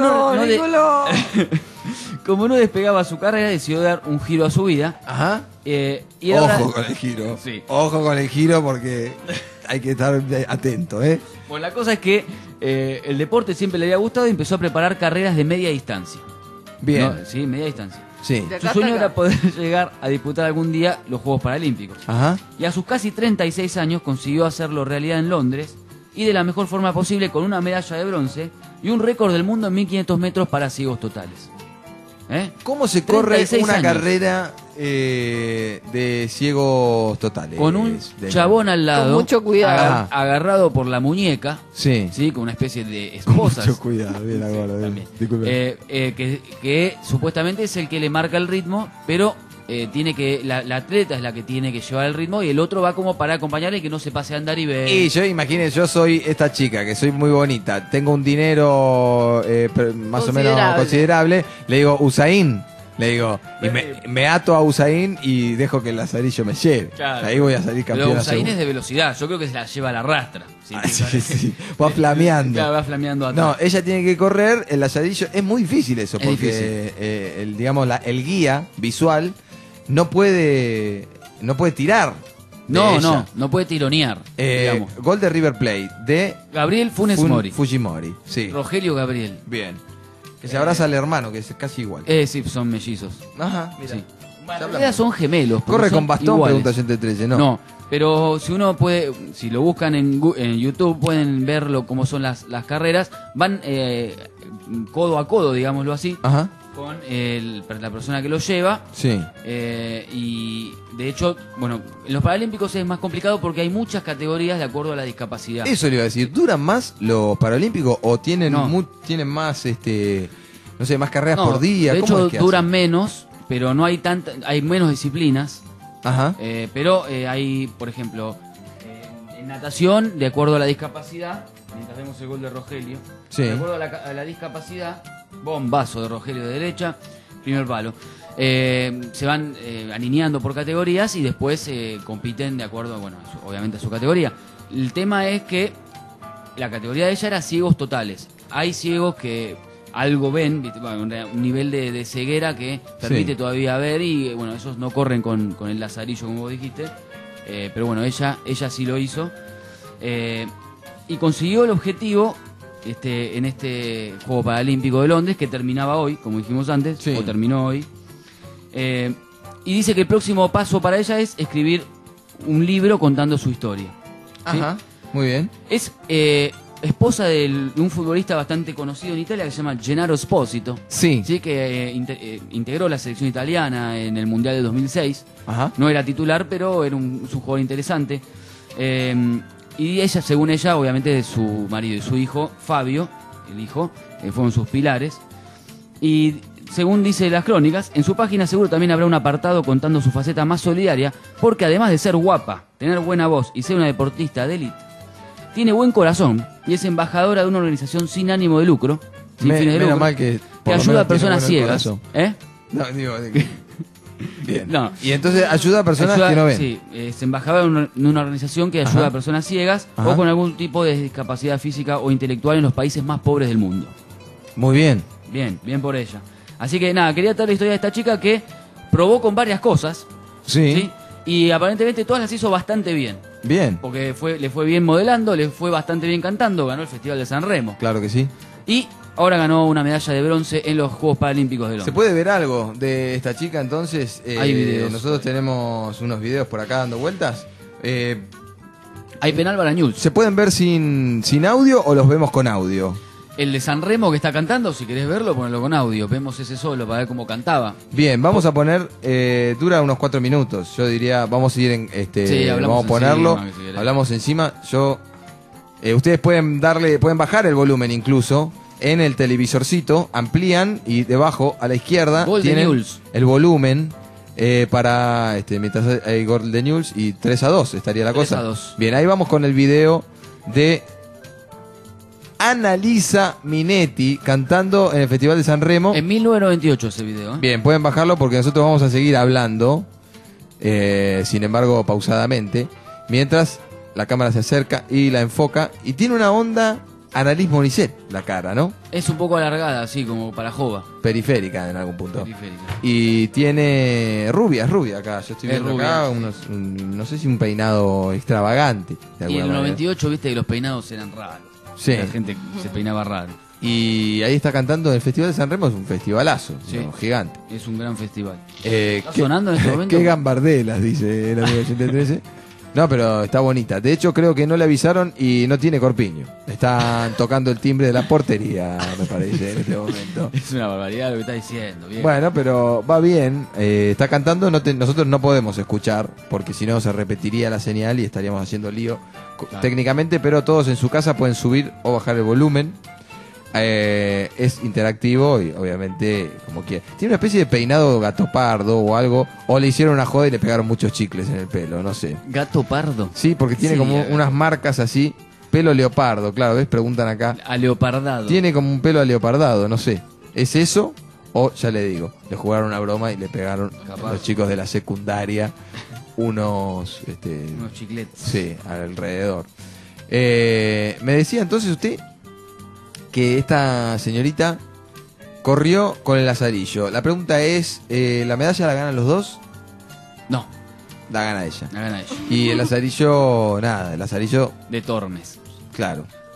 S2: como no despegaba su carrera, decidió dar un giro a su vida.
S1: Ajá.
S2: Y
S1: Ojo
S2: ahora-
S1: con el giro.
S2: Sí.
S1: Ojo con el giro porque hay que estar atento, ¿eh?
S2: Bueno, la cosa es que el deporte siempre le había gustado y empezó a preparar carreras de media distancia.
S1: Bien.
S2: ¿No? Sí, media distancia.
S1: Sí.
S3: De
S2: Su
S3: acá
S2: sueño
S3: hasta
S2: era
S3: acá.
S2: poder llegar a disputar algún día los Juegos Paralímpicos.
S1: Ajá.
S2: Y a sus casi 36 años consiguió hacerlo realidad en Londres y de la mejor forma posible con una medalla de bronce y un récord del mundo en 1500 metros para ciegos totales.
S1: ¿Cómo se corre
S2: 36
S1: una
S2: años.
S1: carrera de ciegos totales?
S2: Con un
S1: De-
S2: chabón al lado,
S3: Con mucho cuidado.
S2: agarrado por la muñeca,
S1: Sí.
S2: ¿sí? Con una especie de esposas.
S1: Mucho cuidado, bien ahora, bien. Disculpe.
S2: Que supuestamente es el que le marca el ritmo, pero tiene que la atleta es la que tiene que llevar el ritmo y el otro va como para acompañarle y que no se pase a andar y ver.
S1: Y yo imagínense, yo soy esta chica, que soy muy bonita, tengo un dinero más o menos considerable, le digo, Usain, le digo, y me ato a Usain y dejo que el lazarillo me lleve.
S2: Claro.
S1: Ahí voy a salir
S2: Pero
S1: campeón.
S2: Usain es de velocidad, yo creo que se la lleva a la rastra. ¿Sí?
S1: Sí. Va flameando.
S2: Claro, va flameando atrás.
S1: No, ella tiene que correr, el lazarillo, es muy difícil eso,
S2: Es
S1: porque
S2: difícil.
S1: digamos, el guía visual no puede tirar. de ella.
S2: No puede tironear, digamos.
S1: Gol de River Plate de
S2: Gabriel Funes Mori.
S1: Fujimori, sí.
S2: Rogelio Gabriel.
S1: Bien. Que se abraza al hermano, que es casi igual.
S2: Sí, son mellizos.
S1: Ajá, mira.
S2: Sí. En realidad son gemelos.
S1: ¿Corre
S2: son
S1: con bastón?
S2: iguales.
S1: Pregunta Gente 13, ¿no?
S2: No, pero si uno puede, si lo buscan en YouTube, pueden verlo cómo son las carreras. Van codo a codo, digámoslo así,
S1: Ajá.
S2: con la persona que lo lleva.
S1: Sí.
S2: Y de hecho, bueno, en los Paralímpicos es más complicado porque hay muchas categorías de acuerdo a la discapacidad.
S1: Eso le iba a decir. ¿Duran más los Paralímpicos o tienen,
S2: No.
S1: tienen más, no sé, más carreras
S2: No,
S1: por día?
S2: de
S1: ¿Cómo
S2: hecho
S1: es que
S2: duran
S1: hacen?
S2: menos, pero no hay hay menos disciplinas.
S1: Ajá.
S2: Pero hay, por ejemplo, en natación, de acuerdo a la discapacidad, mientras vemos el gol de Rogelio,
S1: Sí.
S2: de acuerdo a la discapacidad, bombazo de Rogelio de derecha, primer palo. Se van alineando por categorías y después compiten de acuerdo, bueno, obviamente a su categoría. El tema es que la categoría de ella era ciegos totales. Hay ciegos que algo ven, ¿viste? Bueno, un nivel de ceguera que permite todavía ver y bueno, esos no corren con el lazarillo como vos dijiste, pero bueno, ella sí lo hizo y consiguió el objetivo en este Juego Paralímpico de Londres, que terminaba hoy, como dijimos antes, o terminó hoy, y dice que el próximo paso para ella es escribir un libro contando su historia. ¿Sí?
S1: Ajá, muy bien.
S2: Es esposa de un futbolista bastante conocido en Italia que se llama Gennaro Esposito.
S1: Sí.
S2: Que integró la selección italiana en el Mundial de 2006.
S1: Ajá.
S2: No era titular, pero era un jugador interesante. Y ella, según ella, obviamente su marido y su hijo, Fabio, el hijo, fueron sus pilares. Y según dice las crónicas, en su página seguro también habrá un apartado contando su faceta más solidaria, porque además de ser guapa, tener buena voz y ser una deportista de élite, tiene buen corazón y es embajadora de una organización sin ánimo de lucro, sin fines de
S1: menos
S2: lucro,
S1: mal que por lo
S2: ayuda
S1: menos
S2: a personas
S1: tiene bueno el
S2: ciegas.
S1: corazón. No, digo, bien.
S2: No.
S1: Y entonces ayuda a personas que no ven.
S2: Sí, es embajadora de una organización que ayuda a personas ciegas o con algún tipo de discapacidad física o intelectual en los países más pobres del mundo.
S1: Muy bien.
S2: Bien por ella. Así que nada, quería traer la historia de esta chica que probó con varias cosas.
S1: Sí.
S2: Y aparentemente todas las hizo bastante bien.
S1: Bien.
S2: Porque le fue bien modelando, le fue bastante bien cantando, ganó el Festival de San Remo.
S1: Claro que sí.
S2: Y ahora ganó una medalla de bronce en los Juegos Paralímpicos de Londres.
S1: ¿Se puede ver algo de esta chica entonces?
S2: Hay videos.
S1: Nosotros tenemos unos videos por acá dando vueltas.
S2: Hay penal para Newell's.
S1: ¿Se pueden ver sin audio o los vemos con audio?
S2: El de San Remo que está cantando, si querés verlo, ponelo con audio. Vemos ese solo para ver cómo cantaba.
S1: Bien, vamos a poner, dura unos 4 minutos. Yo diría, vamos a ir en vamos a ponerlo.
S2: Encima, si
S1: hablamos encima. Ustedes pueden bajar el volumen incluso en el televisorcito, amplían y debajo a la izquierda
S2: Gol de
S1: tienen
S2: Newell's.
S1: el volumen para mientras hay gol de Newell's y 3-2 estaría la cosa.
S2: 3-2.
S1: Bien, ahí vamos con el video de Annalisa Minetti cantando en el Festival de San Remo.
S2: En 1998 ese video.
S1: Bien, pueden bajarlo porque nosotros vamos a seguir hablando, sin embargo, pausadamente, mientras la cámara se acerca y la enfoca. Y tiene una onda Annalise Morissette, la cara, ¿no?
S2: Es un poco alargada, así como para jova.
S1: Periférica en algún punto.
S2: Periférica.
S1: Y tiene es rubia acá. Yo estoy
S2: Es
S1: viendo
S2: rubia,
S1: acá
S2: sí.
S1: no sé si un peinado extravagante. De
S2: Y
S1: alguna
S2: en el
S1: manera.
S2: 98 viste que los peinados eran raros.
S1: Sí.
S2: La gente se peinaba raro.
S1: Y ahí está cantando en el Festival de San Remo, es un festivalazo,
S2: Sí.
S1: ¿no? Gigante.
S2: Es un gran festival.
S1: ¿Está
S2: sonando en este momento?
S1: Qué gambardelas, dice el amigo 83. No, pero está bonita. De hecho, creo que no le avisaron y no tiene corpiño. Están tocando el timbre de la portería, me parece, en este momento.
S2: Es una barbaridad lo que está diciendo. Bien.
S1: Bueno, pero va bien. Está cantando. Nosotros no podemos escuchar, porque si no se repetiría la señal y estaríamos haciendo lío técnicamente, pero todos en su casa pueden subir o bajar el volumen. Es interactivo y obviamente como quiera. Tiene una especie de peinado gato pardo o algo, o le hicieron una joda y le pegaron muchos chicles en el pelo, no sé.
S2: ¿Gato pardo?
S1: Sí, porque tiene como unas marcas así. Pelo leopardo, claro, ¿ves? Preguntan acá.
S2: A leopardado.
S1: Tiene como un pelo a leopardado, no sé. ¿Es eso? O, ya le digo, le jugaron una broma y le pegaron a los chicos de la secundaria unos
S2: chicletes.
S1: Sí, alrededor. Me decía entonces usted que esta señorita corrió con el lazarillo. La pregunta es, ¿la medalla la ganan los dos?
S2: No.
S1: La gana ella.
S2: La gana ella.
S1: Y el lazarillo, nada, el lazarillo...
S2: De Tormes.
S1: Claro.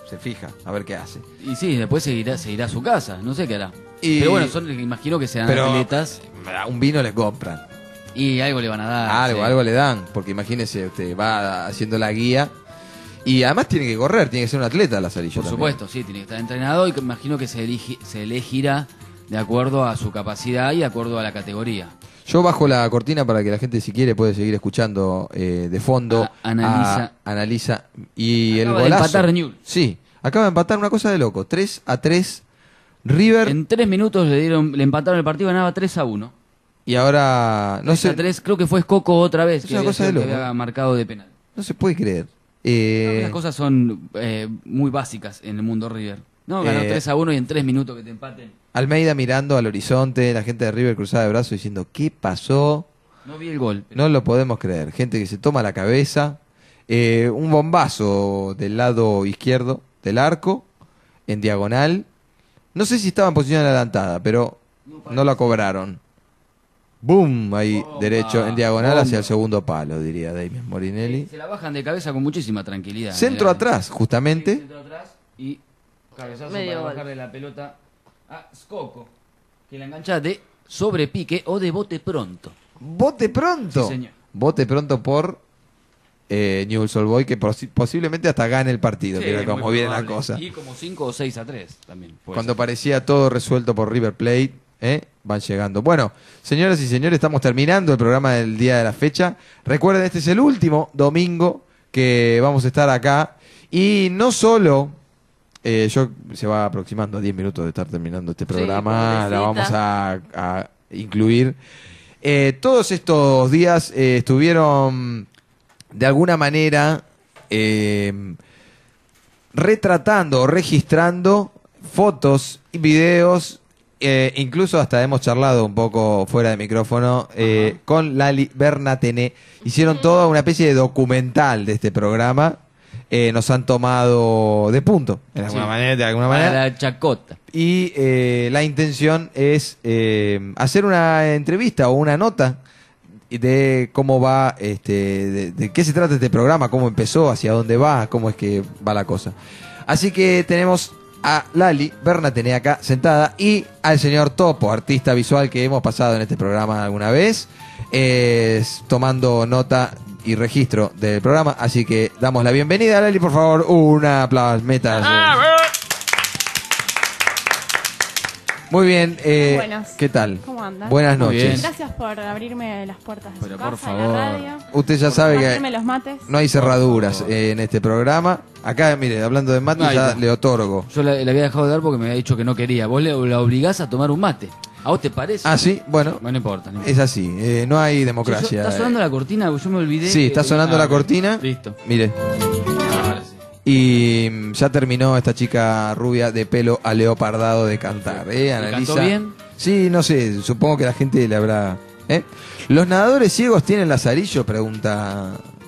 S1: se fija, a ver qué hace.
S2: Y sí, después se irá a su casa, no sé qué hará.
S1: Y-
S2: Pero bueno, imagino que sean
S1: Pero
S2: atletas.
S1: un vino le compran.
S2: Y algo le van a dar. sí.
S1: Algo le dan, porque imagínese, usted va haciendo la guía y además tiene que correr, tiene que ser un atleta Lazarillo.
S2: Por supuesto, sí, tiene que estar entrenado y que imagino que se elegirá de acuerdo a su capacidad y de acuerdo a la categoría.
S1: Yo bajo la cortina para que la gente, si quiere, puede seguir escuchando de fondo. Analiza. Y
S2: Acaba
S1: el
S2: de
S1: golazo.
S2: empatar Newell's.
S1: Sí, acaba de empatar una cosa de loco. 3-3. River.
S2: En 3 minutos le empataron el partido, ganaba 3-1.
S1: Y ahora, no sé.
S2: 3, creo que fue Escoco otra vez,
S1: Es
S2: que
S1: una
S2: había
S1: cosa de
S2: sido el que
S1: loco.
S2: había marcado de penal.
S1: No se puede creer.
S2: Las cosas son muy básicas en el mundo River. No, ganó 3-1 y en 3 minutos que te empaten.
S1: Almeida mirando al horizonte, la gente de River cruzada de brazos diciendo, ¿qué pasó?
S2: No vi el gol.
S1: No lo podemos creer. Gente que se toma la cabeza. Un bombazo del lado izquierdo del arco, en diagonal. No sé si estaba en posición adelantada, pero no la cobraron. ¡Boom! Ahí, derecho, en diagonal hacia el segundo palo, diría Damian Morinelli.
S2: Se la bajan de cabeza con muchísima tranquilidad.
S1: Centro atrás, justamente.
S2: Centro atrás y cabezazo
S3: Medio
S2: para
S3: gol.
S2: bajarle la pelota a Scocco, que la engancha de sobrepique o de bote pronto.
S1: ¡Bote pronto!
S2: Sí, señor.
S1: Bote pronto por Newell's Old Boys, que posiblemente hasta gane el partido,
S2: Sí,
S1: que era
S2: muy
S1: como viene la
S2: probable.
S1: cosa.
S2: Y como 5 o 6-3 también. puede
S1: Cuando
S2: ser.
S1: parecía todo resuelto por River Plate, van llegando. Bueno, señoras y señores, estamos terminando el programa del día de la fecha. Recuerden, este es el último domingo que vamos a estar acá. Y no solo, se va aproximando a 10 minutos de estar terminando este programa, la vamos a incluir. Todos estos días estuvieron de alguna manera retratando o registrando fotos y videos, incluso hasta hemos charlado un poco fuera de micrófono con Lali Bernatené. Hicieron toda una especie de documental de este programa. Nos han tomado de punto, de alguna manera.
S2: Para la chacota.
S1: Y la intención es hacer una entrevista o una nota de cómo va, de qué se trata este programa, cómo empezó, hacia dónde va, cómo es que va la cosa. Así que tenemos a Lali Bernatené acá sentada y al señor Topo, artista visual que hemos pasado en este programa alguna vez, tomando nota y registro del programa. Así que damos la bienvenida a Lali, por favor, un aplauso, metas. Muy bien,
S13: Buenas.
S1: ¿qué tal?
S13: ¿Cómo andan?
S1: Buenas
S2: Muy
S1: noches.
S2: bien.
S13: Gracias por abrirme las puertas de
S2: Pero
S13: su
S2: por
S13: casa,
S2: favor.
S13: en la radio.
S1: Usted ya sabe que
S13: Compartirme los mates.
S1: no hay cerraduras en este programa. Acá, mire, hablando de mate,
S2: Ahí
S1: ya
S2: está.
S1: le otorgo.
S2: Yo le había dejado de dar porque me había dicho que no quería. Vos la obligás a tomar un mate. ¿A vos te parece?
S1: Ah, sí, bueno,
S2: No importa. No importa.
S1: es así, no hay
S2: Che,
S1: democracia.
S2: ¿Está sonando la cortina? Yo me olvidé.
S1: Sí, está sonando la
S2: Ah,
S1: cortina.
S2: Listo.
S1: Mire,
S2: Ahora sí.
S1: y ya terminó esta chica rubia de pelo aleopardado de cantar.
S2: cantó bien?
S1: Sí, no sé, supongo que la gente le habrá... ¿Los nadadores ciegos tienen lazarillo? Pregunta...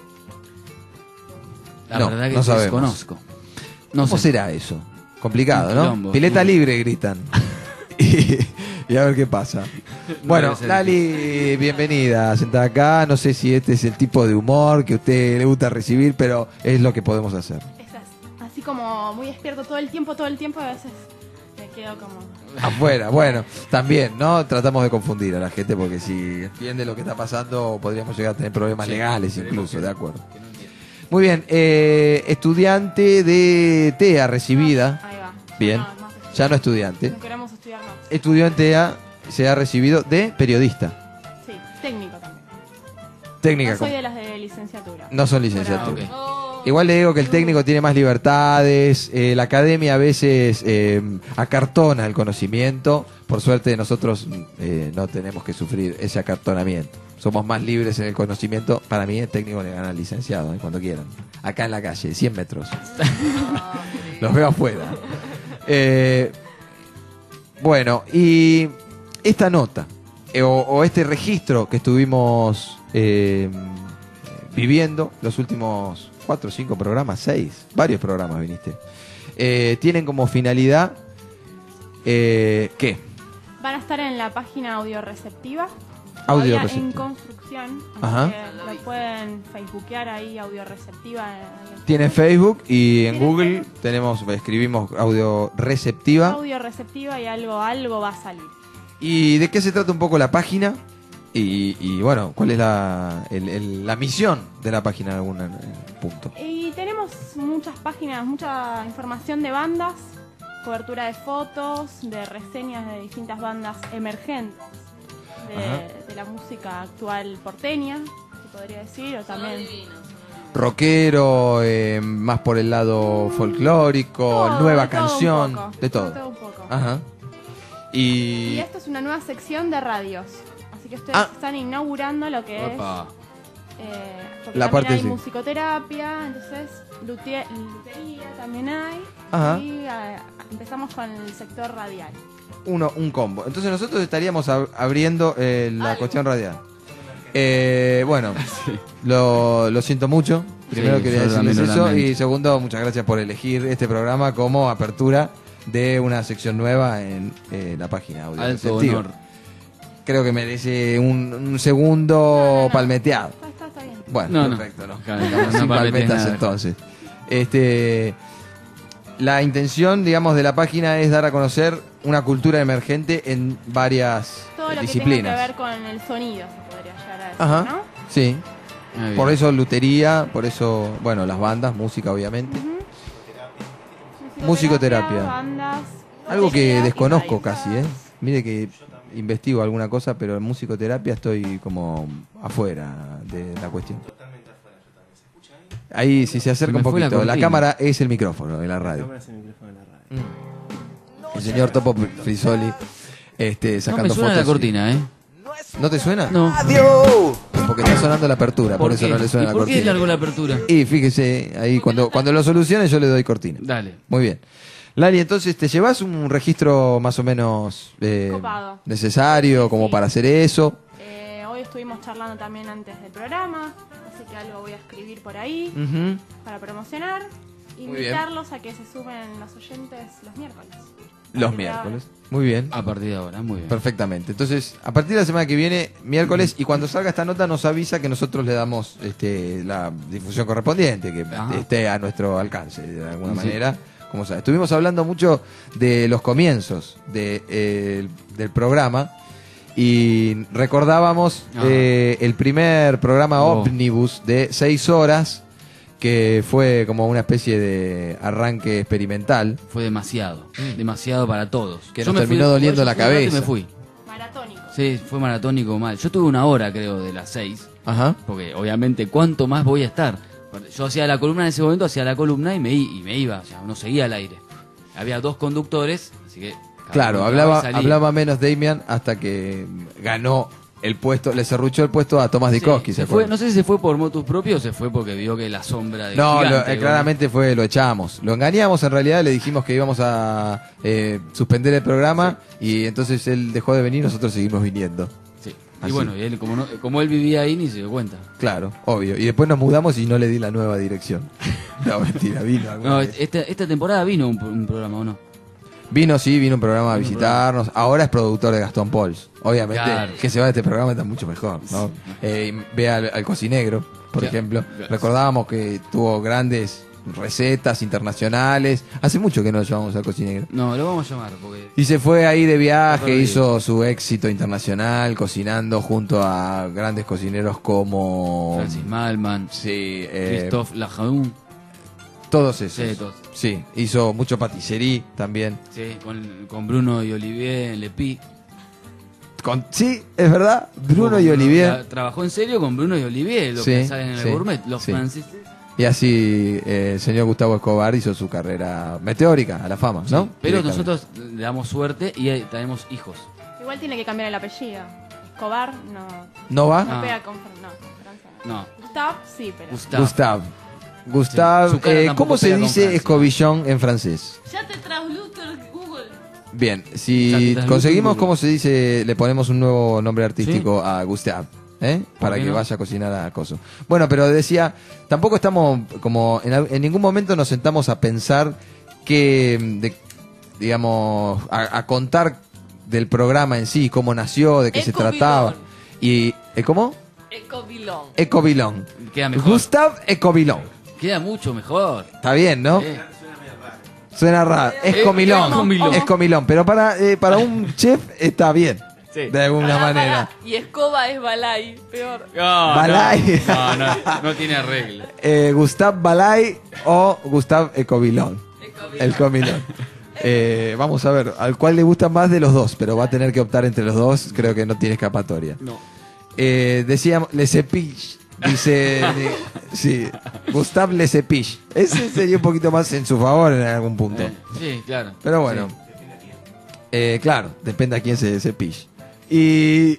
S2: La
S1: No,
S2: verdad que
S1: no sabemos.
S2: desconozco. No
S1: ¿Cómo
S2: sé.
S1: será eso? Complicado,
S2: Un
S1: ¿no?
S2: quilombo.
S1: Pileta libre, gritan. y a ver qué pasa. Bueno,
S2: debe ser
S1: Lali, bienvenida, sentada acá. No sé si este es el tipo de humor que a usted le gusta recibir, pero es lo que podemos hacer.
S13: Así como muy despierto todo el tiempo, a veces me quedo como...
S1: Afuera, bueno, también, ¿no? Tratamos de confundir a la gente porque si entiende lo que está pasando podríamos llegar a tener problemas legales incluso, de acuerdo. Muy bien, estudiante de TEA recibida.
S13: Ahí va.
S1: Bien,
S13: No, más estudiante.
S1: ya no estudiante.
S13: No queremos estudiar más.
S1: Estudió en TEA, se ha recibido de periodista.
S13: Sí, técnico también.
S1: Técnica.
S13: No soy
S1: con-
S13: de las de licenciatura.
S1: No son licenciaturas.
S2: Ah,
S13: Oh.
S1: Igual le digo que el técnico tiene más libertades, la academia a veces acartona el conocimiento. Por suerte nosotros no tenemos que sufrir ese acartonamiento. Somos más libres en el conocimiento. Para mí el técnico le gana al licenciado, cuando quieran. Acá en la calle, 100 metros. Los veo afuera. Bueno, y esta nota, o este registro que estuvimos viviendo los últimos 4 o 5 programas, 6, varios programas viniste, tienen como finalidad ¿qué?
S13: Van a estar en la página audio receptiva.
S1: Audio
S13: todavía en
S1: Receptiva.
S13: construcción.
S1: Ajá.
S13: Así que lo pueden facebookear ahí, Audio Receptiva.
S1: Tiene Facebook y en Google escribimos Audio Receptiva.
S13: Audio Receptiva y algo va a salir.
S1: ¿Y de qué se trata un poco la página? Y bueno, ¿cuál es la misión de la página en algún punto?
S13: Y tenemos muchas páginas, mucha información de bandas, cobertura de fotos, de reseñas de distintas bandas emergentes de la música actual porteña, se podría decir, o también
S1: Rockero, más por el lado folclórico, nueva canción, de todo.
S13: Todo un poco.
S1: Ajá.
S13: Y esto es una nueva sección de radios. Así que ustedes están inaugurando lo que es. Porque
S1: la
S13: también
S1: parte
S13: hay
S1: sí.
S13: musicoterapia, entonces lutería también hay.
S1: Ajá.
S13: Y empezamos con el sector radial.
S1: Un combo. Entonces nosotros estaríamos abriendo la cuestión radial. Bueno, lo siento mucho. Primero
S2: Sí,
S1: quería
S2: yo
S1: decirles
S2: también lo
S1: eso.
S2: lamento.
S1: Y segundo, muchas gracias por elegir este programa como apertura de una sección nueva en la página Audio
S2: Alto
S1: Receptiva.
S2: honor.
S1: Creo que merece un segundo palmeteado.
S13: Está bien.
S1: Bueno,
S2: No,
S1: perfecto, ¿no?
S2: Claro,
S1: Estamos
S2: no
S1: sin
S2: palmetees
S1: palmetas
S2: nada.
S1: entonces. La intención, digamos, de la página es dar a conocer una cultura emergente en varias
S13: Todo lo que
S1: disciplinas.
S13: tenga que ver con el sonido, se podría llegar a decir,
S1: Ajá,
S13: ¿no?
S1: sí.
S2: Ah, bien.
S1: Por eso lutería, por eso, bueno, las bandas, música obviamente. Musicoterapia.
S13: Bandas,
S1: Algo que
S13: batería y
S1: desconozco
S13: radio.
S1: casi, ¿eh? Mire que investigo alguna cosa, pero en musicoterapia estoy como afuera de la cuestión. Ahí, si se acerca
S2: Se
S1: un
S2: me fue la
S1: poquito, la
S2: cortina.
S1: cámara es el micrófono de la radio. El señor Topo Frisoli
S2: No
S1: sacando
S2: me suena
S1: fotos.
S2: la cortina, ¿eh?
S1: ¿No te suena?
S2: No.
S1: Porque está sonando la apertura, por eso
S2: qué?
S1: no le suena
S2: ¿Y
S1: la
S2: por qué
S1: cortina.
S2: largó la apertura?
S1: Y fíjese, ahí cuando lo solucione yo le doy cortina.
S2: Dale.
S1: Muy bien. Lali, entonces te llevas un registro más o menos
S13: Copado.
S1: necesario como para hacer eso.
S13: Hoy estuvimos charlando también antes del programa, así que algo voy a escribir por ahí
S1: Ujú.
S13: para promocionar.
S1: bien.
S13: Invitarlos a que se sumen los oyentes los miércoles.
S1: Los miércoles. Muy bien.
S2: A partir de ahora, muy bien.
S1: Perfectamente. Entonces, a partir de la semana que viene, miércoles, y cuando salga esta nota nos avisa que nosotros le damos la difusión correspondiente, que esté a nuestro alcance de alguna
S2: Sí.
S1: manera. Como sabes, estuvimos hablando mucho de los comienzos del programa y recordábamos el primer programa ómnibus de 6 horas que fue como una especie de arranque experimental.
S2: Fue demasiado para todos.
S1: Que
S2: Yo
S1: nos
S2: me
S1: terminó
S2: fui-
S1: doliendo
S2: yo
S1: la
S2: fui un rato y
S1: cabeza.
S2: me fui.
S13: Maratónico.
S2: Sí, fue maratónico mal. Yo tuve 1 hora, creo, de las 6.
S1: Ajá.
S2: Porque obviamente, ¿cuánto más voy a estar? Yo hacía la columna en ese momento, hacía la columna y me iba, o sea, no seguía al aire. Había 2 conductores, así que... cada
S1: Claro,
S2: uno entraba y salía.
S1: hablaba menos Damian hasta que ganó el puesto, le serruchó el puesto a Tomás Dikowski.
S2: Se fue, no sé si se fue por motus propios o se fue porque vio que la sombra de
S1: No,
S2: gigante,
S1: claramente lo echamos. Lo engañamos en realidad, le dijimos que íbamos a suspender el programa y entonces él dejó de venir y nosotros seguimos viniendo.
S2: Sí.
S1: Así.
S2: Y bueno, y él, como él vivía ahí ni se dio cuenta.
S1: Claro, obvio. Y después nos mudamos y no le di la nueva dirección. No, mentira, vino alguna
S2: No,
S1: vez.
S2: esta temporada vino un programa, ¿o no?
S1: Vino un programa a visitarnos. Ahora es productor de Gastón Pauls. Obviamente,
S2: Claro.
S1: que se va de este programa está mucho mejor, ¿no? Ve al Cocinegro, por
S2: Claro.
S1: ejemplo.
S2: Claro.
S1: Recordábamos que tuvo grandes recetas internacionales. Hace mucho que no lo llevamos al Cocinegro.
S2: No, lo vamos a llamar porque...
S1: Y se fue ahí de viaje,
S2: Perdido.
S1: hizo su éxito internacional cocinando junto a grandes cocineros como
S2: Francis Malman,
S1: sí,
S2: Christophe Lajaun.
S1: todos esos.
S2: Sí, todos.
S1: Sí, hizo mucho patisserie también.
S2: Sí, con Bruno y Olivier Lepi.
S1: Sí, es verdad, Bruno y Olivier.
S2: Trabajó en serio con Bruno y Olivier, lo
S1: Sí,
S2: que salen en
S1: sí,
S2: el gourmet, los
S1: sí.
S2: franceses.
S1: Y así el señor Gustavo Escobar hizo su carrera meteórica a la fama, ¿no?
S2: Pero
S1: Directamente.
S2: nosotros le damos suerte y tenemos hijos.
S13: Igual tiene que cambiar el apellido. Escobar no.
S1: ¿No va?
S13: No
S2: Ah.
S13: pega con no, Francia no.
S2: No.
S13: Gustave sí, pero.
S2: Gustave.
S1: Gustav,
S2: Sí, su cara tampoco
S1: ¿cómo se
S2: pega con
S1: dice
S2: Francia.
S1: escobillón en francés?
S3: Ya te tradujo Google.
S1: Bien,
S2: Ya
S1: si
S2: te
S1: conseguimos
S2: transmito.
S1: cómo se dice, le ponemos un nuevo nombre artístico a Gustav, para
S2: qué
S1: que
S2: no?
S1: vaya a cocinar a Coso. Bueno, pero decía, tampoco estamos como, en ningún momento nos sentamos a pensar digamos, a contar del programa en sí, cómo nació, de qué se trataba. Y, ¿cómo?
S3: Ecovilón.
S2: Queda mejor.
S1: Gustav Ecovilón.
S2: Queda mucho mejor.
S1: Está bien, ¿no?
S2: Sí.
S1: Suena raro. Escomilón.
S2: Escomilón.
S1: Escomilón. Pero para un chef está bien.
S2: Sí.
S1: De alguna manera.
S3: Y escoba es balay, peor.
S1: Balay.
S2: No tiene arreglo.
S1: Gustav Balay o Gustav Ecovilón. El comilón. Vamos a ver, al cual le gusta más de los dos, pero va a tener que optar entre los dos. Creo que no tiene escapatoria.
S2: No.
S1: Decíamos, Le Cepich. Dice, sí, Gustav Le Cepich. Ese sería un poquito más en su favor en algún punto.
S2: Sí, claro.
S1: Pero bueno, claro, depende a quién se cepille. Y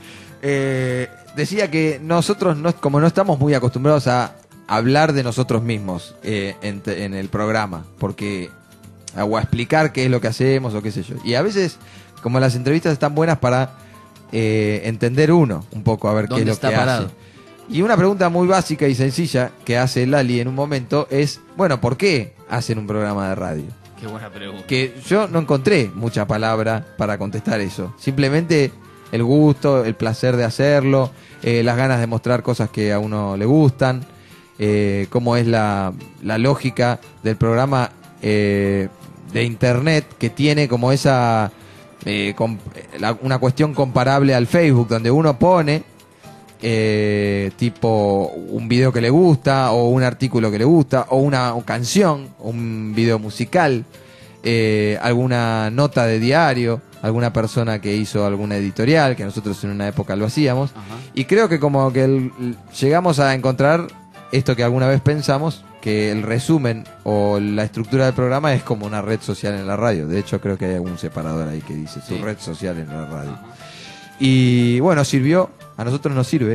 S1: decía que nosotros, como no estamos muy acostumbrados a hablar de nosotros mismos en el programa, porque o a explicar qué es lo que hacemos o qué sé yo. Y a veces, como las entrevistas están buenas para entender uno un poco, a ver qué es lo que
S2: parado?
S1: hace. Y una pregunta muy básica y sencilla que hace Lali en un momento es, bueno, ¿por qué hacen un programa de radio?
S2: Qué buena pregunta.
S1: Que yo no encontré mucha palabra para contestar eso. Simplemente el gusto, el placer de hacerlo, las ganas de mostrar cosas que a uno le gustan, cómo es la lógica del programa de internet que tiene como esa una cuestión comparable al Facebook, donde uno pone tipo un video que le gusta o un artículo que le gusta o una canción, un video musical, alguna nota de diario, alguna persona que hizo alguna editorial, que nosotros en una época lo hacíamos.
S2: Ajá.
S1: Y creo que como que llegamos a encontrar esto que alguna vez pensamos, que el resumen o la estructura del programa es como una red social en la radio. De hecho creo que hay algún separador ahí que dice su red social en la radio. Y bueno, a nosotros nos sirve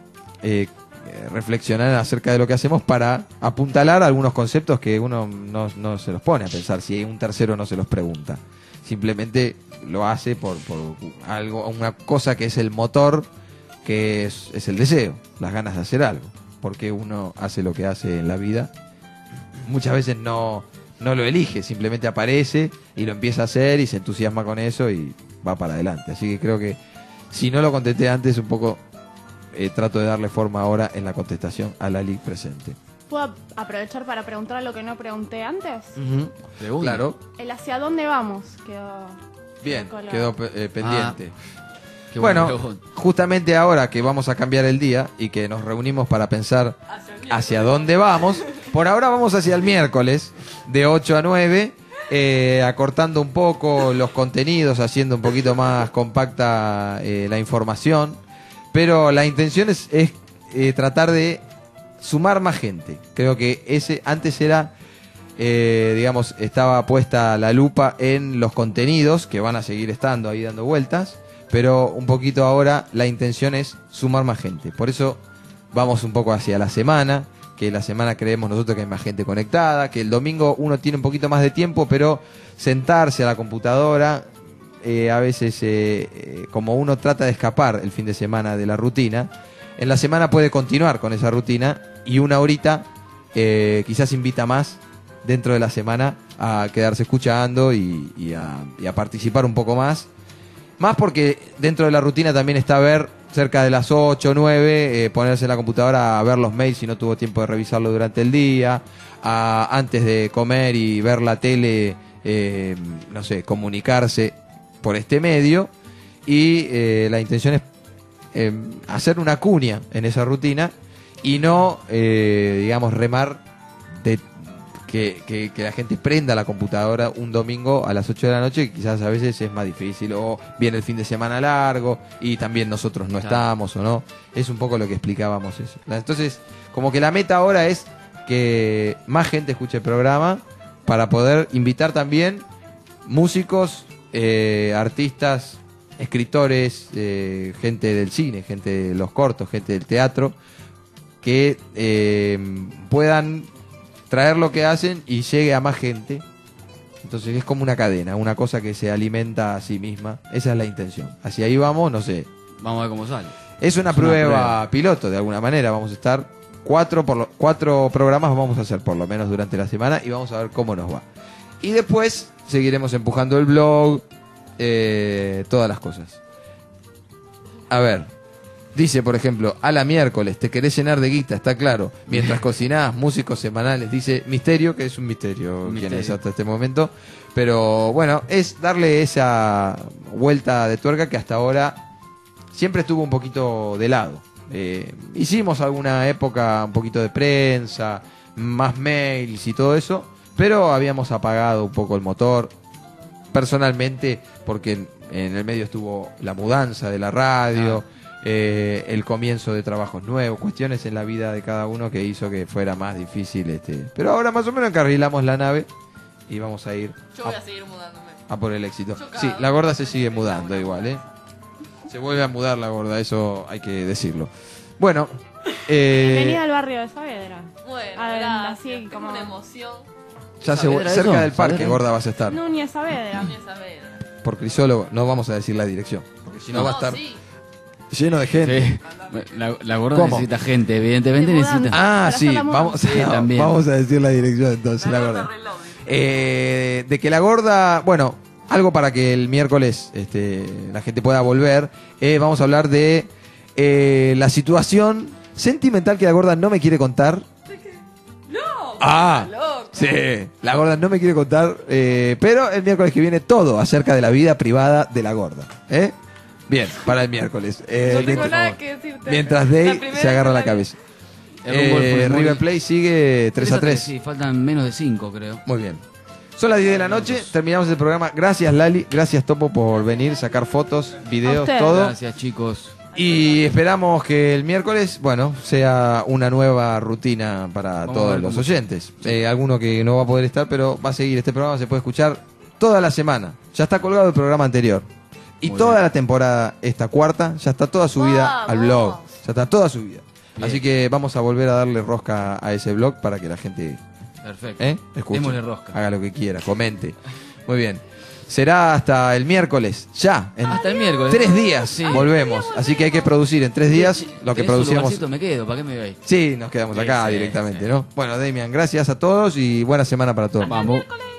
S1: reflexionar acerca de lo que hacemos para apuntalar algunos conceptos que uno no se los pone a pensar si un tercero no se los pregunta. Simplemente lo hace por algo, una cosa que es el motor, que es el deseo, las ganas de hacer algo. Porque uno hace lo que hace en la vida. Muchas veces no lo elige, simplemente aparece y lo empieza a hacer y se entusiasma con eso y va para adelante. Así que creo que si no lo contesté antes, un poco trato de darle forma ahora en la contestación a Lali presente.
S13: ¿Puedo aprovechar para preguntar lo que no pregunté antes?
S1: Claro.
S13: El hacia dónde vamos quedó...
S1: Bien,
S13: colgado.
S1: quedó pendiente.
S2: Qué buena
S1: Bueno,
S2: pregunta.
S1: justamente ahora que vamos a cambiar el día y que nos reunimos para pensar hacia dónde vamos, por ahora vamos hacia el miércoles de 8 a 9, acortando un poco los contenidos, haciendo un poquito más compacta la información, pero la intención es tratar de sumar más gente. Creo que antes era, digamos, estaba puesta la lupa en los contenidos, que van a seguir estando ahí dando vueltas, pero un poquito ahora la intención es sumar más gente. Por eso vamos un poco hacia la semana, que la semana creemos nosotros que hay más gente conectada, que el domingo uno tiene un poquito más de tiempo, pero sentarse a la computadora, a veces como uno trata de escapar el fin de semana de la rutina, en la semana puede continuar con esa rutina y una horita quizás invita más dentro de la semana a quedarse escuchando y a participar un poco más. Más porque dentro de la rutina también está ver cerca de las 8 o 9, ponerse en la computadora a ver los mails si no tuvo tiempo de revisarlo durante el día, antes de comer y ver la tele, no sé, comunicarse por este medio. Y la intención es hacer una cuña en esa rutina y no, digamos, remar de que la gente prenda la computadora un domingo a las 8 de la noche, que quizás a veces es más difícil, o viene el fin de semana largo y también nosotros no estamos o no. Es un poco lo que explicábamos eso. Entonces, como que la meta ahora es que más gente escuche el programa para poder invitar también músicos, artistas, escritores, gente del cine, gente de los cortos, gente del teatro, que puedan traer lo que hacen y llegue a más gente. Entonces es como una cadena, una cosa que se alimenta a sí misma. Esa es la intención. Hacia ahí vamos, no sé.
S2: Vamos a ver cómo sale.
S1: Es una prueba piloto, de alguna manera. Vamos a estar cuatro programas vamos a hacer por lo menos durante la semana y vamos a ver cómo nos va. Y después seguiremos empujando el blog, todas las cosas. A ver, Dice, por ejemplo, a la miércoles, te querés llenar de guita, está claro. Mientras cocinás, músicos semanales. Dice Misterio, que es un misterio quién es hasta este momento. Pero bueno, es darle esa vuelta de tuerca que hasta ahora siempre estuvo un poquito de lado. Hicimos alguna época un poquito de prensa, más mails y todo eso, pero habíamos apagado un poco el motor. Personalmente, porque en el medio estuvo la mudanza de la radio, el comienzo de trabajos nuevos, cuestiones en la vida de cada uno que hizo que fuera más difícil. Pero ahora más o menos encarrilamos la nave y vamos a ir
S3: Yo voy a seguir mudándome.
S1: a por el éxito.
S3: Yo cada
S1: Sí, la
S3: vez
S1: gorda se sigue mudando igual, ¿eh? Se vuelve a mudar la gorda, eso hay que decirlo. Bueno,
S13: Venía al barrio de Saavedra.
S3: Bueno,
S13: así como
S3: una emoción.
S1: ya
S2: ¿Saavedra
S1: cerca
S2: eso?
S1: del parque,
S2: ¿Saavedra?
S1: gorda, vas a estar.
S13: Núñez Saavedra.
S1: Por Crisólogo, no vamos a decir la dirección, porque si no, va a estar
S3: sí.
S1: lleno de gente.
S2: Sí. La gorda
S1: ¿Cómo?
S2: necesita gente, evidentemente
S13: De mudanza.
S2: necesita.
S1: Ah,
S13: Para
S1: sí,
S13: hacer la
S1: vamos,
S2: Sí, también.
S1: vamos a decir la dirección entonces, la gorda. De que la gorda, bueno, algo para que el miércoles la gente pueda volver, vamos a hablar de la situación sentimental que la gorda no me quiere contar. Ah, sí, la gorda no me quiere contar, pero el miércoles que viene todo acerca de la vida privada de la gorda. Bien, para el miércoles.
S3: No tengo
S1: mientras,
S3: nada que decirte.
S1: mientras
S3: La
S1: Day
S3: primera
S1: se agarra
S3: que
S1: la
S3: la-
S1: cabeza.
S2: El rumbo del fútbol.
S1: River Plate sigue 3-3.
S2: Sí, faltan menos de 5, creo.
S1: Muy bien. Son las 10 de la noche, terminamos el programa. Gracias Lali, gracias Topo por venir, sacar fotos,
S13: A
S1: videos,
S13: usted.
S1: todo.
S2: Gracias, chicos.
S1: Y esperamos que el miércoles, bueno, sea una nueva rutina para
S2: Vamos a
S1: todos
S2: ver
S1: los
S2: cómo
S1: oyentes. Alguno que no va a poder estar, pero va a seguir este programa, se puede escuchar toda la semana. Ya está colgado el programa anterior. Y
S2: Muy
S1: toda
S2: bien.
S1: la temporada, esta cuarta, ya está toda subida al blog. Ya está toda subida.
S2: Bien.
S1: Así que vamos a volver a darle rosca a ese blog para que la gente
S2: Perfecto.
S1: escuche,
S2: Démosle rosca.
S1: haga lo que quiera, comente. Muy bien. Será hasta el miércoles, ya, en
S2: Hasta el miércoles.
S1: 3 días
S2: Sí.
S1: volvemos. Así que hay que producir en 3 días lo que
S2: ¿Tenés un
S1: producíamos.
S2: lugarcito? Me quedo, ¿para qué me veis?
S1: Sí, nos quedamos acá
S2: Sí,
S1: directamente,
S2: sí.
S1: ¿no? Bueno, Damian, gracias a todos y buena semana para todos.
S2: Vamos.